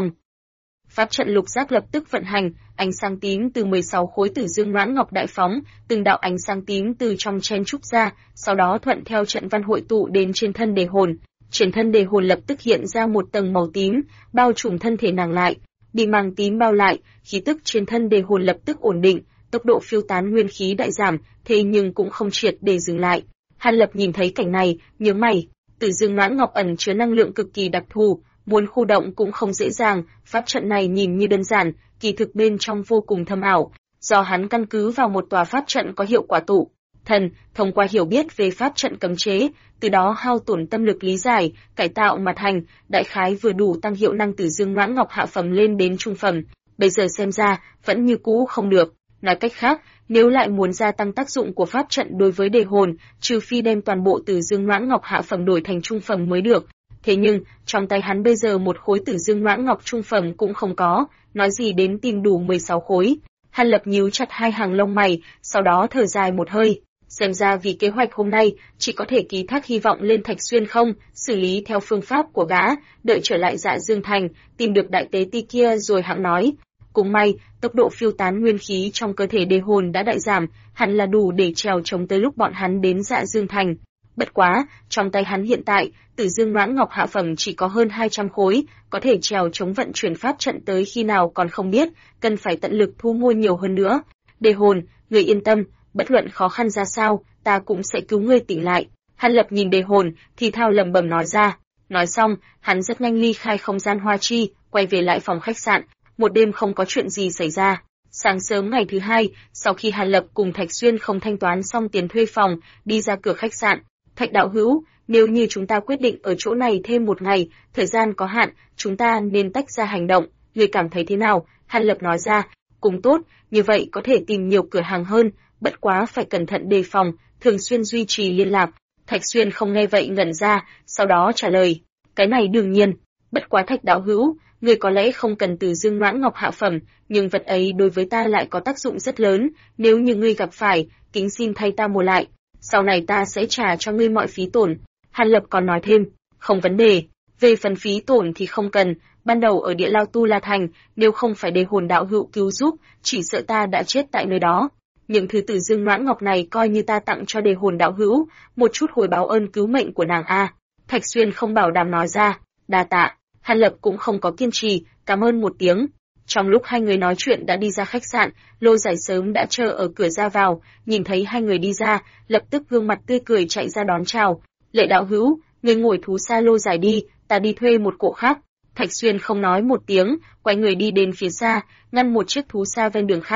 Pháp trận lục giác lập tức vận hành, ánh sáng tím từ 16 khối Tử Dương Noãn Ngọc đại phóng, từng đạo ánh sáng tím từ trong chen trúc ra, sau đó thuận theo trận văn hội tụ đến trên thân đề hồn. Trên thân đề hồn lập tức hiện ra một tầng màu tím, bao trùm thân thể nàng lại, bị màng tím bao lại, khí tức trên thân đề hồn lập tức ổn định, tốc độ phiêu tán nguyên khí đại giảm, thế nhưng cũng không triệt để dừng lại. Hàn Lập nhìn thấy cảnh này, nhớ mày, Tử Dương Noãn Ngọc ẩn chứa năng lượng cực kỳ đặc thù, muốn khu động cũng không dễ dàng, pháp trận này nhìn như đơn giản, kỳ thực bên trong vô cùng thâm ảo, do hắn căn cứ vào một tòa pháp trận có hiệu quả tụ thần, thông qua hiểu biết về pháp trận cấm chế, từ đó hao tổn tâm lực lý giải, cải tạo mà thành, đại khái vừa đủ tăng hiệu năng Tử Dương Noãn Ngọc hạ phẩm lên đến trung phẩm. Bây giờ xem ra, vẫn như cũ không được. Nói cách khác, nếu lại muốn gia tăng tác dụng của pháp trận đối với đề hồn, trừ phi đem toàn bộ Tử Dương Noãn Ngọc hạ phẩm đổi thành trung phẩm mới được. Thế nhưng, trong tay hắn bây giờ một khối Tử Dương Noãn Ngọc trung phẩm cũng không có, nói gì đến tìm đủ 16 khối. Hàn Lập nhíu chặt hai hàng lông mày, sau đó thở dài một hơi. Xem ra vì kế hoạch hôm nay, chỉ có thể ký thác hy vọng lên Thạch Xuyên không, xử lý theo phương pháp của gã, đợi trở lại Dạ Dương Thành, tìm được đại tế ti kia rồi hãng nói. Cũng may, tốc độ phiêu tán nguyên khí trong cơ thể đề hồn đã đại giảm, hẳn là đủ để trèo chống tới lúc bọn hắn đến Dạ Dương Thành. Bất quá, trong tay hắn hiện tại, Tử Dương Noãn Ngọc hạ phẩm chỉ có hơn 200 khối, có thể trèo chống vận chuyển pháp trận tới khi nào còn không biết, cần phải tận lực thu mua nhiều hơn nữa. Đề hồn, người yên tâm, bất luận khó khăn ra sao, ta cũng sẽ cứu ngươi tỉnh lại. Hàn Lập nhìn đề hồn, thì thào lẩm bẩm nói ra. Nói xong, hắn rất nhanh ly khai không gian hoa chi, quay về lại phòng khách sạn. Một đêm không có chuyện gì xảy ra. Sáng sớm ngày thứ hai, sau khi Hàn Lập cùng Thạch Xuyên không thanh toán xong tiền thuê phòng, đi ra cửa khách sạn. Thạch đạo hữu, nếu như chúng ta quyết định ở chỗ này thêm một ngày, thời gian có hạn, chúng ta nên tách ra hành động. Ngươi cảm thấy thế nào? Hàn Lập nói ra. Cũng tốt, như vậy có thể tìm nhiều cửa hàng hơn, bất quá phải cẩn thận đề phòng, thường xuyên duy trì liên lạc. Thạch Xuyên không nghe vậy ngẩn ra, sau đó trả lời. Cái này đương nhiên. Bất quá Thạch đạo hữu, ngươi có lẽ không cần Tử Dương Noãn Ngọc hạ phẩm, nhưng vật ấy đối với ta lại có tác dụng rất lớn, nếu như ngươi gặp phải, kính xin thay ta mua lại. Sau này ta sẽ trả cho ngươi mọi phí tổn. Hàn Lập còn nói thêm, không vấn đề, về phần phí tổn thì không cần, ban đầu ở địa lao Tu La Thành, nếu không phải đề hồn đạo hữu cứu giúp, chỉ sợ ta đã chết tại nơi đó. Những thứ Tử Dương Noãn Ngọc này coi như ta tặng cho đề hồn đạo hữu, một chút hồi báo ơn cứu mệnh của nàng a. Thạch Xuyên không bảo đảm nói ra, đa tạ. Hàn Lập cũng không có kiên trì, cảm ơn một tiếng. Trong lúc hai người nói chuyện đã đi ra khách sạn, Lô Giải sớm đã chờ ở cửa ra vào, nhìn thấy hai người đi ra, lập tức gương mặt tươi cười chạy ra đón chào. Lệ đạo hữu, người ngồi thú xa Lô Giải đi, ta đi thuê một cỗ khác. Thạch Xuyên không nói một tiếng, quay người đi đến phía xa, ngăn một chiếc thú xa ven đường khác.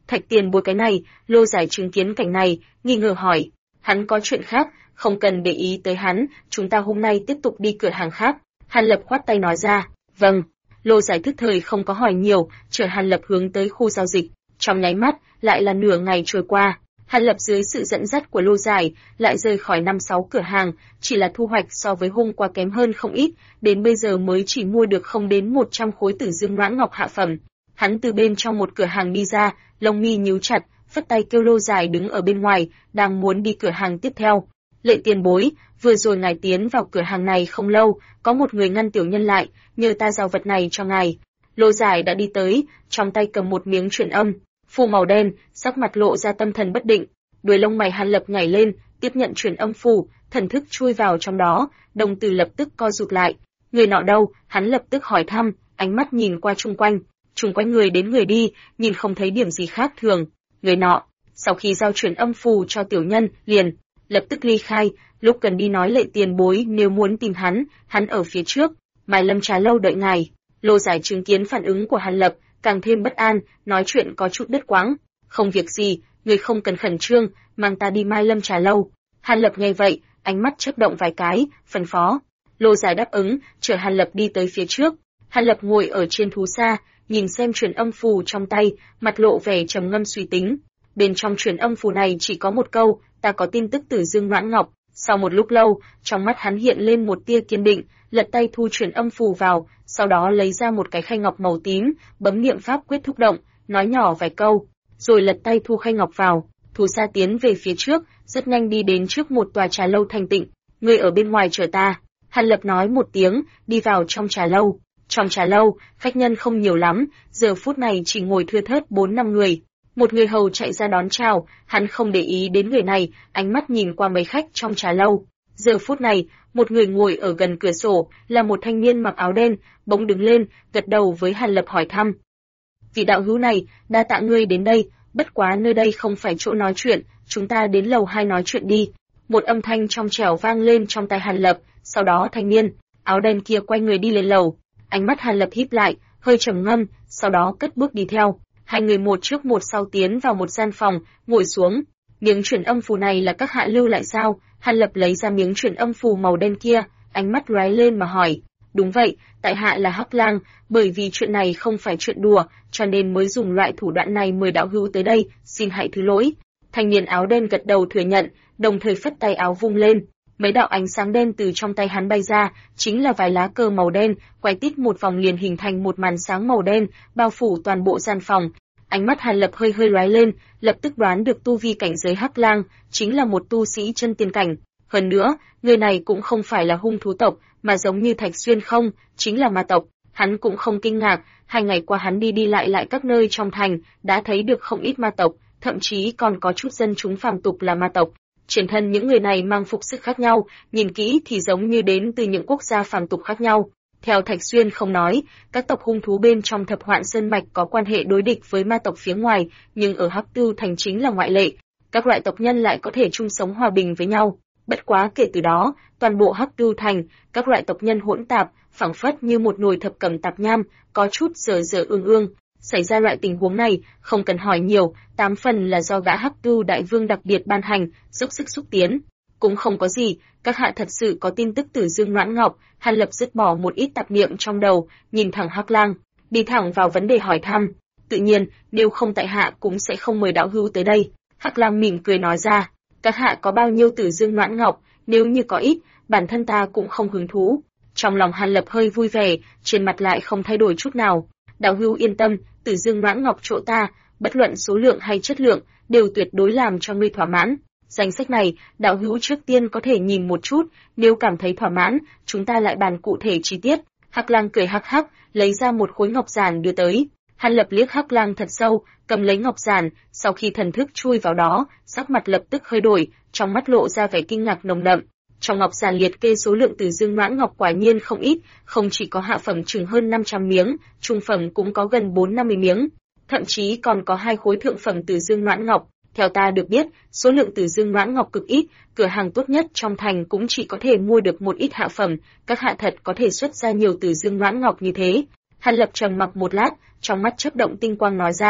Thạch Tiền Bối cái này, Lô Giải chứng kiến cảnh này, nghi ngờ hỏi, hắn có chuyện khác, không cần để ý tới hắn, chúng ta hôm nay tiếp tục đi cửa hàng khác. Hàn Lập khoát tay nói ra, vâng. Lô Giải thức thời không có hỏi nhiều, chở Hàn Lập hướng tới khu giao dịch. Trong nháy mắt, lại là nửa ngày trôi qua. Hàn Lập dưới sự dẫn dắt của Lô Giải, lại rời khỏi 5-6 cửa hàng, chỉ là thu hoạch so với hôm qua kém hơn không ít, đến bây giờ mới chỉ mua được không đến 100 khối Tử Dương Noãn Ngọc hạ phẩm. Hắn từ bên trong một cửa hàng đi ra, lông mi nhíu chặt, phất tay kêu Lô Giải đứng ở bên ngoài, đang muốn đi cửa hàng tiếp theo. Lệ Tiền Bối, vừa rồi ngài tiến vào cửa hàng này không lâu, có một người ngăn tiểu nhân lại, nhờ ta giao vật này cho ngài. Lô Giải đã đi tới, trong tay cầm một miếng truyền âm phù màu đen, sắc mặt lộ ra tâm thần bất định. Đuôi lông mày Hàn Lập nhảy lên, tiếp nhận truyền âm phù, thần thức chui vào trong đó, đồng tử lập tức co rụt lại. Người nọ đâu? Hắn lập tức hỏi thăm, ánh mắt nhìn qua chung quanh người đến người đi, nhìn không thấy điểm gì khác thường. Người nọ, sau khi giao truyền âm phù cho tiểu nhân, liền lập tức ly khai, lúc cần đi nói Lệ Tiền Bối nếu muốn tìm hắn ở phía trước, Mai Lâm Trà lâu đợi ngài. Lô Giải chứng kiến phản ứng của Hàn Lập, càng thêm bất an, nói chuyện có chút đứt quãng. Không việc gì, người không cần khẩn trương, mang ta đi Mai Lâm Trà lâu. Hàn Lập nghe vậy, ánh mắt chớp động vài cái, phân phó. Lô Giải đáp ứng, chở Hàn Lập đi tới phía trước. Hàn Lập ngồi ở trên thú xa, nhìn xem truyền âm phù trong tay, mặt lộ vẻ trầm ngâm suy tính. Bên trong truyền âm phù này chỉ có một câu, ta có tin tức Tử Dương Noãn Ngọc. Sau một lúc lâu, trong mắt hắn hiện lên một tia kiên định, lật tay thu truyền âm phù vào, sau đó lấy ra một cái khay ngọc màu tím, bấm niệm pháp quyết thúc động, nói nhỏ vài câu, rồi lật tay thu khay ngọc vào, thú xa tiến về phía trước, rất nhanh đi đến trước một tòa trà lâu thanh tịnh. Người ở bên ngoài chờ ta. Hàn Lập nói một tiếng, đi vào trong trà lâu. Trong trà lâu, khách nhân không nhiều lắm, giờ phút này chỉ ngồi thưa thớt 4-5 người. Một người hầu chạy ra đón chào, hắn không để ý đến người này, ánh mắt nhìn qua mấy khách trong trà lâu. Giờ phút này, một người ngồi ở gần cửa sổ, là một thanh niên mặc áo đen, bỗng đứng lên, gật đầu với Hàn Lập hỏi thăm. Vị đạo hữu này, đa tạ ngươi đến đây, bất quá nơi đây không phải chỗ nói chuyện, chúng ta đến lầu 2 nói chuyện đi. Một âm thanh trong trẻo vang lên trong tai Hàn Lập, sau đó thanh niên áo đen kia quay người đi lên lầu. Ánh mắt Hàn Lập híp lại, hơi trầm ngâm, sau đó cất bước đi theo. Hai người một trước một sau tiến vào một gian phòng, ngồi xuống. Miếng truyền âm phù này là các hạ lưu lại sao? Hàn Lập lấy ra miếng truyền âm phù màu đen kia, ánh mắt lóe lên mà hỏi. Đúng vậy, tại hạ là Hắc Lang, bởi vì chuyện này không phải chuyện đùa, cho nên mới dùng loại thủ đoạn này mời đạo hữu tới đây, xin hãy thứ lỗi. Thanh niên áo đen gật đầu thừa nhận, đồng thời phất tay áo vung lên. Mấy đạo ánh sáng đen từ trong tay hắn bay ra, chính là vài lá cờ màu đen, quay tít một vòng liền hình thành một màn sáng màu đen, bao phủ toàn bộ gian phòng. Ánh mắt Hàn Lập hơi lóe lên, lập tức đoán được tu vi cảnh giới Hắc Lang, chính là một tu sĩ chân tiên cảnh. Hơn nữa, người này cũng không phải là hung thú tộc, mà giống như Thạch Xuyên không, chính là ma tộc. Hắn cũng không kinh ngạc, 2 ngày qua hắn đi lại các nơi trong thành, đã thấy được không ít ma tộc, thậm chí còn có chút dân chúng phàm tục là ma tộc. Trên thân những người này mang phục sức khác nhau, nhìn kỹ thì giống như đến từ những quốc gia phàm tục khác nhau. Theo Thạch Xuyên không nói, các tộc hung thú bên trong Thập Hoạn Sơn mạch có quan hệ đối địch với ma tộc phía ngoài, nhưng ở Hắc Tưu thành chính là ngoại lệ. Các loại tộc nhân lại có thể chung sống hòa bình với nhau. Bất quá kể từ đó, toàn bộ Hắc Tưu thành, các loại tộc nhân hỗn tạp, phảng phất như một nồi thập cẩm tạp nham, có chút dở ương. Xảy ra loại tình huống này, không cần hỏi nhiều, 8 phần là do gã Hắc Tưu đại vương đặc biệt ban hành, dốc sức xúc tiến. Cũng không có gì, các hạ thật sự có tin tức Tử Dương Noãn Ngọc. Hàn Lập dứt bỏ một ít tạp niệm trong đầu, nhìn thẳng Hắc Lang, đi thẳng vào vấn đề hỏi thăm. Tự nhiên, nếu không tại hạ cũng sẽ không mời đạo hữu tới đây. Hắc Lang mỉm cười nói ra, các hạ có bao nhiêu Tử Dương Noãn Ngọc, nếu như có ít, bản thân ta cũng không hứng thú. Trong lòng Hàn Lập hơi vui vẻ, trên mặt lại không thay đổi chút nào. Đạo hữu yên tâm, Tử Dương Noãn Ngọc chỗ ta, bất luận số lượng hay chất lượng, đều tuyệt đối làm cho ngươi thỏa mãn. Danh sách này, đạo hữu trước tiên có thể nhìn một chút, nếu cảm thấy thỏa mãn, chúng ta lại bàn cụ thể chi tiết. Hắc Lang cười hắc hắc, lấy ra một khối ngọc giản đưa tới. Hàn Lập liếc Hắc Lang thật sâu, cầm lấy ngọc giản, sau khi thần thức chui vào đó, sắc mặt lập tức hơi đổi, trong mắt lộ ra vẻ kinh ngạc nồng đậm. Trong ngọc giản liệt kê số lượng Tử Dương Noãn Ngọc quả nhiên không ít, không chỉ có hạ phẩm chừng hơn 500 miếng, trung phẩm cũng có gần 450 miếng, thậm chí còn có 2 khối thượng phẩm Tử Dương Noãn Ngọc. Theo ta được biết, số lượng Tử Dương Noãn Ngọc cực ít, cửa hàng tốt nhất trong thành cũng chỉ có thể mua được một ít hạ phẩm, các hạ thật có thể xuất ra nhiều Tử Dương Noãn Ngọc như thế. Hàn Lập trầm mặc một lát, trong mắt chớp động tinh quang nói ra,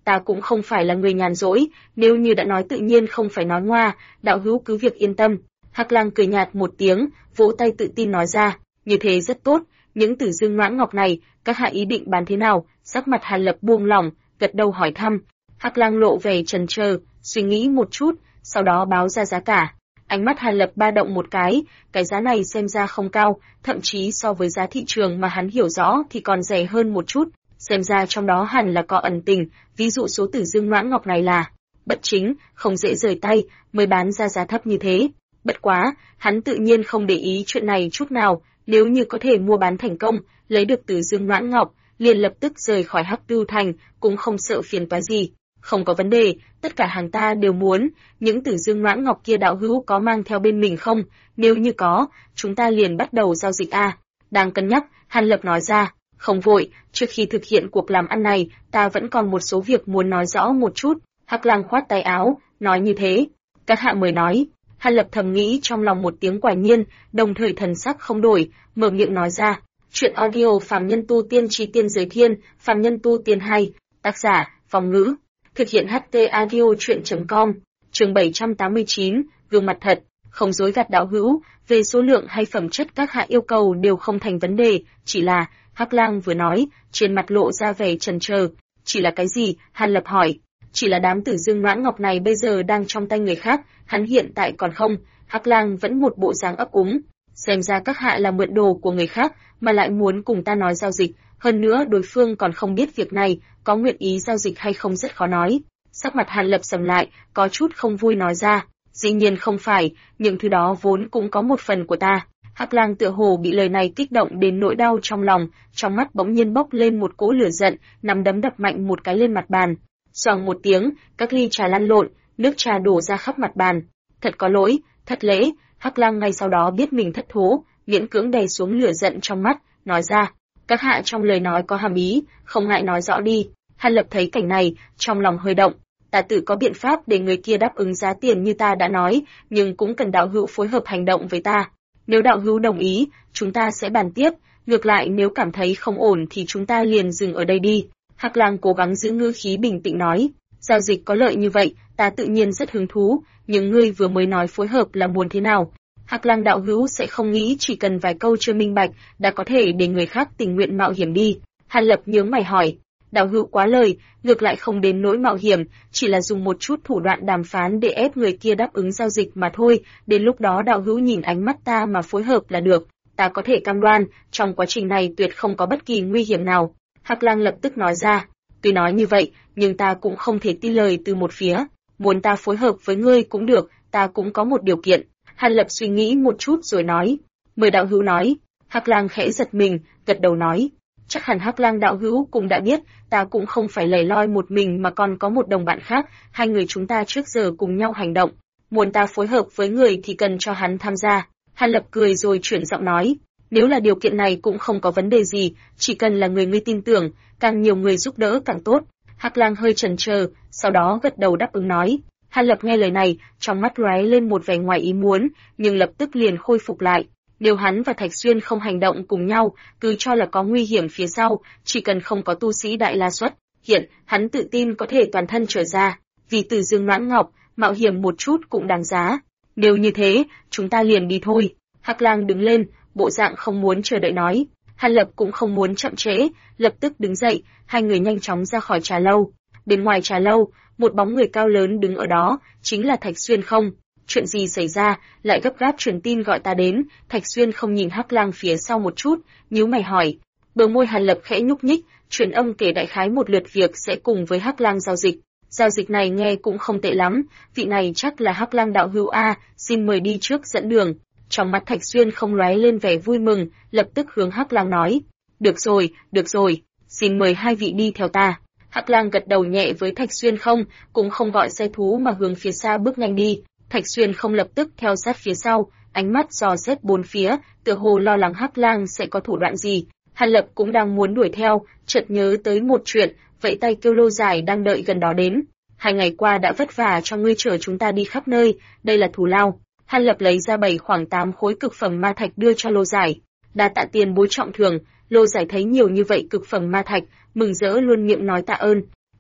ta cũng không phải là người nhàn rỗi, nếu như đã nói tự nhiên không phải nói ngoa, đạo hữu cứ việc yên tâm. Hắc Lang cười nhạt một tiếng, vỗ tay tự tin nói ra, như thế rất tốt, những Tử Dương Noãn Ngọc này, các hạ ý định bán thế nào? Sắc mặt Hàn Lập buông lỏng, gật đầu hỏi thăm. Hắc Lang lộ vẻ chần chờ, suy nghĩ một chút, sau đó báo ra giá cả. Ánh mắt Hàn Lập ba động một cái giá này xem ra không cao, thậm chí so với giá thị trường mà hắn hiểu rõ thì còn rẻ hơn một chút, xem ra trong đó hẳn là có ẩn tình, ví dụ số Tử Dương Noãn Ngọc này là bất chính, không dễ rời tay, mới bán ra giá thấp như thế. Bất quá, hắn tự nhiên không để ý chuyện này chút nào, nếu như có thể mua bán thành công, lấy được Tử Dương Noãn Ngọc, liền lập tức rời khỏi Hắc Bưu Thành, cũng không sợ phiền toái gì. Không có vấn đề, tất cả hàng ta đều muốn, những Tử Dương Noãn Ngọc kia đạo hữu có mang theo bên mình không? Nếu như có, chúng ta liền bắt đầu giao dịch a. Đang cân nhắc, Hàn Lập nói ra, không vội, trước khi thực hiện cuộc làm ăn này, ta vẫn còn một số việc muốn nói rõ một chút. Hắc Lang khoát tay áo, nói như thế. Các hạ mời nói. Hàn Lập thầm nghĩ trong lòng một tiếng quả nhiên, đồng thời thần sắc không đổi, mở miệng nói ra. Chuyện audio Phàm Nhân Tu Tiên Chí Tiên Giới Thiên, Phàm Nhân Tu Tiên hay, tác giả, Phong Ngữ. Thực hiện HT Audio Chuyện.com, chương 789, gương mặt thật, không dối gạt đạo hữu, về số lượng hay phẩm chất các hạ yêu cầu đều không thành vấn đề, chỉ là, Hắc Lang vừa nói, trên mặt lộ ra vẻ chần chờ, chỉ là cái gì, Hàn Lập hỏi, chỉ là đám Tử Dương Noãn Ngọc này bây giờ đang trong tay người khác, hắn hiện tại còn không, Hắc Lang vẫn một bộ dáng ấp úng, xem ra các hạ là mượn đồ của người khác, mà lại muốn cùng ta nói giao dịch. Hơn nữa đối phương còn không biết việc này, có nguyện ý giao dịch hay không rất khó nói. Sắc mặt Hàn Lập sầm lại, có chút không vui nói ra, dĩ nhiên không phải, những thứ đó vốn cũng có một phần của ta. Hắc Lang tựa hồ bị lời này kích động đến nỗi đau trong lòng, trong mắt bỗng nhiên bốc lên một cỗ lửa giận, nắm đấm đập mạnh một cái lên mặt bàn. Xoàng một tiếng, các ly trà lăn lộn, nước trà đổ ra khắp mặt bàn. Thật có lỗi, thất lễ. Hắc Lang ngay sau đó biết mình thất thố, miễn cưỡng đè xuống lửa giận trong mắt, nói ra. Các hạ trong lời nói có hàm ý, không ngại nói rõ đi. Hàn Lập thấy cảnh này, trong lòng hơi động. Ta tự có biện pháp để người kia đáp ứng giá tiền như ta đã nói, nhưng cũng cần đạo hữu phối hợp hành động với ta. Nếu đạo hữu đồng ý, chúng ta sẽ bàn tiếp. Ngược lại nếu cảm thấy không ổn thì chúng ta liền dừng ở đây đi. Hắc Lang cố gắng giữ ngữ khí bình tĩnh nói. Giao dịch có lợi như vậy, ta tự nhiên rất hứng thú, nhưng ngươi vừa mới nói phối hợp là muốn thế nào? Hắc Lang đạo hữu sẽ không nghĩ chỉ cần vài câu chưa minh bạch đã có thể để người khác tình nguyện mạo hiểm đi. Hàn Lập nhướng mày hỏi, đạo hữu quá lời, ngược lại không đến nỗi mạo hiểm, chỉ là dùng một chút thủ đoạn đàm phán để ép người kia đáp ứng giao dịch mà thôi, đến lúc đó đạo hữu nhìn ánh mắt ta mà phối hợp là được, ta có thể cam đoan, trong quá trình này tuyệt không có bất kỳ nguy hiểm nào. Hắc Lang lập tức nói ra, tuy nói như vậy, nhưng ta cũng không thể tin lời từ một phía, muốn ta phối hợp với ngươi cũng được, ta cũng có một điều kiện. Hàn Lập suy nghĩ một chút rồi nói, mời đạo hữu nói. Hắc Lang khẽ giật mình, gật đầu nói, chắc hẳn Hắc Lang đạo hữu cũng đã biết, ta cũng không phải lẻ loi một mình mà còn có một đồng bạn khác, hai người chúng ta trước giờ cùng nhau hành động, muốn ta phối hợp với người thì cần cho hắn tham gia. Hàn Lập cười rồi chuyển giọng nói, nếu là điều kiện này cũng không có vấn đề gì, chỉ cần là người ngươi tin tưởng, càng nhiều người giúp đỡ càng tốt. Hắc Lang hơi chần chờ, sau đó gật đầu đáp ứng nói. Hàn Lập nghe lời này, trong mắt lóe lên một vẻ ngoài ý muốn, nhưng lập tức liền khôi phục lại. Nếu hắn và Thạch Xuyên không hành động cùng nhau, cứ cho là có nguy hiểm phía sau, chỉ cần không có tu sĩ Đại La xuất hiện, hắn tự tin có thể toàn thân trở ra. Vì Tử Dương Noãn Ngọc, mạo hiểm một chút cũng đáng giá. Nếu như thế, chúng ta liền đi thôi. Hắc Lang đứng lên, bộ dạng không muốn chờ đợi nói. Hàn Lập cũng không muốn chậm trễ, lập tức đứng dậy, hai người nhanh chóng ra khỏi trà lâu. Bên ngoài trà lâu, một bóng người cao lớn đứng ở đó, chính là Thạch Xuyên không? Chuyện gì xảy ra, lại gấp gáp truyền tin gọi ta đến? Thạch Xuyên không nhìn Hắc Lang phía sau một chút, nhíu mày hỏi. Bờ môi Hàn Lập khẽ nhúc nhích, truyền âm kể đại khái một lượt việc sẽ cùng với Hắc Lang giao dịch. Giao dịch này nghe cũng không tệ lắm, vị này chắc là Hắc Lang đạo hữu a, xin mời đi trước dẫn đường. Trong mắt Thạch Xuyên không lóe lên vẻ vui mừng, lập tức hướng Hắc Lang nói. Được rồi, xin mời hai vị đi theo ta. Hắc Lang gật đầu nhẹ với Thạch Xuyên không, cũng không gọi xe thú mà hướng phía xa bước nhanh đi. Thạch Xuyên không lập tức theo sát phía sau, ánh mắt dò xét bốn phía, tựa hồ lo lắng Hắc Lang sẽ có thủ đoạn gì. Hàn Lập cũng đang muốn đuổi theo, chợt nhớ tới một chuyện, vẫy tay kêu Lô Giải đang đợi gần đó đến. 2 ngày qua đã vất vả cho ngươi chở chúng ta đi khắp nơi, đây là thù lao. Hàn Lập lấy ra 7 khoảng 8 khối cực phẩm ma thạch đưa cho Lô Giải. Đa tạ tiền bối trọng thưởng. Lô Giải thấy nhiều như vậy cực phẩm ma thạch, mừng rỡ luôn miệng nói tạ ơn.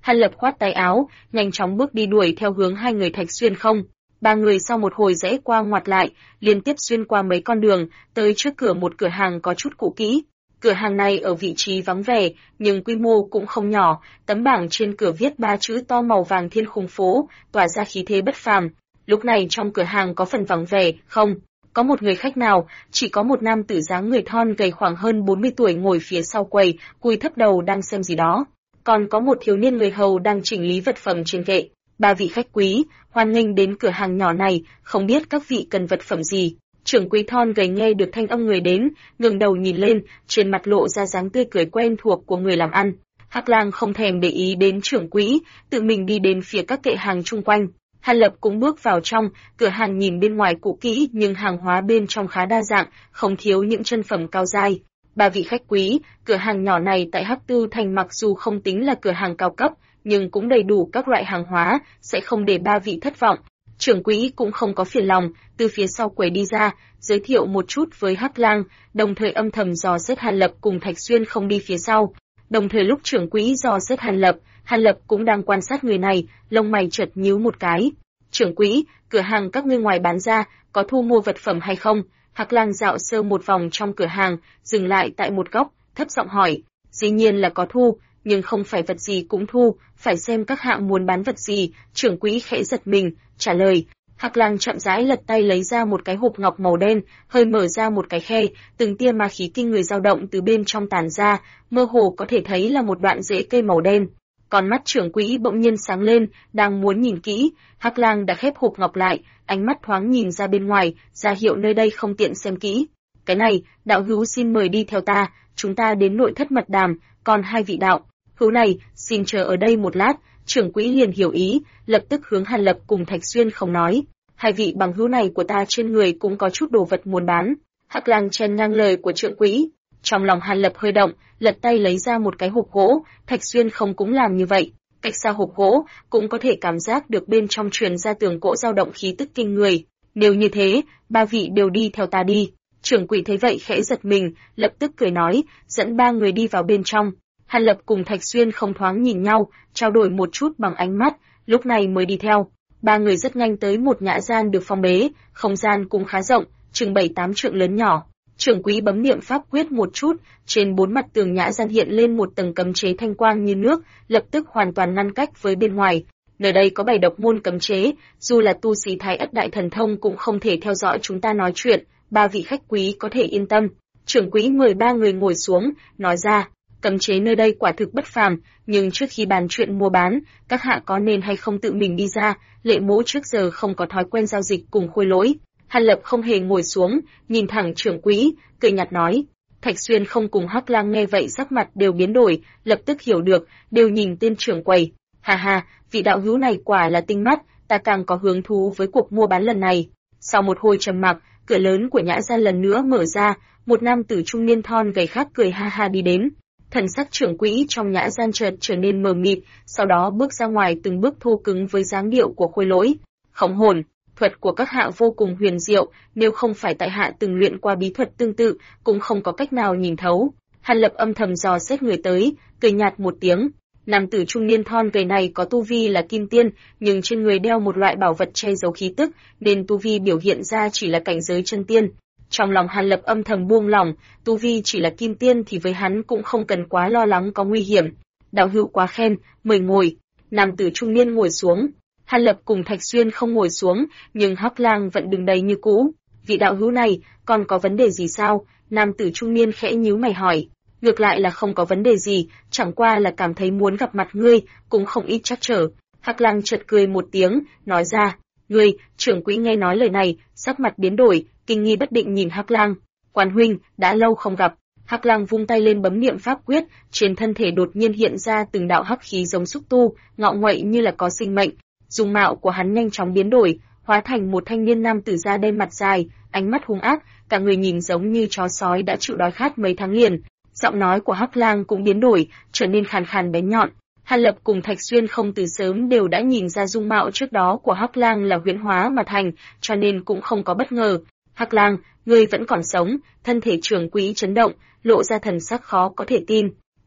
Hàn Lập khoát tay áo, nhanh chóng bước đi đuổi theo hướng hai người Thạch Xuyên không. Ba người sau một hồi rẽ qua ngoặt lại, liên tiếp xuyên qua mấy con đường, tới trước cửa một cửa hàng có chút cũ kỹ. Cửa hàng này ở vị trí vắng vẻ, nhưng quy mô cũng không nhỏ, tấm bảng trên cửa viết 3 chữ to màu vàng Thiên Khung Phố, tỏa ra khí thế bất phàm. Lúc này trong cửa hàng có phần vắng vẻ, không có một người khách nào, chỉ có một nam tử dáng người thon gầy khoảng hơn 40 tuổi ngồi phía sau quầy, cúi thấp đầu đang xem gì đó. Còn có một thiếu niên người hầu đang chỉnh lý vật phẩm trên kệ. Ba vị khách quý, hoan nghênh đến cửa hàng nhỏ này, không biết các vị cần vật phẩm gì. Trưởng quỹ thon gầy nghe được thanh âm người đến, ngẩng đầu nhìn lên, trên mặt lộ ra dáng tươi cười quen thuộc của người làm ăn. Hắc Lang không thèm để ý đến trưởng quỹ, tự mình đi đến phía các kệ hàng chung quanh. Hàn Lập cũng bước vào trong, cửa hàng nhìn bên ngoài cũ kỹ nhưng hàng hóa bên trong khá đa dạng, không thiếu những chân phẩm cao giai. Ba vị khách quý, cửa hàng nhỏ này tại Hắc Tư Thành mặc dù không tính là cửa hàng cao cấp, nhưng cũng đầy đủ các loại hàng hóa, sẽ không để ba vị thất vọng. Trưởng quỹ cũng không có phiền lòng, từ phía sau quầy đi ra, giới thiệu một chút với Hắc Lang, đồng thời âm thầm dò xét Hàn Lập cùng Thạch Xuyên không đi phía sau. Đồng thời lúc trưởng quỹ dò xét Hàn Lập cũng đang quan sát người này, lông mày chợt nhíu một cái. Trưởng quỹ, cửa hàng các ngươi ngoài bán ra, có thu mua vật phẩm hay không? Hắc Lang dạo sơ một vòng trong cửa hàng, dừng lại tại một góc, thấp giọng hỏi. Dĩ nhiên là có thu, nhưng không phải vật gì cũng thu, phải xem các hạng muốn bán vật gì. Trưởng quỹ khẽ giật mình, trả lời. Hắc Lang chậm rãi lật tay lấy ra một cái hộp ngọc màu đen, hơi mở ra một cái khe, từng tia ma khí kinh người dao động từ bên trong tản ra, mơ hồ có thể thấy là một đoạn rễ cây màu đen. Con mắt trưởng quỹ bỗng nhiên sáng lên, đang muốn nhìn kỹ, Hắc Lang đã khép hộp ngọc lại, ánh mắt thoáng nhìn ra bên ngoài, ra hiệu nơi đây không tiện xem kỹ. Cái này, đạo hữu xin mời đi theo ta, chúng ta đến nội thất mật đàm, còn hai vị đạo hữu này, xin chờ ở đây một lát. Trưởng quỹ liền hiểu ý, lập tức hướng Hàn Lập cùng Thạch Xuyên không nói. Hai vị bằng hữu này của ta trên người cũng có chút đồ vật muốn bán. Hắc Lang chen ngang lời của trưởng quỹ. Trong lòng Hàn Lập hơi động, lật tay lấy ra một cái hộp gỗ, Thạch Xuyên không cũng làm như vậy. Cách xa hộp gỗ, cũng có thể cảm giác được bên trong truyền ra tường gỗ dao động khí tức kinh người. Nếu như thế, ba vị đều đi theo ta đi. Trưởng quỹ thấy vậy khẽ giật mình, lập tức cười nói, dẫn ba người đi vào bên trong. Hàn Lập cùng Thạch Xuyên không thoáng nhìn nhau, trao đổi một chút bằng ánh mắt, lúc này mới đi theo. Ba người rất nhanh tới một nhã gian được phong bế, không gian cũng khá rộng, chừng 7-8 trượng lớn nhỏ. Trưởng quỹ bấm niệm pháp quyết một chút, trên 4 mặt tường nhã gian hiện lên một tầng cấm chế thanh quang như nước, lập tức hoàn toàn ngăn cách với bên ngoài. Nơi đây có 7 độc môn cấm chế, dù là tu sĩ Thái Ất Đại Thần Thông cũng không thể theo dõi chúng ta nói chuyện, ba vị khách quý có thể yên tâm. Trưởng quỹ mời ba người ngồi xuống, nói ra, cấm chế nơi đây quả thực bất phàm, nhưng trước khi bàn chuyện mua bán, các hạ có nên hay không tự mình đi ra, Lệ Mỗ trước giờ không có thói quen giao dịch cùng Khôi Lỗi. Hàn Lập không hề ngồi xuống, nhìn thẳng trưởng quỹ, cười nhạt nói. Thạch Xuyên không cùng Hắc Lang nghe vậy sắc mặt đều biến đổi, lập tức hiểu được, đều nhìn tên trưởng quầy. Hà hà, vị đạo hữu này quả là tinh mắt, ta càng có hứng thú với cuộc mua bán lần này. Sau một hồi trầm mặc, cửa lớn của nhã gian lần nữa mở ra, một nam tử trung niên thon gầy khác cười ha ha đi đến. Thần sắc trưởng quỹ trong nhã gian chợt trở nên mờ mịt, sau đó bước ra ngoài từng bước thô cứng với dáng điệu của Khôi Lỗi. Khống hồn, thuật của các hạ vô cùng huyền diệu, nếu không phải tại hạ từng luyện qua bí thuật tương tự, cũng không có cách nào nhìn thấu. Hàn Lập âm thầm dò xét người tới, cười nhạt một tiếng. Nam tử trung niên thon gầy này có tu vi là kim tiên, nhưng trên người đeo một loại bảo vật che giấu khí tức, nên tu vi biểu hiện ra chỉ là cảnh giới chân tiên. Trong lòng Hàn Lập âm thầm buông lỏng, tu vi chỉ là kim tiên thì với hắn cũng không cần quá lo lắng có nguy hiểm. Đạo hữu quá khen, mời ngồi. Nam tử trung niên ngồi xuống. Hàn Lập cùng Thạch Xuyên không ngồi xuống, nhưng Hắc Lang vẫn đứng đầy như cũ. Vị đạo hữu này, còn có vấn đề gì sao? Nam tử trung niên khẽ nhíu mày hỏi. Ngược lại là không có vấn đề gì, chẳng qua là cảm thấy muốn gặp mặt ngươi, cũng không ít trắc trở. Hắc Lang chợt cười một tiếng, nói ra. Ngươi, trưởng quỹ nghe nói lời này, sắc mặt biến đổi, kinh nghi bất định nhìn Hắc Lang. Quan huynh, đã lâu không gặp. Hắc Lang vung tay lên bấm niệm pháp quyết, trên thân thể đột nhiên hiện ra từng đạo hắc khí giống xúc tu, ngọ nguậy như là có sinh mệnh. Dung mạo của hắn nhanh chóng biến đổi, hóa thành một thanh niên nam tử da đen mặt dài, ánh mắt hung ác, cả người nhìn giống như chó sói đã chịu đói khát mấy tháng liền. Giọng nói của Hắc Lang cũng biến đổi, trở nên khàn khàn bén nhọn. Hàn Lập cùng Thạch Xuyên không từ sớm đều đã nhìn ra dung mạo trước đó của Hắc Lang là huyễn hóa mà thành, cho nên cũng không có bất ngờ. Hắc Lang, ngươi vẫn còn sống? Thân thể trưởng quỹ chấn động, lộ ra thần sắc khó có thể tin.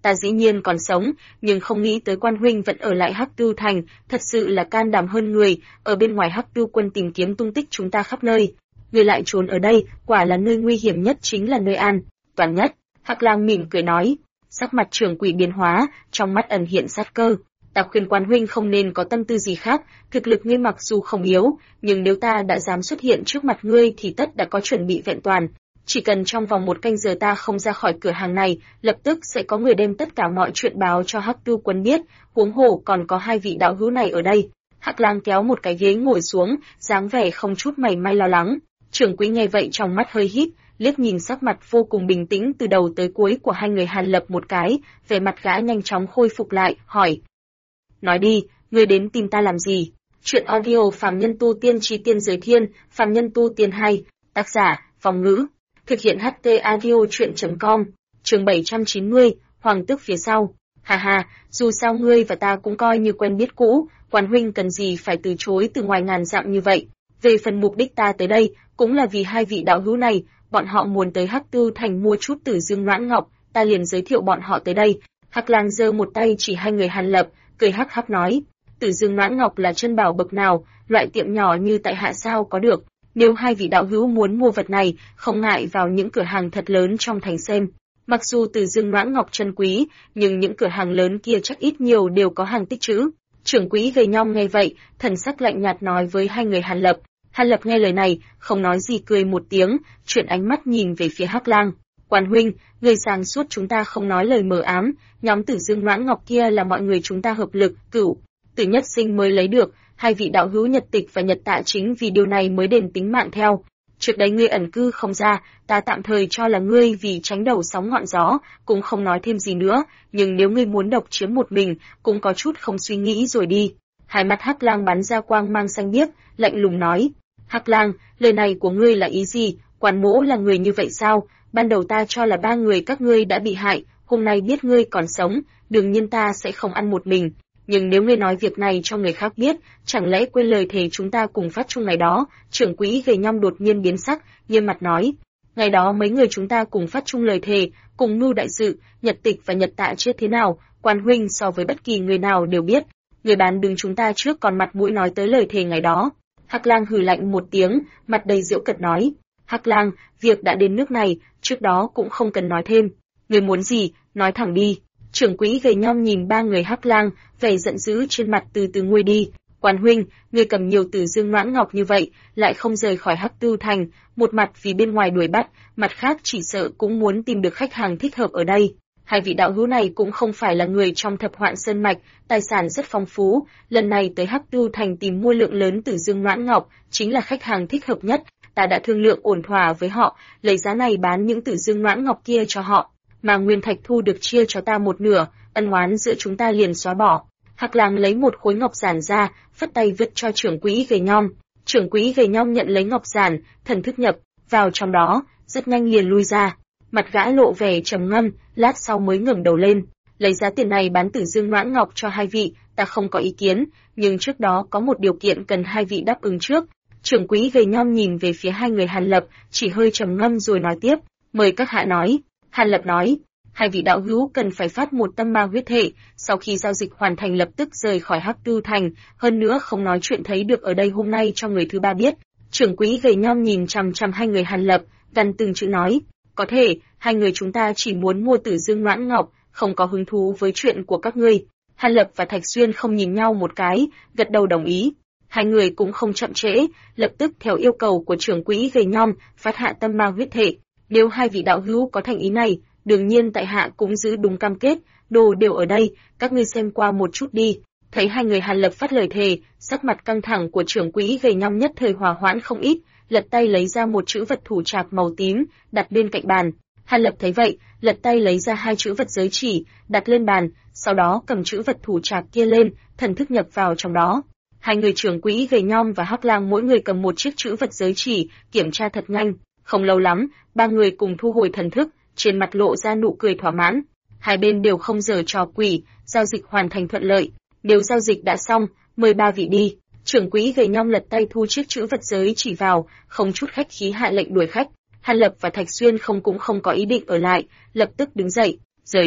ta dĩ nhiên còn sống, nhưng không nghĩ tới Quan huynh vẫn ở lại Hắc Tư Thành, thật sự là can đảm hơn người, ở bên ngoài Hắc Tư quân tìm kiếm tung tích chúng ta khắp nơi. Người lại trốn ở đây, quả là nơi nguy hiểm nhất chính là nơi an toàn nhất. Hắc Lang mỉm cười nói, sắc mặt Trưởng Quỹ biến hóa, trong mắt ẩn hiện sát cơ. Ta khuyên Quan huynh không nên có tâm tư gì khác, thực lực ngươi mặc dù không yếu, nhưng nếu ta đã dám xuất hiện trước mặt ngươi thì tất đã có chuẩn bị vẹn toàn. Chỉ cần trong vòng 1 canh giờ ta không ra khỏi cửa hàng này, lập tức sẽ có người đem tất cả mọi chuyện báo cho Hắc Tư quân biết, huống hồ còn có 2 vị đạo hữu này ở đây. Hắc Lang kéo một cái ghế ngồi xuống, dáng vẻ không chút mảy may lo lắng. Trưởng Quỹ nghe vậy trong mắt hơi híp, liếc nhìn sắc mặt vô cùng bình tĩnh từ đầu tới cuối của hai người Hàn Lập một cái, vẻ mặt gã nhanh chóng khôi phục lại, hỏi: "Nói đi, ngươi đến tìm ta làm gì?" Chuyện audio Phàm Nhân Tu Tiên Chi Tiên Giới Thiên, Phàm Nhân Tu Tiên 2, tác giả: Phong Ngữ, thực hiện HT Audio Truyện.com, chương 790, Hoàng tước phía sau. Ha ha, dù sao ngươi và ta cũng coi như quen biết cũ, Quan huynh cần gì phải từ chối từ ngoài ngàn dặm như vậy. Về phần mục đích ta tới đây, cũng là vì 2 vị đạo hữu này, bọn họ muốn tới Hắc Tư Thành mua chút Tử Dương Noãn Ngọc, ta liền giới thiệu bọn họ tới đây. Hắc Lang giơ một tay chỉ hai người Hàn Lập, cười hắc hắc nói: Tử Dương Noãn Ngọc là chân bảo bậc nào, loại tiệm nhỏ như tại hạ sao có được. Nếu 2 vị đạo hữu muốn mua vật này, không ngại vào những cửa hàng thật lớn trong thành xem. Mặc dù Tử Dương Noãn Ngọc chân quý, nhưng những cửa hàng lớn kia chắc ít nhiều đều có hàng tích trữ. Trưởng quỹ Gầy Nhom nghe vậy, thần sắc lạnh nhạt nói với hai người Hàn Lập. Hàn Lập nghe lời này, không nói gì cười một tiếng, chuyển ánh mắt nhìn về phía Hắc Lang. Quan huynh, người sáng suốt chúng ta không nói lời mờ ám, nhóm Tử Dương Noãn Ngọc kia là mọi người chúng ta hợp lực, cửu Tử Nhất Sinh mới lấy được, 2 vị đạo hữu Nhật Tịch và Nhật Tạ chính vì điều này mới đền tính mạng theo. Trước đấy ngươi ẩn cư không ra, ta tạm thời cho là ngươi vì tránh đầu sóng ngọn gió, cũng không nói thêm gì nữa, nhưng nếu ngươi muốn độc chiếm một mình, cũng có chút không suy nghĩ rồi đi. Hai mắt Hắc Lang bắn ra quang mang xanh biếc, lạnh lùng nói: Hắc Lang, lời này của ngươi là ý gì? Quan mỗ là người như vậy sao? Ban đầu ta cho là 3 người các ngươi đã bị hại, hôm nay biết ngươi còn sống, đương nhiên ta sẽ không ăn một mình. Nhưng nếu ngươi nói việc này cho người khác biết, chẳng lẽ quên lời thề chúng ta cùng phát chung ngày đó? Trưởng quỹ Gầy Nhom đột nhiên biến sắc, nghiêm mặt nói: ngày đó mấy người chúng ta cùng phát chung lời thề, cùng mưu đại sự, Nhật Tịch và Nhật Tạ chết thế nào, Quan huynh so với bất kỳ người nào đều biết. Người bán đứng chúng ta trước còn mặt mũi nói tới lời thề ngày đó. Hắc Lang hừ lạnh một tiếng, mặt đầy giễu cợt nói: Hắc Lang, việc đã đến nước này, trước đó cũng không cần nói thêm. Người muốn gì, nói thẳng đi. Trưởng quỹ Gầy Nhom nhìn 3 người Hắc Lang, vẻ giận dữ trên mặt từ từ nguôi đi. Quan huynh, người cầm nhiều Tử Dương Noãn Ngọc như vậy, lại không rời khỏi Hắc Tư Thành, một mặt vì bên ngoài đuổi bắt, mặt khác chỉ sợ cũng muốn tìm được khách hàng thích hợp ở đây. 2 vị đạo hữu này cũng không phải là người trong Thập Hoạn Sơn mạch, tài sản rất phong phú, lần này tới Hắc Tư Thành tìm mua lượng lớn Tử Dương Noãn Ngọc, chính là khách hàng thích hợp nhất. Ta đã thương lượng ổn thỏa với họ, lấy giá này bán những Tử Dương Noãn Ngọc kia cho họ, mà nguyên thạch thu được chia cho ta một nửa, ân oán giữa chúng ta liền xóa bỏ. Hắc Lang lấy một khối ngọc giản ra, phất tay vứt cho trưởng quỹ Gầy Nhom. Trưởng quỹ Gầy Nhom nhận lấy ngọc giản, thần thức nhập vào trong đó, rất nhanh liền lui ra. Mặt gã lộ vẻ trầm ngâm, lát sau mới ngẩng đầu lên. Lấy giá tiền này bán Tử Dương Noãn Ngọc cho 2 vị, ta không có ý kiến, nhưng trước đó có một điều kiện cần 2 vị đáp ứng trước. Trưởng quỹ Gầy Nhom nhìn về phía 2 người Hàn Lập, chỉ hơi trầm ngâm rồi nói tiếp: mời các hạ nói. Hàn Lập nói: 2 vị đạo hữu cần phải phát một tâm ma huyết thể, sau khi giao dịch hoàn thành lập tức rời khỏi Hắc Tư Thành, hơn nữa không nói chuyện thấy được ở đây hôm nay cho người thứ 3 biết. Trưởng quỹ Gầy Nhom nhìn chằm chằm 2 người Hàn Lập, gần từng chữ nói: có thể, 2 người chúng ta chỉ muốn mua Tử Dương Noãn Ngọc, không có hứng thú với chuyện của các ngươi. Hàn Lập và Thạch Xuyên không nhìn nhau một cái, gật đầu đồng ý. 2 người cũng không chậm trễ, lập tức theo yêu cầu của trưởng quỹ Gầy Nhom, phát hạ tâm ma huyết thể. Nếu 2 vị đạo hữu có thành ý này, đương nhiên tại hạ cũng giữ đúng cam kết, đồ đều ở đây, các ngươi xem qua một chút đi. Thấy 2 người Hàn Lập phát lời thề, sắc mặt căng thẳng của trưởng quỹ Gầy Nhom nhất thời hòa hoãn không ít, lật tay lấy ra một chữ vật thủ trạc màu tím, đặt bên cạnh bàn. Hàn Lập thấy vậy, lật tay lấy ra 2 chữ vật giới chỉ, đặt lên bàn, sau đó cầm chữ vật thủ trạc kia lên, thần thức nhập vào trong đó. 2 người trưởng quỹ Gầy Nhom và Hắc Lang mỗi người cầm một chiếc chữ vật giới chỉ, kiểm tra thật nhanh. Không lâu lắm, 3 người cùng thu hồi thần thức, trên mặt lộ ra nụ cười thỏa mãn. Hai bên đều không giở trò quỷ, giao dịch hoàn thành thuận lợi. Nếu giao dịch đã xong, mời 3 vị đi. Trưởng quỹ Gầy Nhom lật tay thu chiếc chữ vật giới chỉ vào, không chút khách khí hạ lệnh đuổi khách. Hàn Lập và Thạch Xuyên cũng không có ý định ở lại, lập tức đứng dậy, rời đi.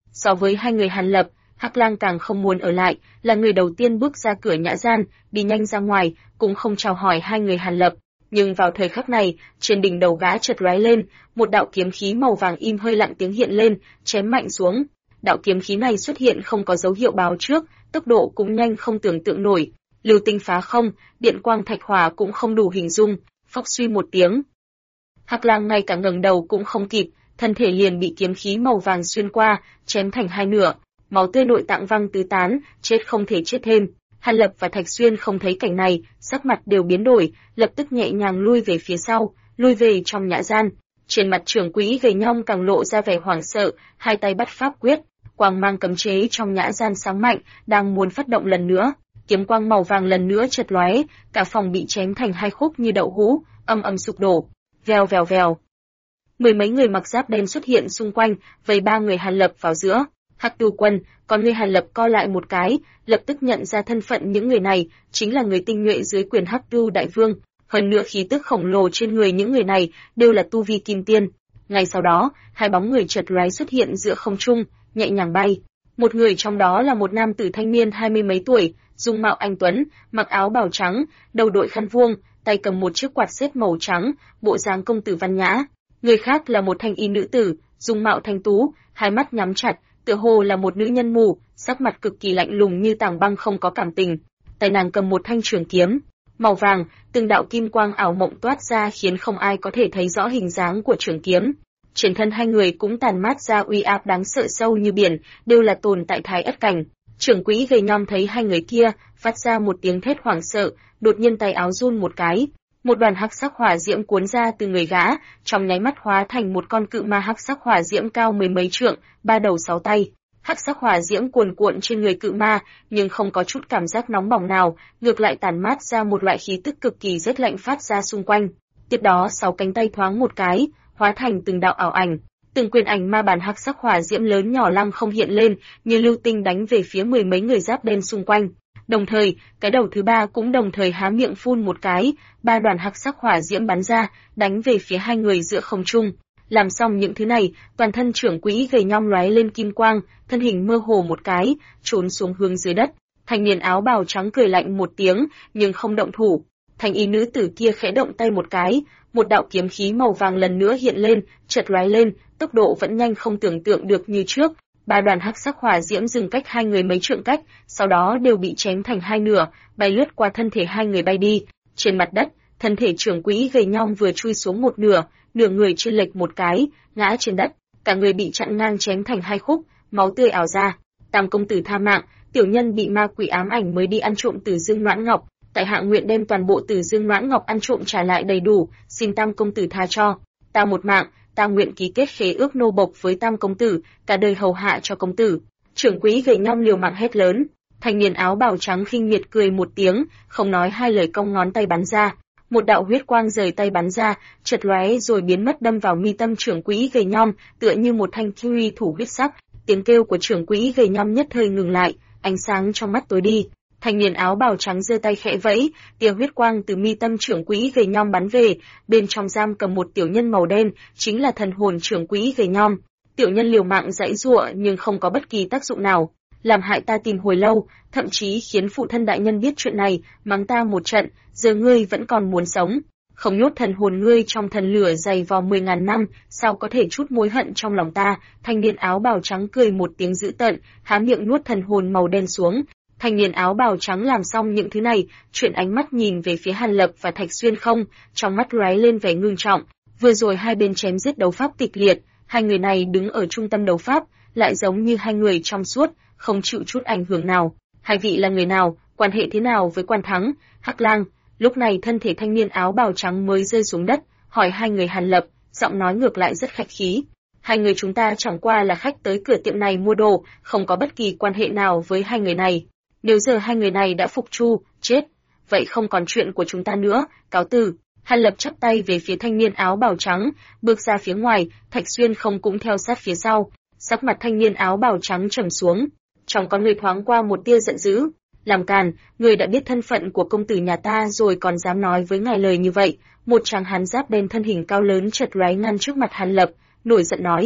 So với hai người Hàn Lập, Hắc Lang càng không muốn ở lại, là người đầu tiên bước ra cửa nhã gian, đi nhanh ra ngoài, cũng không chào hỏi hai người Hàn Lập. Nhưng vào thời khắc này, trên đỉnh đầu gã chợt lóe lên, một đạo kiếm khí màu vàng im hơi lặng tiếng hiện lên, chém mạnh xuống. Đạo kiếm khí này xuất hiện không có dấu hiệu báo trước, tốc độ cũng nhanh không tưởng tượng nổi. Lưu tinh phá không, điện quang thạch hỏa cũng không đủ hình dung, phốc suy một tiếng. Hắc Lang ngay cả ngẩng đầu cũng không kịp, thân thể liền bị kiếm khí màu vàng xuyên qua, chém thành hai nửa, máu tươi nội tạng văng tứ tán, chết không thể chết thêm. Hàn Lập và Thạch Xuyên không thấy cảnh này, sắc mặt đều biến đổi, lập tức nhẹ nhàng lui về phía sau, lui về trong nhã gian. Trên mặt trưởng quỹ gầy nhom càng lộ ra vẻ hoảng sợ, hai tay bắt pháp quyết, quang mang cấm chế trong nhã gian sáng mạnh, đang muốn phát động lần nữa. Kiếm quang màu vàng lần nữa chợt lóe, cả phòng bị chém thành hai khúc như đậu hũ, âm ầm sụp đổ. Vèo vèo vèo. Mười mấy người mặc giáp đen xuất hiện xung quanh, vây ba người Hàn Lập vào giữa. Hắc Tu Quân, còn người Hàn Lập co lại một cái, lập tức nhận ra thân phận những người này, chính là người tinh nhuệ dưới quyền Hắc Tu Đại Vương. Hơn nữa khí tức khổng lồ trên người những người này đều là tu vi kim tiên. Ngay sau đó, hai bóng người chợt lóe xuất hiện giữa không trung, nhẹ nhàng bay. Một người trong đó là một nam tử thanh niên hai mươi mấy tuổi, dung mạo anh tuấn, mặc áo bào trắng, đầu đội khăn vuông, tay cầm một chiếc quạt xếp màu trắng, bộ dáng công tử văn nhã. Người khác là một thanh y nữ tử, dung mạo thanh tú, hai mắt nhắm chặt, tựa hồ là một nữ nhân mù, sắc mặt cực kỳ lạnh lùng như tảng băng không có cảm tình. Tay nàng cầm một thanh trường kiếm màu vàng, từng đạo kim quang ảo mộng toát ra khiến không ai có thể thấy rõ hình dáng của trường kiếm. Trên thân hai người cũng tàn mát ra uy áp đáng sợ sâu như biển, đều là tồn tại thái ất cảnh. Trưởng quỹ gầy nhom thấy hai người kia, phát ra một tiếng thét hoảng sợ, đột nhiên tay áo run một cái, một đoàn hắc sắc hỏa diễm cuốn ra từ người gã, trong nháy mắt hóa thành một con cự ma hắc sắc hỏa diễm cao mười mấy trượng, ba đầu sáu tay. Hắc sắc hỏa diễm cuồn cuộn trên người cự ma, nhưng không có chút cảm giác nóng bỏng nào, ngược lại tản mát ra một loại khí tức cực kỳ rét lạnh phát ra xung quanh. Tiếp đó sáu cánh tay thoáng một cái, hóa thành từng đạo ảo ảnh, từng quyền ảnh ma bản hắc sắc hỏa diễm lớn nhỏ lăng không hiện lên, như lưu tinh đánh về phía mười mấy người giáp đen xung quanh. Đồng thời, cái đầu thứ ba cũng đồng thời há miệng phun một cái, ba đoàn hắc sắc hỏa diễm bắn ra, đánh về phía hai người giữa không trung. Làm xong những thứ này, toàn thân trưởng quỹ gầy nhom lóe lên kim quang, thân hình mơ hồ một cái, trốn xuống hướng dưới đất. Thanh niên áo bào trắng cười lạnh một tiếng, nhưng không động thủ. Thanh y nữ tử kia khẽ động tay một cái, một đạo kiếm khí màu vàng lần nữa hiện lên, chợt lóe lên, tốc độ vẫn nhanh không tưởng tượng được như trước. Ba đoàn hắc sắc hỏa diễm dừng cách hai người mấy trượng cách, sau đó đều bị chém thành hai nửa, bay lướt qua thân thể hai người bay đi. Trên mặt đất, thân thể trưởng quỹ gầy nhom vừa chui xuống một nửa, nửa người chênh lệch một cái, ngã trên đất, cả người bị chặn ngang chém thành hai khúc, máu tươi ào ra. Tam công tử tha mạng, tiểu nhân bị ma quỷ ám ảnh mới đi ăn trộm Từ Dương Noãn Ngọc, tại hạ nguyện đem toàn bộ Từ Dương Noãn Ngọc ăn trộm trả lại đầy đủ, xin Tam công tử tha cho. Ta một mạng, ta nguyện ký kết khế ước nô bộc với Tam công tử, cả đời hầu hạ cho công tử. Trưởng quỹ gầy nhom liều mạng hét lớn. Thanh niên áo bào trắng khinh miệt cười một tiếng, không nói hai lời cong ngón tay bắn ra. Một đạo huyết quang rời tay bắn ra, chợt lóe rồi biến mất đâm vào mi tâm trưởng quỹ gầy nhom, tựa như một thanh truy thủ huyết sắc. Tiếng kêu của trưởng quỹ gầy nhom nhất thời ngừng lại, ánh sáng trong mắt tối đi. Thanh niên áo bào trắng giơ tay khẽ vẫy, tia huyết quang từ mi tâm trưởng quỹ gầy nhom bắn về, bên trong giam cầm một tiểu nhân màu đen, chính là thần hồn trưởng quỹ gầy nhom. Tiểu nhân liều mạng giãy giụa nhưng không có bất kỳ tác dụng nào, làm hại ta tìm hồi lâu, thậm chí khiến phụ thân đại nhân biết chuyện này, mắng ta một trận, giờ ngươi vẫn còn muốn sống. Không nhốt thần hồn ngươi trong thần lửa dày vò 10.000 năm, sao có thể chút mối hận trong lòng ta? Thanh niên áo bào trắng cười một tiếng dữ tợn, há miệng nuốt thần hồn màu đen xuống. Thanh niên áo bào trắng làm xong những thứ này, chuyển ánh mắt nhìn về phía Hàn Lập và Thạch Xuyên không, trong mắt lóe lên vẻ ngưng trọng. Vừa rồi hai bên chém giết đấu pháp kịch liệt, hai người này đứng ở trung tâm đấu pháp, lại giống như hai người trong suốt, không chịu chút ảnh hưởng nào. Hai vị là người nào, quan hệ thế nào với quan thắng? Hắc Lang. Lúc này thân thể thanh niên áo bào trắng mới rơi xuống đất, hỏi hai người Hàn Lập, giọng nói ngược lại rất khách khí. Hai người chúng ta chẳng qua là khách tới cửa tiệm này mua đồ, không có bất kỳ quan hệ nào với hai người này. Nếu giờ hai người này đã phục chu, chết, vậy không còn chuyện của chúng ta nữa, cáo từ. Hàn Lập chắp tay về phía thanh niên áo bào trắng, bước ra phía ngoài, Thạch Xuyên không cũng theo sát phía sau. Sắc mặt thanh niên áo bào trắng trầm xuống, trong con người thoáng qua một tia giận dữ. Làm càn, người đã biết thân phận của công tử nhà ta rồi còn dám nói với ngài lời như vậy. Một tráng hán giáp đen thân hình cao lớn chợt lóe ngăn trước mặt Hàn Lập, nổi giận nói: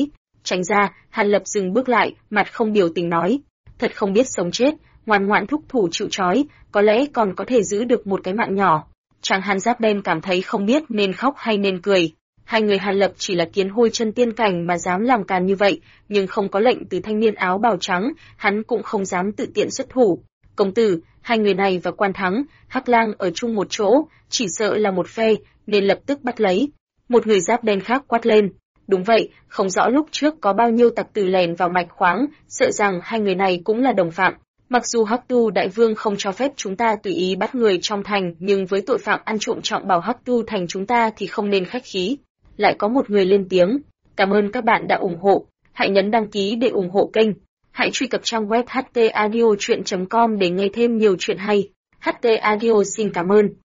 Tránh ra, Hàn Lập dừng bước lại, mặt không biểu tình nói. Thật không biết sống chết, ngoan ngoãn thúc thủ chịu trói, có lẽ còn có thể giữ được một cái mạng nhỏ. Chàng Hàn giáp đen cảm thấy không biết nên khóc hay nên cười. Hai người Hàn Lập chỉ là kiến hôi chân tiên cảnh mà dám làm càn như vậy, nhưng không có lệnh từ thanh niên áo bào trắng, hắn cũng không dám tự tiện xuất thủ. Công tử, hai người này và Quan Thắng, Hắc Lang ở chung một chỗ, chỉ sợ là một phe, nên lập tức bắt lấy. Một người giáp đen khác quát lên. Đúng vậy, không rõ lúc trước có bao nhiêu tặc tử lèn vào mạch khoáng, sợ rằng hai người này cũng là đồng phạm. Mặc dù Hắc Tu đại vương không cho phép chúng ta tùy ý bắt người trong thành, nhưng với tội phạm ăn trộm trọng bảo Hắc Tu thành chúng ta thì không nên khách khí. Lại có một người lên tiếng. Cảm ơn các bạn đã ủng hộ. Hãy nhấn đăng ký để ủng hộ kênh. Hãy truy cập trang web htaudio.com để nghe thêm nhiều chuyện hay. HT Audio xin cảm ơn.